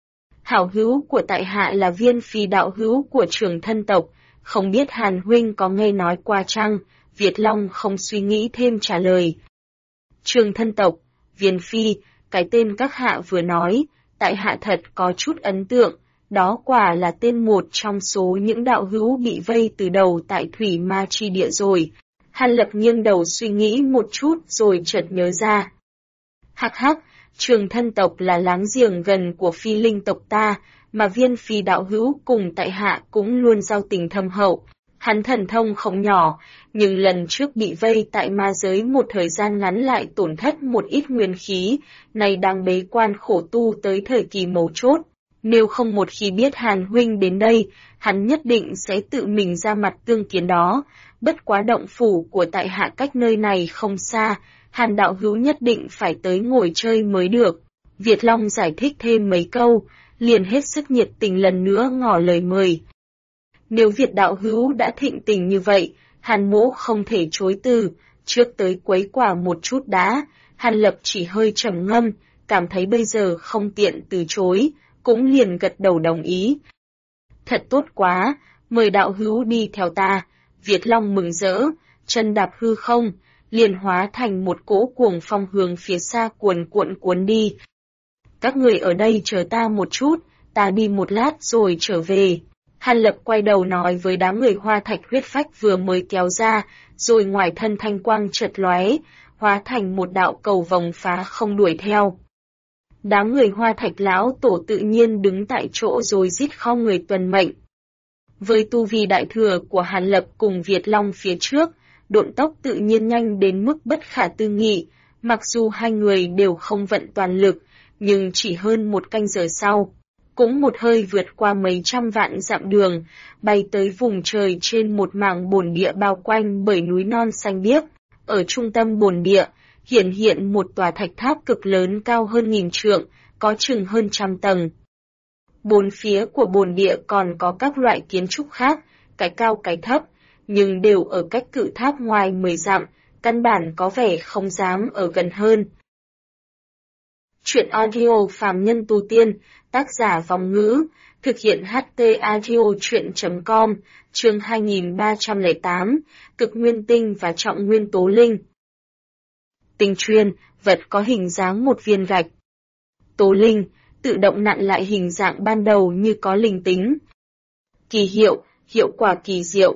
A: Hảo hữu của tại hạ là Viên Phi đạo hữu của Trường Thân tộc, không biết Hàn huynh có nghe nói qua chăng? Việt Long không suy nghĩ thêm trả lời. Trường Thân tộc, Viên Phi, cái tên các hạ vừa nói, tại hạ thật có chút ấn tượng, đó quả là tên một trong số những đạo hữu bị vây từ đầu tại Thủy Ma Chi Địa rồi. Hàn Lập nghiêng đầu suy nghĩ một chút rồi chợt nhớ ra. Hắc hắc, Trường Thân tộc là láng giềng gần của phi linh tộc ta, mà Viên Phi đạo hữu cùng tại hạ cũng luôn giao tình thâm hậu. Hắn thần thông không nhỏ, nhưng lần trước bị vây tại ma giới một thời gian ngắn lại tổn thất một ít nguyên khí, nay đang bế quan khổ tu tới thời kỳ mấu chốt. Nếu không một khi biết Hàn huynh đến đây, hắn nhất định sẽ tự mình ra mặt tương kiến đó. Bất quá động phủ của tại hạ cách nơi này không xa, Hàn đạo hữu nhất định phải tới ngồi chơi mới được. Việt Long giải thích thêm mấy câu, liền hết sức nhiệt tình lần nữa ngỏ lời mời. Nếu Việt đạo hữu đã thịnh tình như vậy, Hàn mỗ không thể chối từ, trước tới quấy quả một chút đã. Hàn Lập chỉ hơi trầm ngâm, cảm thấy bây giờ không tiện từ chối, cũng liền gật đầu đồng ý. Thật tốt quá, mời đạo hữu đi theo ta. Việt Long mừng rỡ, chân đạp hư không, liền hóa thành một cỗ cuồng phong hướng phía xa cuồn cuộn cuốn đi. Các người ở đây chờ ta một chút, ta đi một lát rồi trở về. Hàn Lập quay đầu nói với đám người Hoa Thạch huyết phách vừa mới kéo ra, rồi ngoài thân thanh quang chợt lóe, hóa thành một đạo cầu vòng phá không đuổi theo. Đám người Hoa Thạch lão tổ tự nhiên đứng tại chỗ rồi rít khom người tuần mệnh. Với tu vi đại thừa của Hàn Lập cùng Việt Long phía trước, độn tốc tự nhiên nhanh đến mức bất khả tư nghị, mặc dù hai người đều không vận toàn lực, nhưng chỉ hơn một canh giờ sau, cũng một hơi vượt qua mấy trăm vạn dặm đường, bay tới vùng trời trên một mảng bồn địa bao quanh bởi núi non xanh biếc. Ở trung tâm bồn địa, hiện một tòa thạch tháp cực lớn cao hơn 1000 trượng, có chừng hơn 100 tầng. Bốn phía của bồn địa còn có các loại kiến trúc khác, cái cao cái thấp, nhưng đều ở cách cự tháp ngoài 10 dặm, căn bản có vẻ không dám ở gần hơn. Chuyện audio phàm nhân tu tiên, tác giả Vong Ngữ, thực hiện HT audio chuyện.com, chương 2308, Cực Nguyên Tinh và Trọng Nguyên Tố Linh. Tinh truyền, vật có hình dáng một viên gạch. Tố Linh, tự động nặn lại hình dạng ban đầu như có linh tính. Kỳ hiệu, hiệu quả kỳ diệu.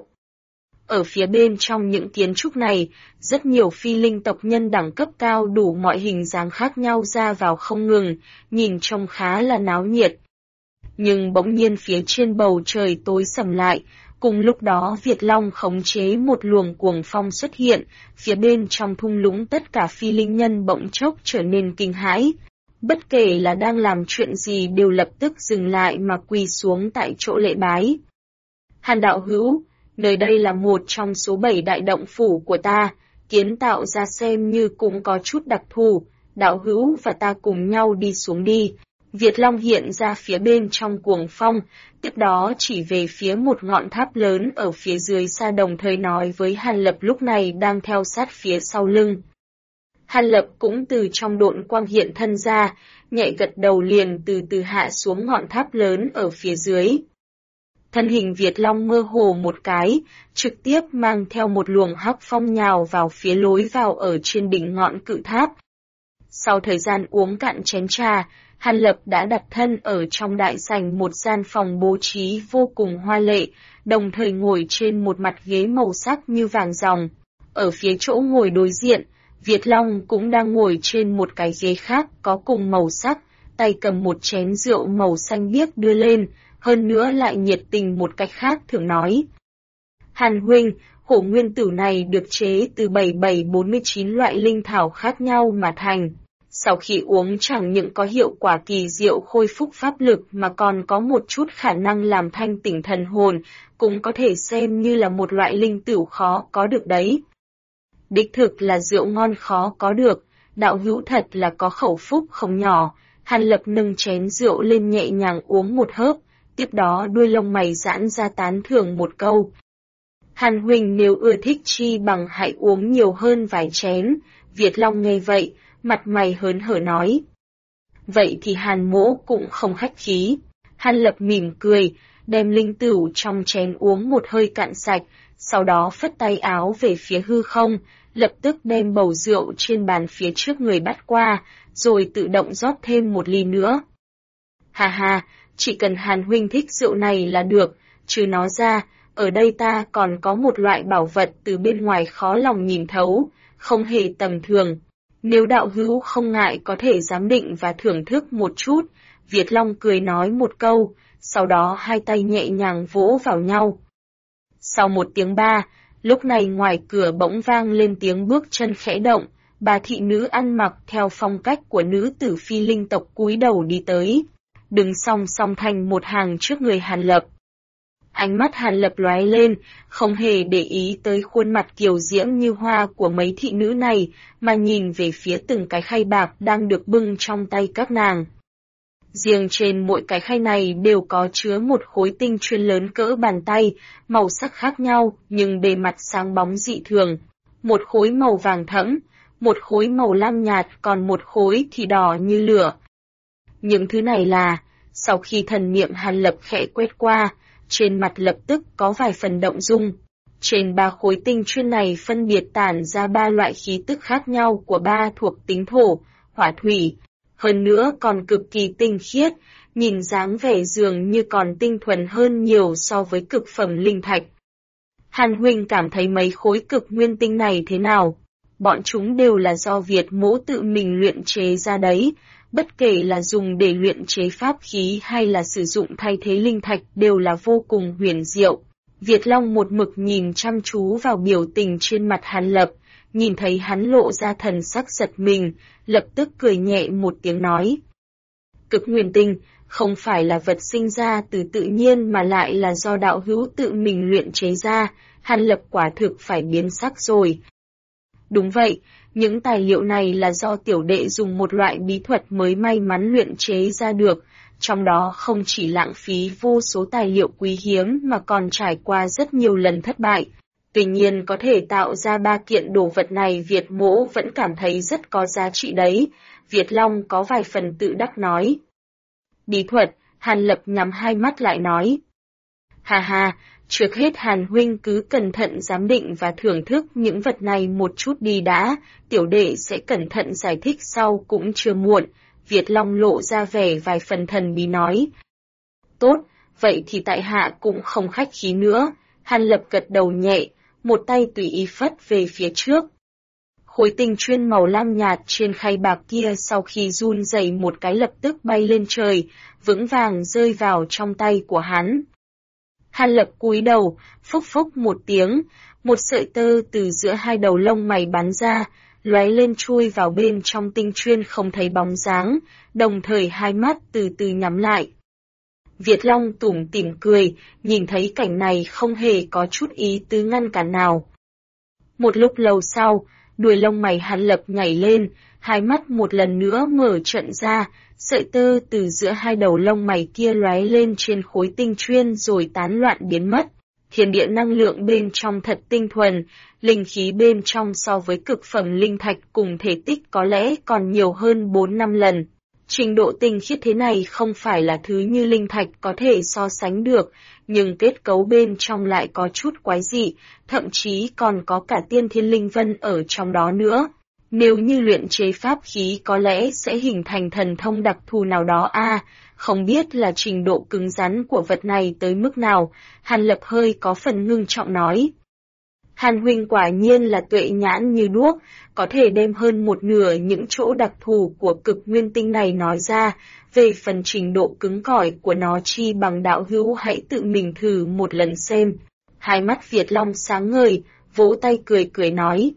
A: Ở phía bên trong những kiến trúc này, rất nhiều phi linh tộc nhân đẳng cấp cao đủ mọi hình dáng khác nhau ra vào không ngừng, nhìn trông khá là náo nhiệt. Nhưng bỗng nhiên phía trên bầu trời tối sầm lại, cùng lúc đó Việt Long khống chế một luồng cuồng phong xuất hiện, phía bên trong thung lũng tất cả phi linh nhân bỗng chốc trở nên kinh hãi. Bất kể là đang làm chuyện gì đều lập tức dừng lại mà quỳ xuống tại chỗ lễ bái. Hàn đạo hữu, nơi đây là một trong số 7 đại động phủ của ta, kiến tạo ra xem như cũng có chút đặc thù, đạo hữu và ta cùng nhau đi xuống đi. Việt Long hiện ra phía bên trong cuồng phong, tiếp đó chỉ về phía một ngọn tháp lớn ở phía dưới xa đồng thời nói với Hàn Lập lúc này đang theo sát phía sau lưng. Hàn Lập cũng từ trong độn quang hiện thân ra, nhẹ gật đầu liền từ từ hạ xuống ngọn tháp lớn ở phía dưới. Thân hình Việt Long mơ hồ một cái, trực tiếp mang theo một luồng hắc phong nhào vào phía lối vào ở trên đỉnh ngọn cự tháp. Sau thời gian uống cạn chén trà, Hàn Lập đã đặt thân ở trong đại sảnh một gian phòng bố trí vô cùng hoa lệ, đồng thời ngồi trên một mặt ghế màu sắc như vàng ròng. Ở phía chỗ ngồi đối diện, Việt Long cũng đang ngồi trên một cái ghế khác có cùng màu sắc, tay cầm một chén rượu màu xanh biếc đưa lên, hơn nữa lại nhiệt tình một cách khác thường nói. Hàn huynh, hổ nguyên tử này được chế từ 7749 loại linh thảo khác nhau mà thành. Sau khi uống chẳng những có hiệu quả kỳ diệu khôi phục pháp lực mà còn có một chút khả năng làm thanh tỉnh thần hồn, cũng có thể xem như là một loại linh tửu khó có được đấy. Đích thực là rượu ngon khó có được, đạo hữu thật là có khẩu phúc không nhỏ. Hàn Lập nâng chén rượu lên nhẹ nhàng uống một hớp, tiếp đó đuôi lông mày giãn ra tán thưởng một câu. Hàn huynh nếu ưa thích chi bằng hãy uống nhiều hơn vài chén. Việt Long nghe vậy, mặt mày hớn hở nói. Vậy thì Hàn mỗ cũng không khách khí. Hàn Lập mỉm cười, đem linh tửu trong chén uống một hơi cạn sạch, sau đó phất tay áo về phía hư không, lập tức đem bầu rượu trên bàn phía trước người bắt qua, rồi tự động rót thêm một ly nữa. Hà hà, chỉ cần Hàn huynh thích rượu này là được, trừ nó ra, ở đây ta còn có một loại bảo vật từ bên ngoài khó lòng nhìn thấu, không hề tầm thường. Nếu đạo hữu không ngại có thể giám định và thưởng thức một chút, Việt Long cười nói một câu, sau đó hai tay nhẹ nhàng vỗ vào nhau. Sau một tiếng ba, lúc này ngoài cửa bỗng vang lên tiếng bước chân khẽ động, bà thị nữ ăn mặc theo phong cách của nữ tử phi linh tộc cúi đầu đi tới, đứng song song thành một hàng trước người Hàn Lập. Ánh mắt Hàn Lập lóe lên, không hề để ý tới khuôn mặt kiều diễm như hoa của mấy thị nữ này, mà nhìn về phía từng cái khay bạc đang được bưng trong tay các nàng. Riêng trên mỗi cái khay này đều có chứa một khối tinh chuyên lớn cỡ bàn tay, màu sắc khác nhau nhưng bề mặt sáng bóng dị thường. Một khối màu vàng thẫm, một khối màu lam nhạt, còn một khối thì đỏ như lửa. Những thứ này là, sau khi thần niệm Hàn Lập khẽ quét qua, trên mặt lập tức có vài phần động dung. Trên 3 khối tinh chuyên này phân biệt tản ra 3 loại khí tức khác nhau của 3 thuộc tính thổ, hỏa thủy, hơn nữa còn cực kỳ tinh khiết, nhìn dáng vẻ dường như còn tinh thuần hơn nhiều so với cực phẩm linh thạch. Hàn huynh cảm thấy mấy khối cực nguyên tinh này thế nào? Bọn chúng đều là do Việt mỗ tự mình luyện chế ra đấy, bất kể là dùng để luyện chế pháp khí hay là sử dụng thay thế linh thạch đều là vô cùng huyền diệu. Việt Long một mực nhìn chăm chú vào biểu tình trên mặt Hàn Lập, nhìn thấy hắn lộ ra thần sắc giật mình, lập tức cười nhẹ một tiếng nói. Cực nguyên tinh, không phải là vật sinh ra từ tự nhiên mà lại là do đạo hữu tự mình luyện chế ra, Hàn Lập quả thực phải biến sắc rồi. Đúng vậy, những tài liệu này là do tiểu đệ dùng một loại bí thuật mới may mắn luyện chế ra được, trong đó không chỉ lãng phí vô số tài liệu quý hiếm mà còn trải qua rất nhiều lần thất bại. Tuy nhiên có thể tạo ra 3 kiện đồ vật này Việt mỗ vẫn cảm thấy rất có giá trị đấy, Việt Long có vài phần tự đắc nói. Bí thuật, Hàn Lập nhắm hai mắt lại nói. Hà hà, trước hết Hàn huynh cứ cẩn thận giám định và thưởng thức những vật này một chút đi đã, tiểu đệ sẽ cẩn thận giải thích sau cũng chưa muộn, Việt Long lộ ra vẻ vài phần thần bí nói. Tốt, vậy thì tại hạ cũng không khách khí nữa, Hàn Lập gật đầu nhẹ, một tay tùy ý phất về phía trước. Khối tinh chuyên màu lam nhạt trên khay bạc kia sau khi run rẩy một cái lập tức bay lên trời, vững vàng rơi vào trong tay của hắn. Hàn Lập cúi đầu, phốc phốc một tiếng, một sợi tơ từ giữa hai đầu lông mày bắn ra, lóe lên chui vào bên trong tinh chuyên không thấy bóng dáng, đồng thời hai mắt từ từ nhắm lại. Việt Long tủm tỉm cười, nhìn thấy cảnh này không hề có chút ý tứ ngăn cản nào. Một lúc lâu sau, đuôi lông mày Hàn Lập nhảy lên, hai mắt một lần nữa mở trợn ra, sợi tơ từ giữa hai đầu lông mày kia lóe lên trên khối tinh chuyên rồi tán loạn biến mất. Thiên địa năng lượng bên trong thật tinh thuần, linh khí bên trong so với cực phẩm linh thạch cùng thể tích có lẽ còn nhiều hơn 4-5 lần. Trình độ tinh khiết thế này không phải là thứ như linh thạch có thể so sánh được, nhưng kết cấu bên trong lại có chút quái dị, thậm chí còn có cả tiên thiên linh vân ở trong đó nữa. Nếu như luyện chế pháp khí có lẽ sẽ hình thành thần thông đặc thù nào đó không biết là trình độ cứng rắn của vật này tới mức nào, Hàn Lập hơi có phần ngưng trọng nói. Hàn huynh quả nhiên là tuệ nhãn như đuốc, có thể đem hơn một nửa những chỗ đặc thù của cực nguyên tinh này nói ra, về phần trình độ cứng cỏi của nó chi bằng đạo hữu hãy tự mình thử một lần xem. Hai mắt Việt Long sáng ngời, vỗ tay cười cười nói.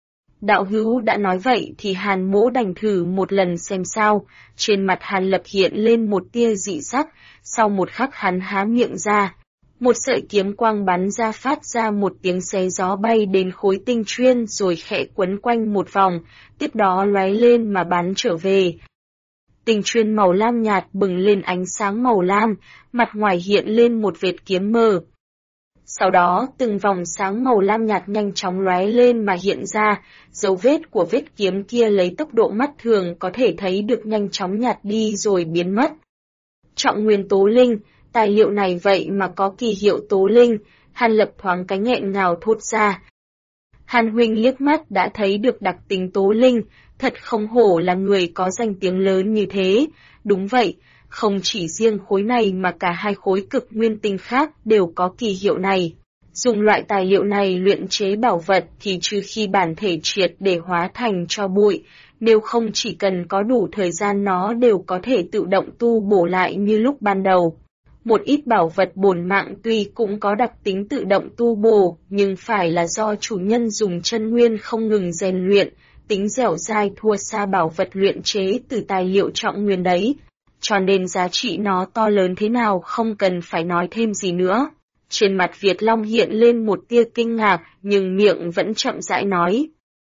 A: Đạo hữu đã nói vậy thì Hàn mỗ đành thử một lần xem sao, trên mặt Hàn Lập hiện lên một tia dị sắc, sau một khắc hắn há miệng ra. Một sợi kiếm quang bắn ra phát ra một tiếng xé gió bay đến khối tinh chuyên rồi khẽ quấn quanh một vòng, tiếp đó lóe lên mà bắn trở về. Tinh chuyên màu lam nhạt bừng lên ánh sáng màu lam, mặt ngoài hiện lên một vệt kiếm mờ. Sau đó từng vòng sáng màu lam nhạt nhanh chóng lóe lên mà hiện ra, dấu vết của vết kiếm kia lấy tốc độ mắt thường có thể thấy được nhanh chóng nhạt đi rồi biến mất. Trọng nguyên tố linh, tài liệu này vậy mà có kỳ hiệu tố linh, Hàn Lập thoáng cái nghẹn ngào thốt ra. Hàn huynh liếc mắt đã thấy được đặc tính tố linh, thật không hổ là người có danh tiếng lớn như thế, đúng vậy. Không chỉ riêng khối này mà cả hai khối cực nguyên tinh khác đều có kỳ hiệu này. Dùng loại tài liệu này luyện chế bảo vật thì trừ khi bản thể triệt để hóa thành tro bụi, nếu không chỉ cần có đủ thời gian nó đều có thể tự động tu bổ lại như lúc ban đầu. Một ít bảo vật bổn mạng tuy cũng có đặc tính tự động tu bổ, nhưng phải là do chủ nhân dùng chân nguyên không ngừng rèn luyện, tính dẻo dai thua xa bảo vật luyện chế từ tài liệu trọng nguyên đấy. Cho nên giá trị nó to lớn thế nào không cần phải nói thêm gì nữa. Trên mặt Việt Long hiện lên một tia kinh ngạc, nhưng miệng vẫn chậm rãi nói.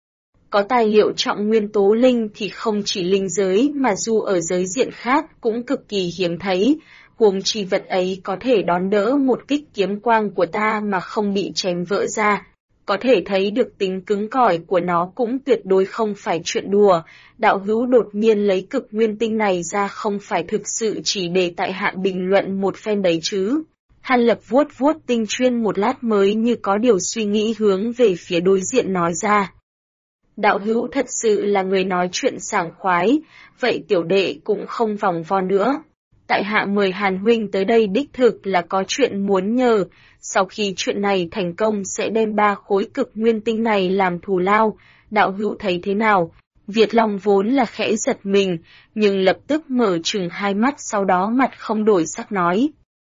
A: Có tài liệu trọng nguyên tố linh thì không chỉ linh giới mà dù ở giới diện khác cũng cực kỳ hiếm thấy, huống chi vật ấy có thể đón đỡ một kích kiếm quang của ta mà không bị chém vỡ ra. Có thể thấy được tính cứng cỏi của nó cũng tuyệt đối không phải chuyện đùa, đạo hữu đột nhiên lấy cực nguyên tinh này ra không phải thực sự chỉ để tại hạ bình luận một phen đấy chứ. Hàn Lập vuốt vuốt tinh chuyên một lát mới như có điều suy nghĩ hướng về phía đối diện nói ra. Đạo hữu thật sự là người nói chuyện sảng khoái, vậy tiểu đệ cũng không vòng vo nữa. Tại hạ mời Hàn huynh tới đây đích thực là có chuyện muốn nhờ, sau khi chuyện này thành công sẽ đem 3 khối cực nguyên tinh này làm thù lao, đạo hữu thấy thế nào? Việt Long vốn là khẽ giật mình, nhưng lập tức mở trừng hai mắt, sau đó mặt không đổi sắc nói.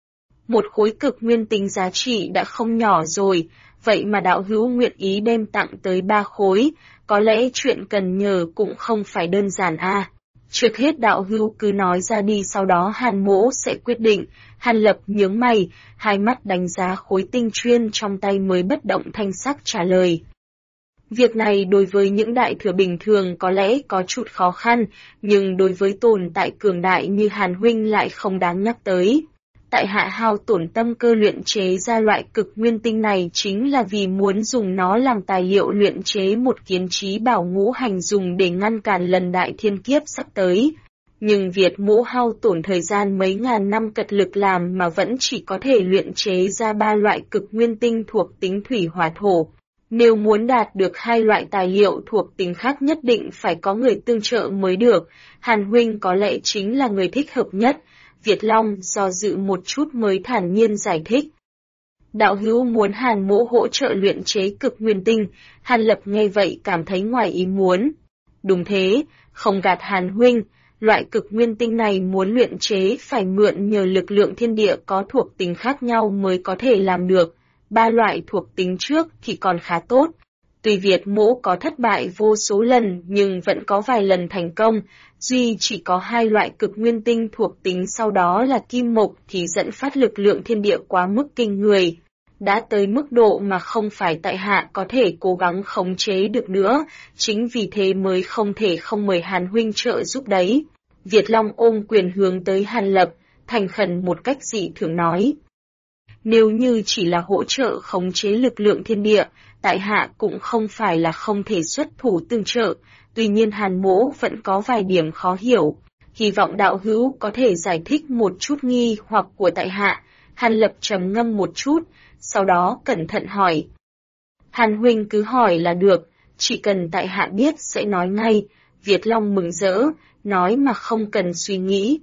A: Một khối cực nguyên tinh giá trị đã không nhỏ rồi, vậy mà đạo hữu nguyện ý đem tặng tới 3 khối, có lẽ chuyện cần nhờ cũng không phải đơn giản à. Trước hết đạo hữu cứ nói ra đi, sau đó Hàn Mỗ sẽ quyết định. Hàn Lập nhướng mày, hai mắt đánh giá khối tinh chuyên trong tay mới bất động thanh sắc trả lời. Việc này đối với những đại thừa bình thường có lẽ có chút khó khăn, nhưng đối với tồn tại cường đại như Hàn huynh lại không đáng nhắc tới. Tại hạ hao tổn tâm cơ luyện chế ra loại cực nguyên tinh này chính là vì muốn dùng nó làm tài liệu luyện chế một kiến trí bảo ngũ hành dùng để ngăn cản lần đại thiên kiếp sắp tới. Nhưng Việt Mỗ hao tổn thời gian mấy ngàn năm cật lực làm mà vẫn chỉ có thể luyện chế ra 3 loại cực nguyên tinh thuộc tính thủy hỏa thổ. Nếu muốn đạt được 2 loại tài liệu thuộc tính khác nhất định phải có người tương trợ mới được, Hàn huynh có lẽ chính là người thích hợp nhất. Việt Long do dự một chút mới thản nhiên giải thích. Đạo hữu muốn Hàn Mỗ hỗ trợ luyện chế cực nguyên tinh, Hàn Lập nghe vậy cảm thấy ngoài ý muốn. Đúng thế, không gạt Hàn huynh, loại cực nguyên tinh này muốn luyện chế phải mượn nhờ lực lượng thiên địa có thuộc tính khác nhau mới có thể làm được. 3 loại thuộc tính trước thì còn khá tốt. Tuy Việt Mỗ có thất bại vô số lần nhưng vẫn có vài lần thành công, duy chỉ có 2 loại cực nguyên tinh thuộc tính sau đó là kim mộc thì dẫn phát lực lượng thiên địa quá mức kinh người. Đã tới mức độ mà không phải tại hạ có thể cố gắng khống chế được nữa, chính vì thế mới không thể không mời Hàn huynh trợ giúp đấy. Việt Long ôm quyền hướng tới Hàn Lập, thành khẩn một cách dị thường nói. Nếu như chỉ là hỗ trợ khống chế lực lượng thiên địa, tại hạ cũng không phải là không thể xuất thủ tương trợ, tuy nhiên Hàn Mỗ vẫn có vài điểm khó hiểu. Hy vọng đạo hữu có thể giải thích một chút nghi hoặc của tại hạ. Hàn Lập trầm ngâm một chút, sau đó cẩn thận hỏi. Hàn huynh cứ hỏi là được, chỉ cần tại hạ biết sẽ nói ngay. Việt Long mừng rỡ, nói mà không cần suy nghĩ.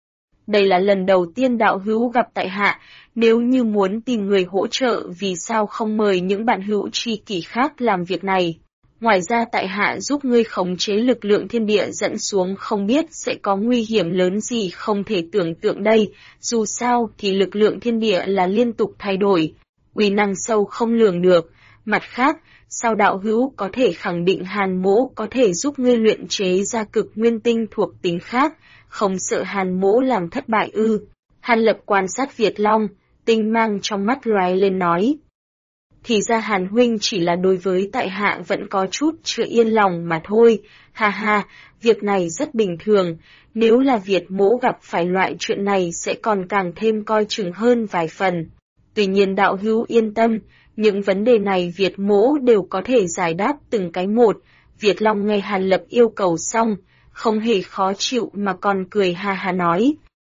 A: Đây là lần đầu tiên đạo hữu gặp tại hạ, nếu như muốn tìm người hỗ trợ vì sao không mời những bạn hữu tri kỷ khác làm việc này. Ngoài ra tại hạ giúp ngươi khống chế lực lượng thiên địa dẫn xuống không biết sẽ có nguy hiểm lớn gì không thể tưởng tượng đây, dù sao thì lực lượng thiên địa là liên tục thay đổi, uy năng sâu không lường được. Mặt khác, sao đạo hữu có thể khẳng định Hàn Mỗ có thể giúp ngươi luyện chế ra cực nguyên tinh thuộc tính khác, không sợ Hàn Mỗ làm thất bại ư? Hàn Lập quan sát Việt Long, tinh mang trong mắt lóe lên nói. Thì ra Hàn huynh chỉ là đối với tại hạ vẫn có chút chưa yên lòng mà thôi, ha ha, việc này rất bình thường, nếu là Việt Mỗ gặp phải loại chuyện này sẽ còn càng thêm coi chừng hơn vài phần. Tuy nhiên đạo hữu yên tâm, những vấn đề này Việt Mỗ đều có thể giải đáp từng cái một. Việt Long nghe Hàn Lập yêu cầu xong, không hề khó chịu mà còn cười ha ha nói.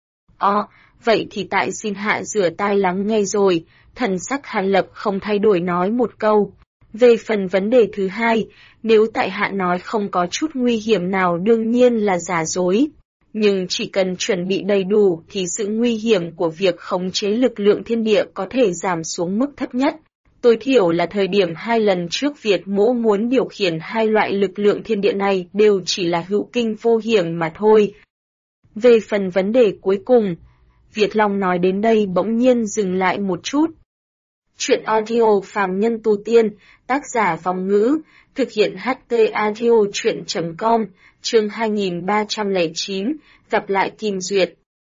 A: Vậy thì tại xin hạ rửa tai lắng nghe rồi, thần sắc Hàn Lập không thay đổi nói một câu. Về phần vấn đề thứ hai, nếu tại hạ nói không có chút nguy hiểm nào đương nhiên là giả dối. Nhưng chỉ cần chuẩn bị đầy đủ thì sự nguy hiểm của việc khống chế lực lượng thiên địa có thể giảm xuống mức thấp nhất. Tối thiểu là thời điểm 2 lần trước Việt Mỗ muốn điều khiển 2 loại lực lượng thiên địa này đều chỉ là hữu kinh vô hiểm mà thôi. Về phần vấn đề cuối cùng, Việt Long nói đến đây bỗng nhiên dừng lại một chút. Chuyện audio phàm nhân tu tiên, tác giả Vong Ngữ, thực hiện HT audio chuyện.com, chương 2309, gặp lại Kim Duyệt.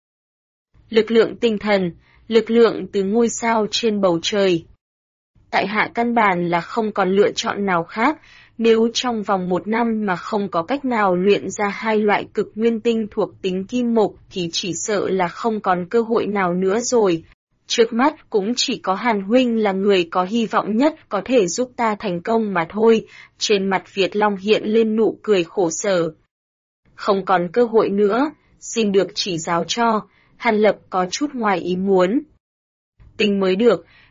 A: Lực lượng tinh thần, lực lượng từ ngôi sao trên bầu trời. Tại hạ căn bản là không còn lựa chọn nào khác, nếu trong vòng 1 năm mà không có cách nào luyện ra 2 loại cực nguyên tinh thuộc tính kim mộc thì chỉ sợ là không còn cơ hội nào nữa rồi. Trước mắt cũng chỉ có Hàn huynh là người có hy vọng nhất có thể giúp ta thành công mà thôi. Trên mặt Việt Long hiện lên nụ cười khổ sở. Không còn cơ hội nữa, xin được chỉ giáo cho. Hàn Lập có chút ngoài ý muốn. Tinh mới được,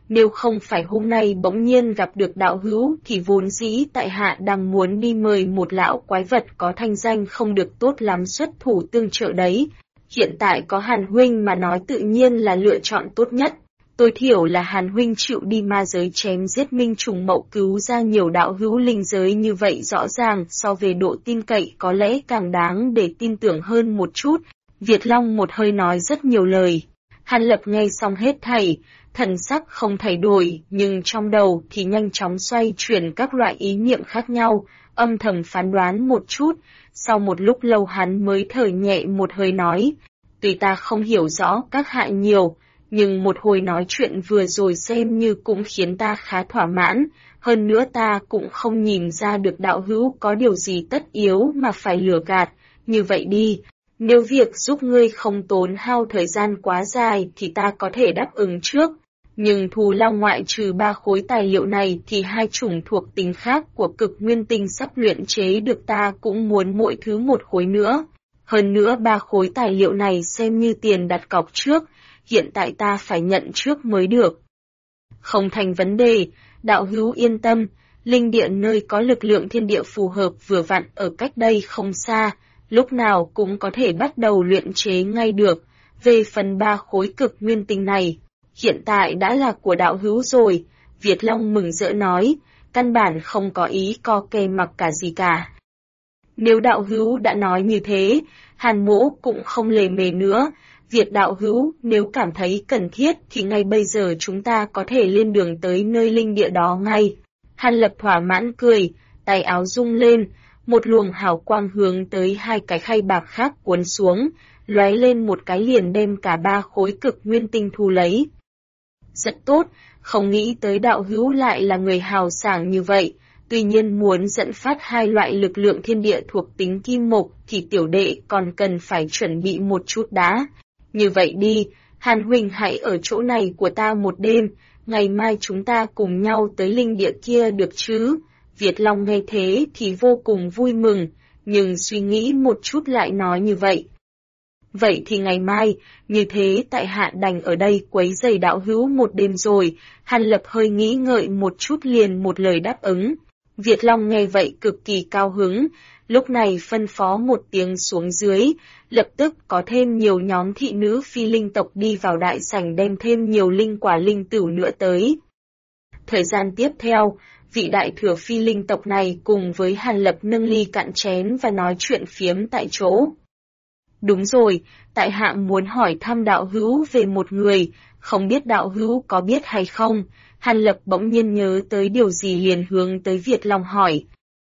A: Nếu không phải hôm nay bỗng nhiên gặp được đạo hữu thì vốn dĩ tại hạ đang muốn đi mời một lão quái vật có thanh danh không được tốt lắm xuất thủ tương trợ đấy. Hiện tại có Hàn huynh mà nói tự nhiên là lựa chọn tốt nhất. Tối thiểu là Hàn huynh chịu đi ma giới chém giết Minh Trùng Mậu cứu ra nhiều đạo hữu linh giới như vậy rõ ràng so về độ tin cậy có lẽ càng đáng để tin tưởng hơn một chút. Việt Long một hơi nói rất nhiều lời. Hàn Lập nghe xong hết thảy, thần sắc không thay đổi, nhưng trong đầu thì nhanh chóng xoay chuyển các loại ý niệm khác nhau, âm thầm phán đoán một chút, sau một lúc lâu hắn mới thở nhẹ một hơi nói, tuy ta không hiểu rõ các hạ nhiều, nhưng một hồi nói chuyện vừa rồi xem như cũng khiến ta khá thỏa mãn, hơn nữa ta cũng không nhìn ra được đạo hữu có điều gì tất yếu mà phải lừa gạt, như vậy đi. Nếu việc giúp ngươi không tốn hao thời gian quá dài thì ta có thể đáp ứng trước, nhưng thù lao ngoại trừ 3 khối tài liệu này thì 2 chủng thuộc tính khác của cực nguyên tinh sắp luyện chế được ta cũng muốn mỗi thứ 1 khối nữa. Hơn nữa 3 khối tài liệu này xem như tiền đặt cọc trước, hiện tại ta phải nhận trước mới được. Không thành vấn đề, đạo hữu yên tâm, linh địa nơi có lực lượng thiên địa phù hợp vừa vặn ở cách đây không xa, lúc nào cũng có thể bắt đầu luyện chế ngay được. Về phần 3 khối cực nguyên tinh này, hiện tại đã là của đạo hữu rồi, Việt Long mừng rỡ nói, căn bản không có ý co kè mặc cả gì cả. Nếu đạo hữu đã nói như thế, Hàn Mỗ cũng không lề mề nữa, Việt đạo hữu nếu cảm thấy cần thiết thì ngay bây giờ chúng ta có thể lên đường tới nơi linh địa đó ngay. Hàn Lập thỏa mãn cười, tay áo rung lên, một luồng hào quang hướng tới 2 cái khay bạc khác cuốn xuống, lóe lên một cái liền đem cả 3 khối cực nguyên tinh thu lấy. Rất tốt, không nghĩ tới đạo hữu lại là người hào sảng như vậy, tuy nhiên muốn dẫn phát 2 loại lực lượng thiên địa thuộc tính kim mộc thì tiểu đệ còn cần phải chuẩn bị một chút đã. Như vậy đi, Hàn huynh hãy ở chỗ này của ta một đêm, ngày mai chúng ta cùng nhau tới linh địa kia được chứ? Việt Long nghe thế thì vô cùng vui mừng, nhưng suy nghĩ một chút lại nói như vậy. Vậy thì ngày mai, như thế tại hạ đành ở đây quấy rầy đạo hữu một đêm rồi, Hàn Lập hơi nghĩ ngợi một chút liền một lời đáp ứng. Việt Long nghe vậy cực kỳ cao hứng, lúc này phân phó một tiếng xuống dưới, lập tức có thêm nhiều nhóm thị nữ phi linh tộc đi vào đại sảnh đem thêm nhiều linh quả linh tửu nữa tới. Thời gian tiếp theo, vị đại thừa phi linh tộc này cùng với Hàn Lập nâng ly cạn chén và nói chuyện phiếm tại chỗ. Đúng rồi, tại hạ muốn hỏi thăm đạo hữu về một người, không biết đạo hữu có biết hay không? Hàn Lập bỗng nhiên nhớ tới điều gì liền hướng tới Việt Long hỏi.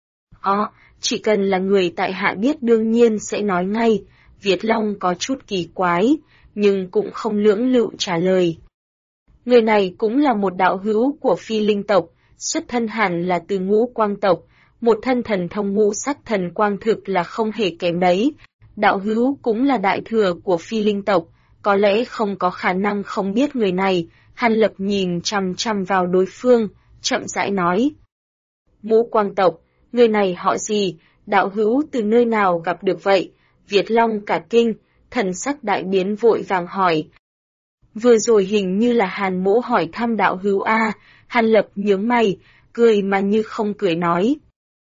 A: Chỉ cần là người tại hạ biết đương nhiên sẽ nói ngay. Việt Long có chút kỳ quái, nhưng cũng không lưỡng lự trả lời. Người này cũng là một đạo hữu của phi linh tộc, xuất thân hẳn là từ Ngũ Quang tộc, một thân thần thông ngũ sắc thần quang thực là không hề kém đấy. Đạo hữu cũng là đại thừa của phi linh tộc, có lẽ không có khả năng không biết người này. Hàn Lập nhìn chằm chằm vào đối phương, chậm rãi nói. Ngũ Quang tộc, người này họ gì, đạo hữu từ nơi nào gặp được vậy? Việt Long cả kinh, thần sắc đại biến vội vàng hỏi. Vừa rồi hình như là Hàn Mỗ hỏi thăm đạo hữu a. Hàn Lập nhướng mày, cười mà như không cười nói.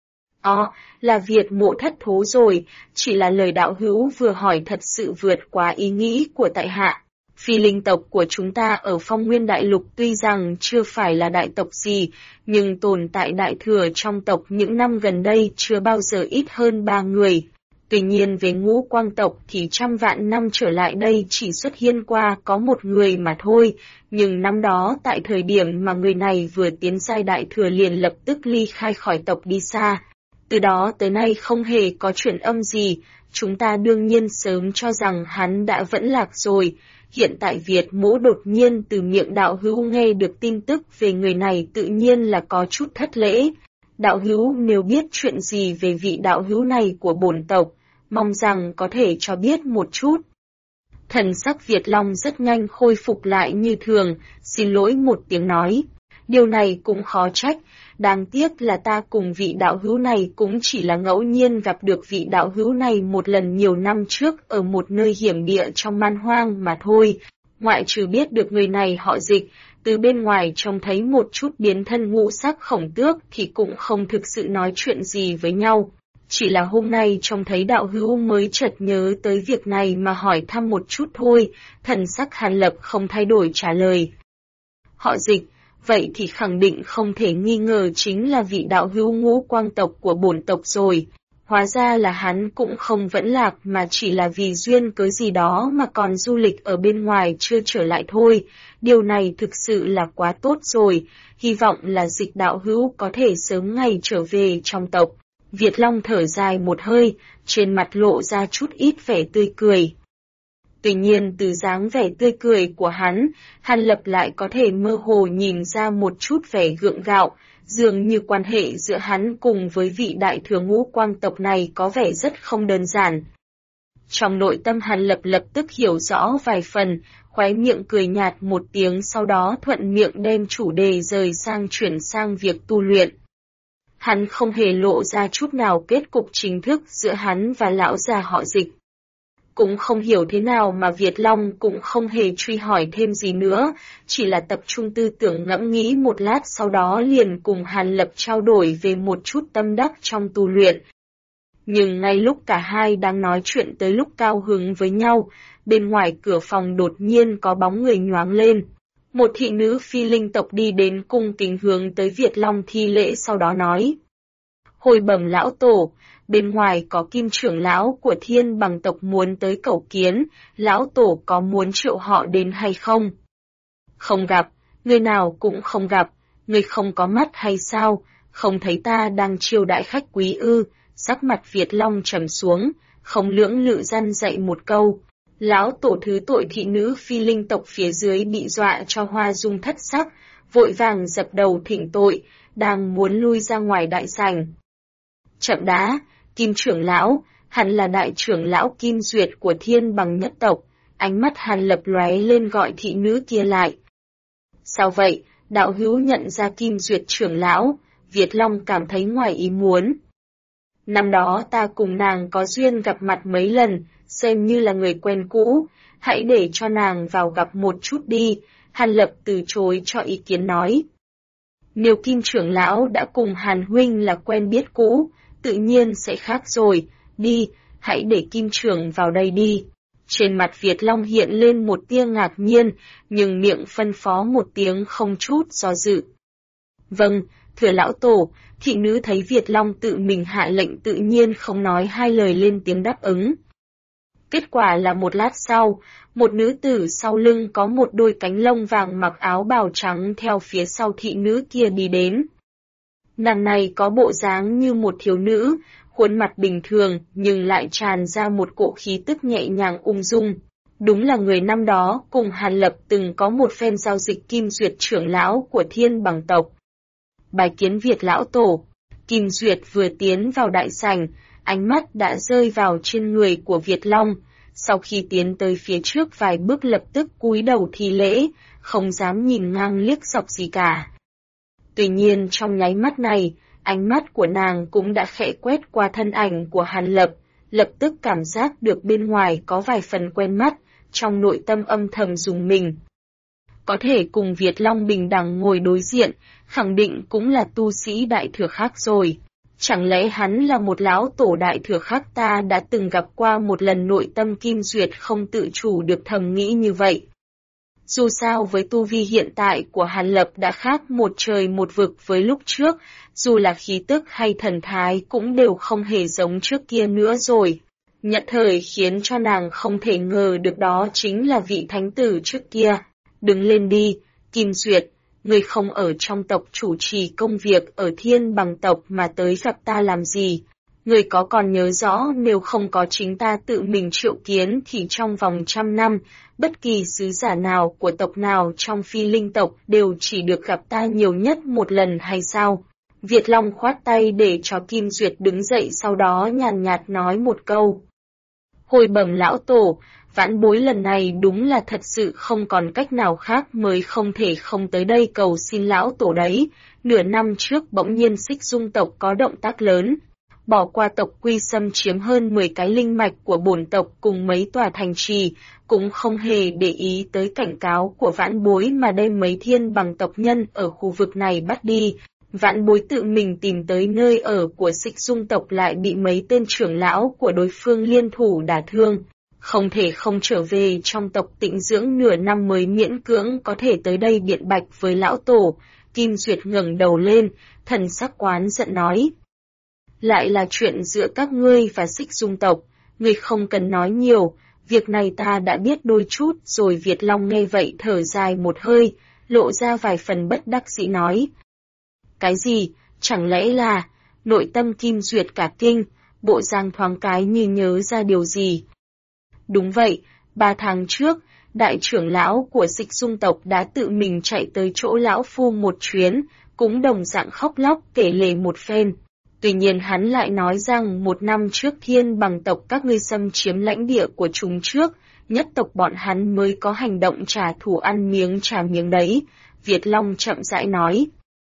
A: Là Việt Mỗ thất thố rồi, chỉ là lời đạo hữu vừa hỏi thật sự vượt quá ý nghĩ của tại hạ. Phi linh tộc của chúng ta ở Phong Nguyên Đại Lục tuy rằng chưa phải là đại tộc gì, nhưng tồn tại đại thừa trong tộc những năm gần đây chưa bao giờ ít hơn 3 người. Tuy nhiên về Ngũ Quang tộc thì trăm vạn năm trở lại đây chỉ xuất hiện qua có một người mà thôi, nhưng năm đó tại thời điểm mà người này vừa tiến giai đại thừa liền lập tức ly khai khỏi tộc đi xa. Từ đó tới nay không hề có chuyển âm gì, chúng ta đương nhiên sớm cho rằng hắn đã vẫn lạc rồi. Hiện tại Việt Mỗ đột nhiên từ miệng đạo hữu nghe được tin tức về người này tự nhiên là có chút thất lễ. Đạo hữu nếu biết chuyện gì về vị đạo hữu này của bổn tộc, mong rằng có thể cho biết một chút. Thần sắc Việt Long rất nhanh khôi phục lại như thường, xin lỗi một tiếng nói. Điều này cũng khó trách, đáng tiếc là ta cùng vị đạo hữu này cũng chỉ là ngẫu nhiên gặp được vị đạo hữu này một lần nhiều năm trước ở một nơi hiểm địa trong man hoang mà thôi. ngoại trừ biết được người này họ Dịch, từ bên ngoài trông thấy một chút biến thân ngũ sắc khổng tước thì cũng không thực sự nói chuyện gì với nhau. Chỉ là hôm nay trông thấy đạo hữu mới chợt nhớ tới việc này mà hỏi thăm một chút thôi, thần sắc Hàn Lập không thay đổi trả lời. Họ Dịch, vậy thì khẳng định không thể nghi ngờ chính là vị đạo hữu Ngũ Quang tộc của bổn tộc rồi. Hóa ra là hắn cũng không vẫn lạc mà chỉ là vì duyên cớ gì đó mà còn du lịch ở bên ngoài chưa trở lại thôi. Điều này thực sự là quá tốt rồi, hy vọng là Dịch đạo hữu có thể sớm ngày trở về trong tộc. Việt Long thở dài một hơi, trên mặt lộ ra chút ít vẻ tươi cười. Tuy nhiên từ dáng vẻ tươi cười của hắn, Hàn Lập lại có thể mơ hồ nhìn ra một chút vẻ gượng gạo, dường như quan hệ giữa hắn cùng với vị đại thừa Ngũ Quang tộc này có vẻ rất không đơn giản. Trong nội tâm Hàn Lập lập tức hiểu rõ vài phần, khóe miệng cười nhạt một tiếng sau đó thuận miệng đem chủ đề chuyển sang việc tu luyện. Hắn không hề lộ ra chút nào kết cục chính thức giữa hắn và lão già họ Dịch. Cũng không hiểu thế nào mà Việt Long cũng không hề truy hỏi thêm gì nữa, chỉ là tập trung tư tưởng ngẫm nghĩ một lát sau đó liền cùng Hàn Lập trao đổi về một chút tâm đắc trong tu luyện. Nhưng ngay lúc cả hai đang nói chuyện tới lúc cao hứng với nhau, bên ngoài cửa phòng đột nhiên có bóng người nhoáng lên. Một thị nữ phi linh tộc đi đến cung kính hướng tới Việt Long thi lễ sau đó nói. Hồi bẩm lão tổ, bên ngoài có Kim trưởng lão của Thiên Bằng tộc muốn tới cầu kiến, lão tổ có muốn triệu họ đến hay không? Không gặp, người nào cũng không gặp, người không có mắt hay sao, không thấy ta đang chiêu đãi khách quý ư? Sắc mặt Việt Long trầm xuống, không lưỡng lự răn dậy một câu. Lão tổ thứ tội thị nữ phi linh tộc phía dưới bị dọa cho hoa dung thất sắc, vội vàng dập đầu thỉnh tội, đang muốn lui ra ngoài đại sảnh. Chậm đã, Kim trưởng lão, hẳn là đại trưởng lão Kim Duyệt của Thiên Bằng nhất tộc, ánh mắt Hàn Lập lóe lên gọi thị nữ kia lại. Sao vậy, đạo hữu nhận ra Kim Duyệt trưởng lão, Việt Long cảm thấy ngoài ý muốn. Năm đó ta cùng nàng có duyên gặp mặt mấy lần, xem như là người quen cũ, hãy để cho nàng vào gặp một chút đi, Hàn Lập từ chối cho ý kiến nói. Nếu Kim trưởng lão đã cùng Hàn huynh là quen biết cũ, tự nhiên sẽ khác rồi, đi, hãy để Kim trưởng vào đây đi. Trên mặt Việt Long hiện lên một tia ngạc nhiên, nhưng miệng phân phó một tiếng không chút do dự. Vâng, thưa lão tổ, thị nữ thấy Việt Long tự mình hạ lệnh tự nhiên không nói hai lời lên tiếng đáp ứng. Kết quả là một lát sau, một nữ tử sau lưng có một đôi cánh lông vàng mặc áo bào trắng theo phía sau thị nữ kia đi đến. Nàng này có bộ dáng như một thiếu nữ, khuôn mặt bình thường nhưng lại tràn ra một cỗ khí tức nhẹ nhàng ung dung. Đúng là người năm đó cùng Hàn Lập từng có một phen giao dịch Kim Duyệt trưởng lão của Thiên Bằng tộc. Bài kiến Việt lão tổ, Kim Duyệt vừa tiến vào đại sảnh, ánh mắt đã rơi vào trên người của Việt Long, sau khi tiến tới phía trước vài bước lập tức cúi đầu thi lễ, không dám nhìn ngang liếc dọc gì cả. Tuy nhiên trong nháy mắt này, ánh mắt của nàng cũng đã khẽ quét qua thân ảnh của Hàn Lập, lập tức cảm giác được bên ngoài có vài phần quen mắt, trong nội tâm âm thầm rùng mình. Có thể cùng Việt Long bình đẳng ngồi đối diện, khẳng định cũng là tu sĩ đại thừa khác rồi. Chẳng lẽ hắn là một lão tổ đại thừa khác ta đã từng gặp qua một lần? Nội tâm Kim Duyệt không tự chủ được thầm nghĩ như vậy. Dù sao với tu vi hiện tại của Hàn Lập đã khác một trời một vực với lúc trước, dù là khí tức hay thần thái cũng đều không hề giống trước kia nữa rồi. Nhận thời khiến cho nàng không thể ngờ được đó chính là vị thánh tử trước kia. Đứng lên đi, Kim Duyệt, ngươi không ở trong tộc chủ trì công việc ở Thiên Bằng tộc mà tới gặp ta làm gì? Ngươi có còn nhớ rõ nếu không có chính ta tự mình triệu kiến thì trong vòng 100 năm, bất kỳ sứ giả nào của tộc nào trong Phi Linh tộc đều chỉ được gặp ta nhiều nhất một lần hay sao? Việt Long khoát tay để cho Kim Duyệt đứng dậy sau đó nhàn nhạt nói một câu. Hồi bẩm lão tổ, vãn bối lần này đúng là thật sự không còn cách nào khác mới không thể không tới đây cầu xin lão tổ đấy. Nửa năm trước bỗng nhiên Xích Dung tộc có động tác lớn. bỏ qua tộc Quy xâm chiếm hơn 10 cái linh mạch của bổn tộc cùng mấy tòa thành trì, cũng không hề để ý tới cảnh cáo của vãn bối mà đem mấy thiên bằng tộc nhân ở khu vực này bắt đi. Vãn bối tự mình tìm tới nơi ở của Xích Dung tộc lại bị mấy tên trưởng lão của đối phương liên thủ đả thương. Không thể không trở về trong tộc tĩnh dưỡng nửa năm mới miễn cưỡng có thể tới đây biện bạch với lão tổ. Kim Duyệt ngẩng đầu lên, thần sắc oán giận nói. Lại là chuyện giữa các ngươi và Xích Dung tộc, ngươi không cần nói nhiều, việc này ta đã biết đôi chút rồi. Việt Long nghe vậy thở dài một hơi, lộ ra vài phần bất đắc dĩ nói. Cái gì, chẳng lẽ là, nội tâm Kim Duyệt cả kinh, bộ dạng thoáng cái như nhớ ra điều gì. Đúng vậy, 3 tháng trước, đại trưởng lão của Xích Dung tộc đã tự mình chạy tới chỗ lão phu một chuyến, cũng đồng dạng khóc lóc kể lể một phen. Tuy nhiên hắn lại nói rằng 1 năm trước thiên bằng tộc các ngươi xâm chiếm lãnh địa của chúng trước, nhất tộc bọn hắn mới có hành động trả thù ăn miếng trả miếng đấy. Việt Long chậm rãi nói.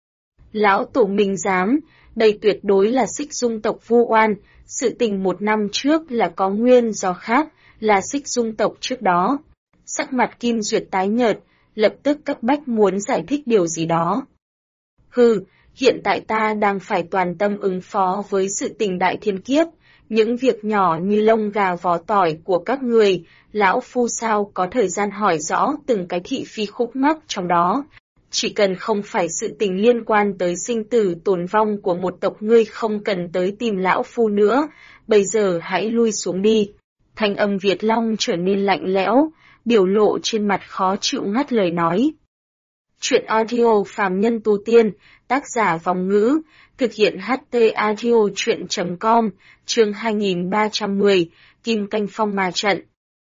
A: Lão tổ minh dám, đây tuyệt đối là Xích Dung tộc vu oan, sự tình 1 năm trước là có nguyên do khác, là Xích Dung tộc trước đó. Sắc mặt Kim Duyệt tái nhợt, lập tức cấp bách muốn giải thích điều gì đó. Hừ, hiện tại ta đang phải toàn tâm ứng phó với sự tình đại thiên kiếp, những việc nhỏ như lông gà vó tỏi của các người, lão phu sao có thời gian hỏi rõ từng cái thị phi khúc mắc trong đó. Chỉ cần không phải sự tình liên quan tới sinh tử tồn vong của một tộc ngươi không cần tới tìm lão phu nữa, bây giờ hãy lui xuống đi. Thanh âm Việt Long trở nên lạnh lẽo, biểu lộ trên mặt khó chịu ngắt lời nói. Chuyện audio phàm nhân tu tiên, tác giả Vòng Ngữ, thực hiện HT audio chuyện.com, chương 2310, Kim Canh Phong Ma Trận.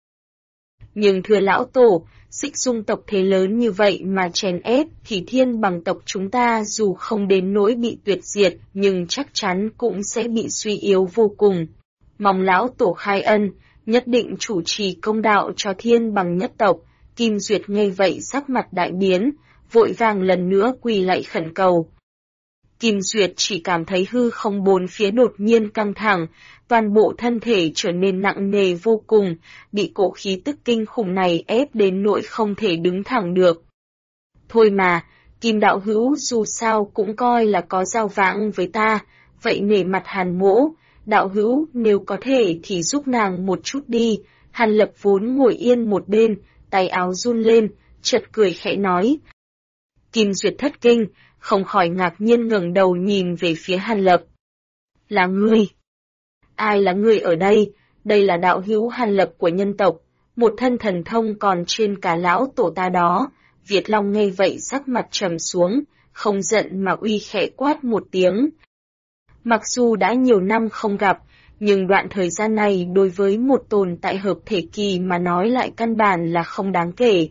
A: Nhưng thưa lão tổ, Xích Dung tộc thế lớn như vậy mà chèn ép thì thiên bằng tộc chúng ta dù không đến nỗi bị tuyệt diệt nhưng chắc chắn cũng sẽ bị suy yếu vô cùng. Mong lão tổ khai ân, nhất định chủ trì công đạo cho thiên bằng nhất tộc. Kim Duyệt nghe vậy sắc mặt đại biến, vội vàng lần nữa quỳ lạy khẩn cầu. Kim Duyệt chỉ cảm thấy hư không bốn phía đột nhiên căng thẳng, toàn bộ thân thể trở nên nặng nề vô cùng, bị cỗ khí tức kinh khủng này ép đến nỗi không thể đứng thẳng được. Thôi mà, Kim đạo hữu dù sao cũng coi là có giao vãng với ta, vậy nể mặt Hàn Mỗ, đạo hữu nếu có thể thì giúp nàng một chút đi. Hàn Lập vốn ngồi yên một bên, tay áo run lên, chợt cười khẽ nói. Kim Duyệt thất kinh, không khỏi ngạc nhiên ngẩng đầu nhìn về phía Hàn Lập. Là ngươi? Ai là ngươi ở đây? Đây là đạo hữu Hàn Lập của nhân tộc, một thân thần thông còn trên cả lão tổ ta đó. Việt Long nghe vậy sắc mặt trầm xuống, không giận mà uy khẽ quát một tiếng. Mặc dù đã nhiều năm không gặp, nhưng đoạn thời gian này đối với một tồn tại hợp thể kỳ mà nói lại căn bản là không đáng kể.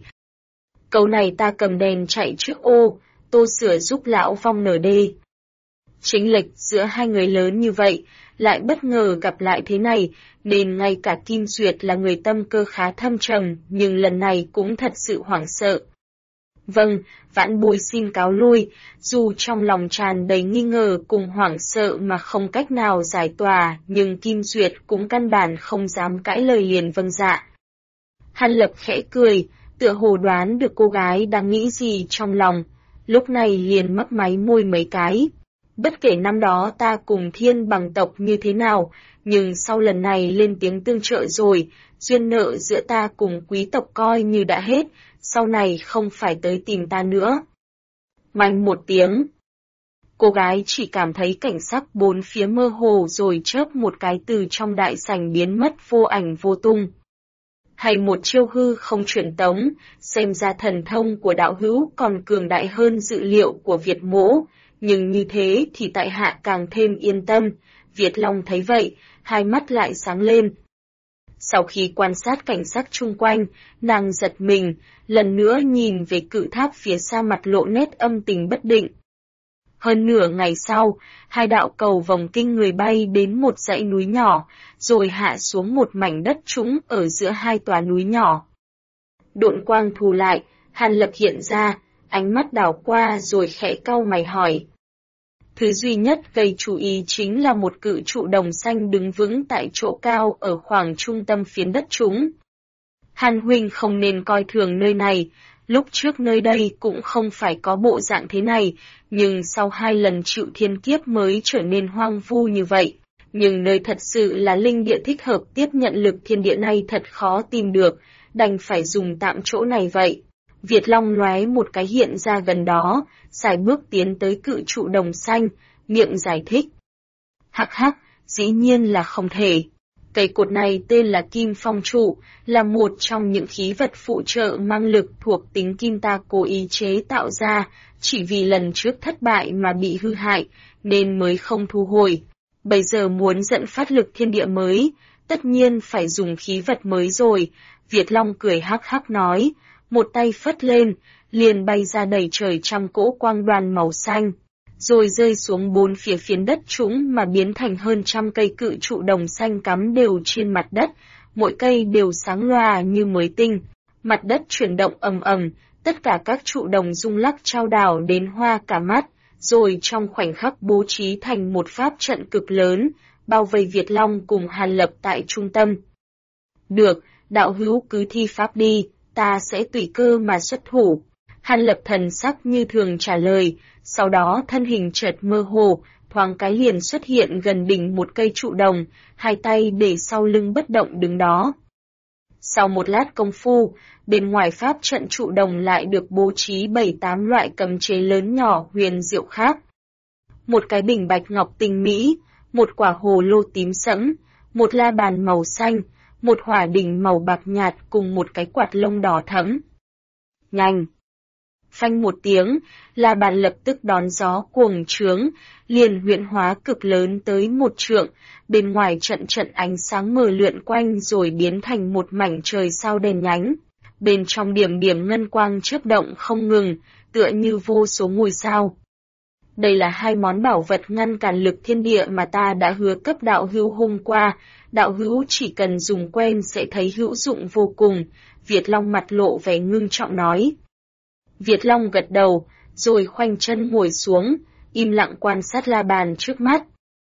A: Câu này ta cầm đèn chạy trước ô, tô sửa giúp lão vong nở đê. Chính lệch giữa hai người lớn như vậy, lại bất ngờ gặp lại thế này, nên ngay cả Kim Duyệt là người tâm cơ khá thâm trầm, nhưng lần này cũng thật sự hoảng sợ. Vâng, vãn bối xin cáo lui, dù trong lòng tràn đầy nghi ngờ cùng hoảng sợ mà không cách nào giải tỏa, nhưng Kim Duyệt cũng căn bản không dám cãi lời liền vâng dạ. Hàn Lập khẽ cười, tựa hồ đoán được cô gái đang nghĩ gì trong lòng, lúc này liền mấp máy môi mấy cái. Bất kể năm đó ta cùng thiên bằng tộc như thế nào, nhưng sau lần này lên tiếng tương trợ rồi, duyên nợ giữa ta cùng quý tộc coi như đã hết, sau này không phải tới tìm ta nữa. Manh một tiếng. Cô gái chỉ cảm thấy cảnh sắc bốn phía mơ hồ rồi chớp một cái từ trong đại sảnh biến mất vô ảnh vô tung. Hay một chiêu hư không truyền tống, xem ra thần thông của đạo hữu còn cường đại hơn dự liệu của Việt Mỗ, nhưng như thế thì tại hạ càng thêm yên tâm. Việt Long thấy vậy, hai mắt lại sáng lên. Sau khi quan sát cảnh sắc chung quanh, nàng giật mình, lần nữa nhìn về cự tháp phía xa mặt lộ nét âm tình bất định. Hơn nửa ngày sau, hai đạo cầu vòng kinh người bay đến một dãy núi nhỏ, rồi hạ xuống một mảnh đất trũng ở giữa hai tòa núi nhỏ. Độn quang thu lại, Hàn Lập hiện ra, ánh mắt đảo qua rồi khẽ cau mày hỏi. Thứ duy nhất gây chú ý chính là một cự trụ đồng xanh đứng vững tại chỗ cao ở khoảng trung tâm phiến đất chúng. Hàn huynh không nên coi thường nơi này, lúc trước nơi đây cũng không phải có bộ dạng thế này, nhưng sau 2 lần chịu thiên kiếp mới trở nên hoang vu như vậy. Nhưng nơi thật sự là linh địa thích hợp tiếp nhận lực thiên địa này thật khó tìm được, đành phải dùng tạm chỗ này vậy. Việt Long lóe một cái hiện ra gần đó, xài bước tiến tới cự trụ đồng xanh, miệng giải thích. Hắc hắc, dĩ nhiên là không thể. Cây cột này tên là Kim Phong Trụ, là một trong những khí vật phụ trợ mang lực thuộc tính kim ta cố ý chế tạo ra, chỉ vì lần trước thất bại mà bị hư hại, nên mới không thu hồi. Bây giờ muốn dẫn phát lực thiên địa mới, tất nhiên phải dùng khí vật mới rồi. Việt Long cười hắc hắc nói, một tay phất lên, liền bay ra đầy trời trăm cỗ quang đoàn màu xanh, rồi rơi xuống 4 phía phiến đất trũng mà biến thành hơn 100 cây cự trụ đồng xanh cắm đều trên mặt đất, mỗi cây đều sáng loà như mới tinh. Mặt đất chuyển động ầm ầm, tất cả các trụ đồng rung lắc chao đảo đến hoa cả mắt, rồi trong khoảnh khắc bố trí thành một pháp trận cực lớn, bao vây Việt Long cùng Hàn Lập tại trung tâm. Được, đạo hữu cứ thi pháp đi, ta sẽ tùy cơ mà xuất thủ. Hàn Lập thần sắc như thường trả lời, sau đó thân hình chợt mơ hồ, thoáng cái liền xuất hiện gần đỉnh một cây trụ đồng, hai tay để sau lưng bất động đứng đó. Sau một lát công phu, bên ngoài pháp trận trụ đồng lại được bố trí 7-8 loại cấm chế lớn nhỏ huyền diệu khác. Một cái bình bạch ngọc tinh mỹ, một quả hồ lô tím sẫm, một la bàn màu xanh, một hỏa đỉnh màu bạc nhạt cùng một cái quạt lông đỏ thẫm. Nhanh! Phanh một tiếng, la bàn lập tức đón gió cuồng trướng, liền huyễn hóa cực lớn tới 1 trượng, bên ngoài trận trận ánh sáng mờ lượn quanh rồi biến thành một mảnh trời sao đèn nhánh. Bên trong điểm điểm ngân quang chớp động không ngừng, tựa như vô số ngôi sao. Đây là 2 món bảo vật ngăn cản lực thiên địa mà ta đã hứa cấp đạo hữu hôm qua, đạo hữu chỉ cần dùng quen sẽ thấy hữu dụng vô cùng, Việt Long mặt lộ vẻ ngưng trọng nói. Việt Long gật đầu, rồi khoanh chân ngồi xuống, im lặng quan sát la bàn trước mắt.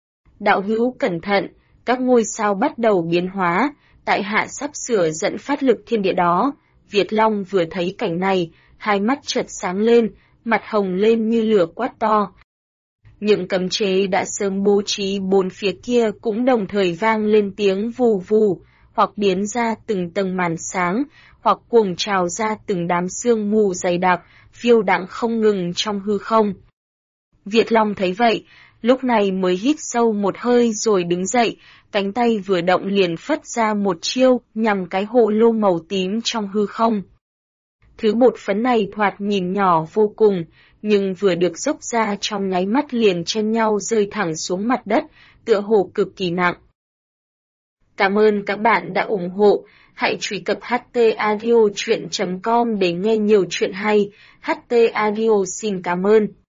A: Đạo hữu cẩn thận, các ngôi sao bắt đầu biến hóa, tại hạ sắp sửa dẫn phát lực thiên địa đó. Việt Long vừa thấy cảnh này, hai mắt chợt sáng lên, mặt hồng lên như lửa quát to. Những cấm chế đã sớm bố trí 4 phía kia cũng đồng thời vang lên tiếng vù vù, hoặc biến ra từng tầng màn sáng, hoặc cuồng trào ra từng đám sương mù dày đặc, phiêu đãng không ngừng trong hư không. Việt Long thấy vậy, lúc này mới hít sâu một hơi rồi đứng dậy, cánh tay vừa động liền phất ra một chiêu nhằm cái hồ lô màu tím trong hư không. Thứ bột phấn này thoạt nhìn nhỏ vô cùng, nhưng vừa được dốc ra trong nháy mắt liền chen nhau rơi thẳng xuống mặt đất, tựa hồ cực kỳ nặng. Cảm ơn các bạn đã ủng hộ, hãy truy cập htaudio.com để nghe nhiều chuyện hay, HT Audio xin cảm ơn.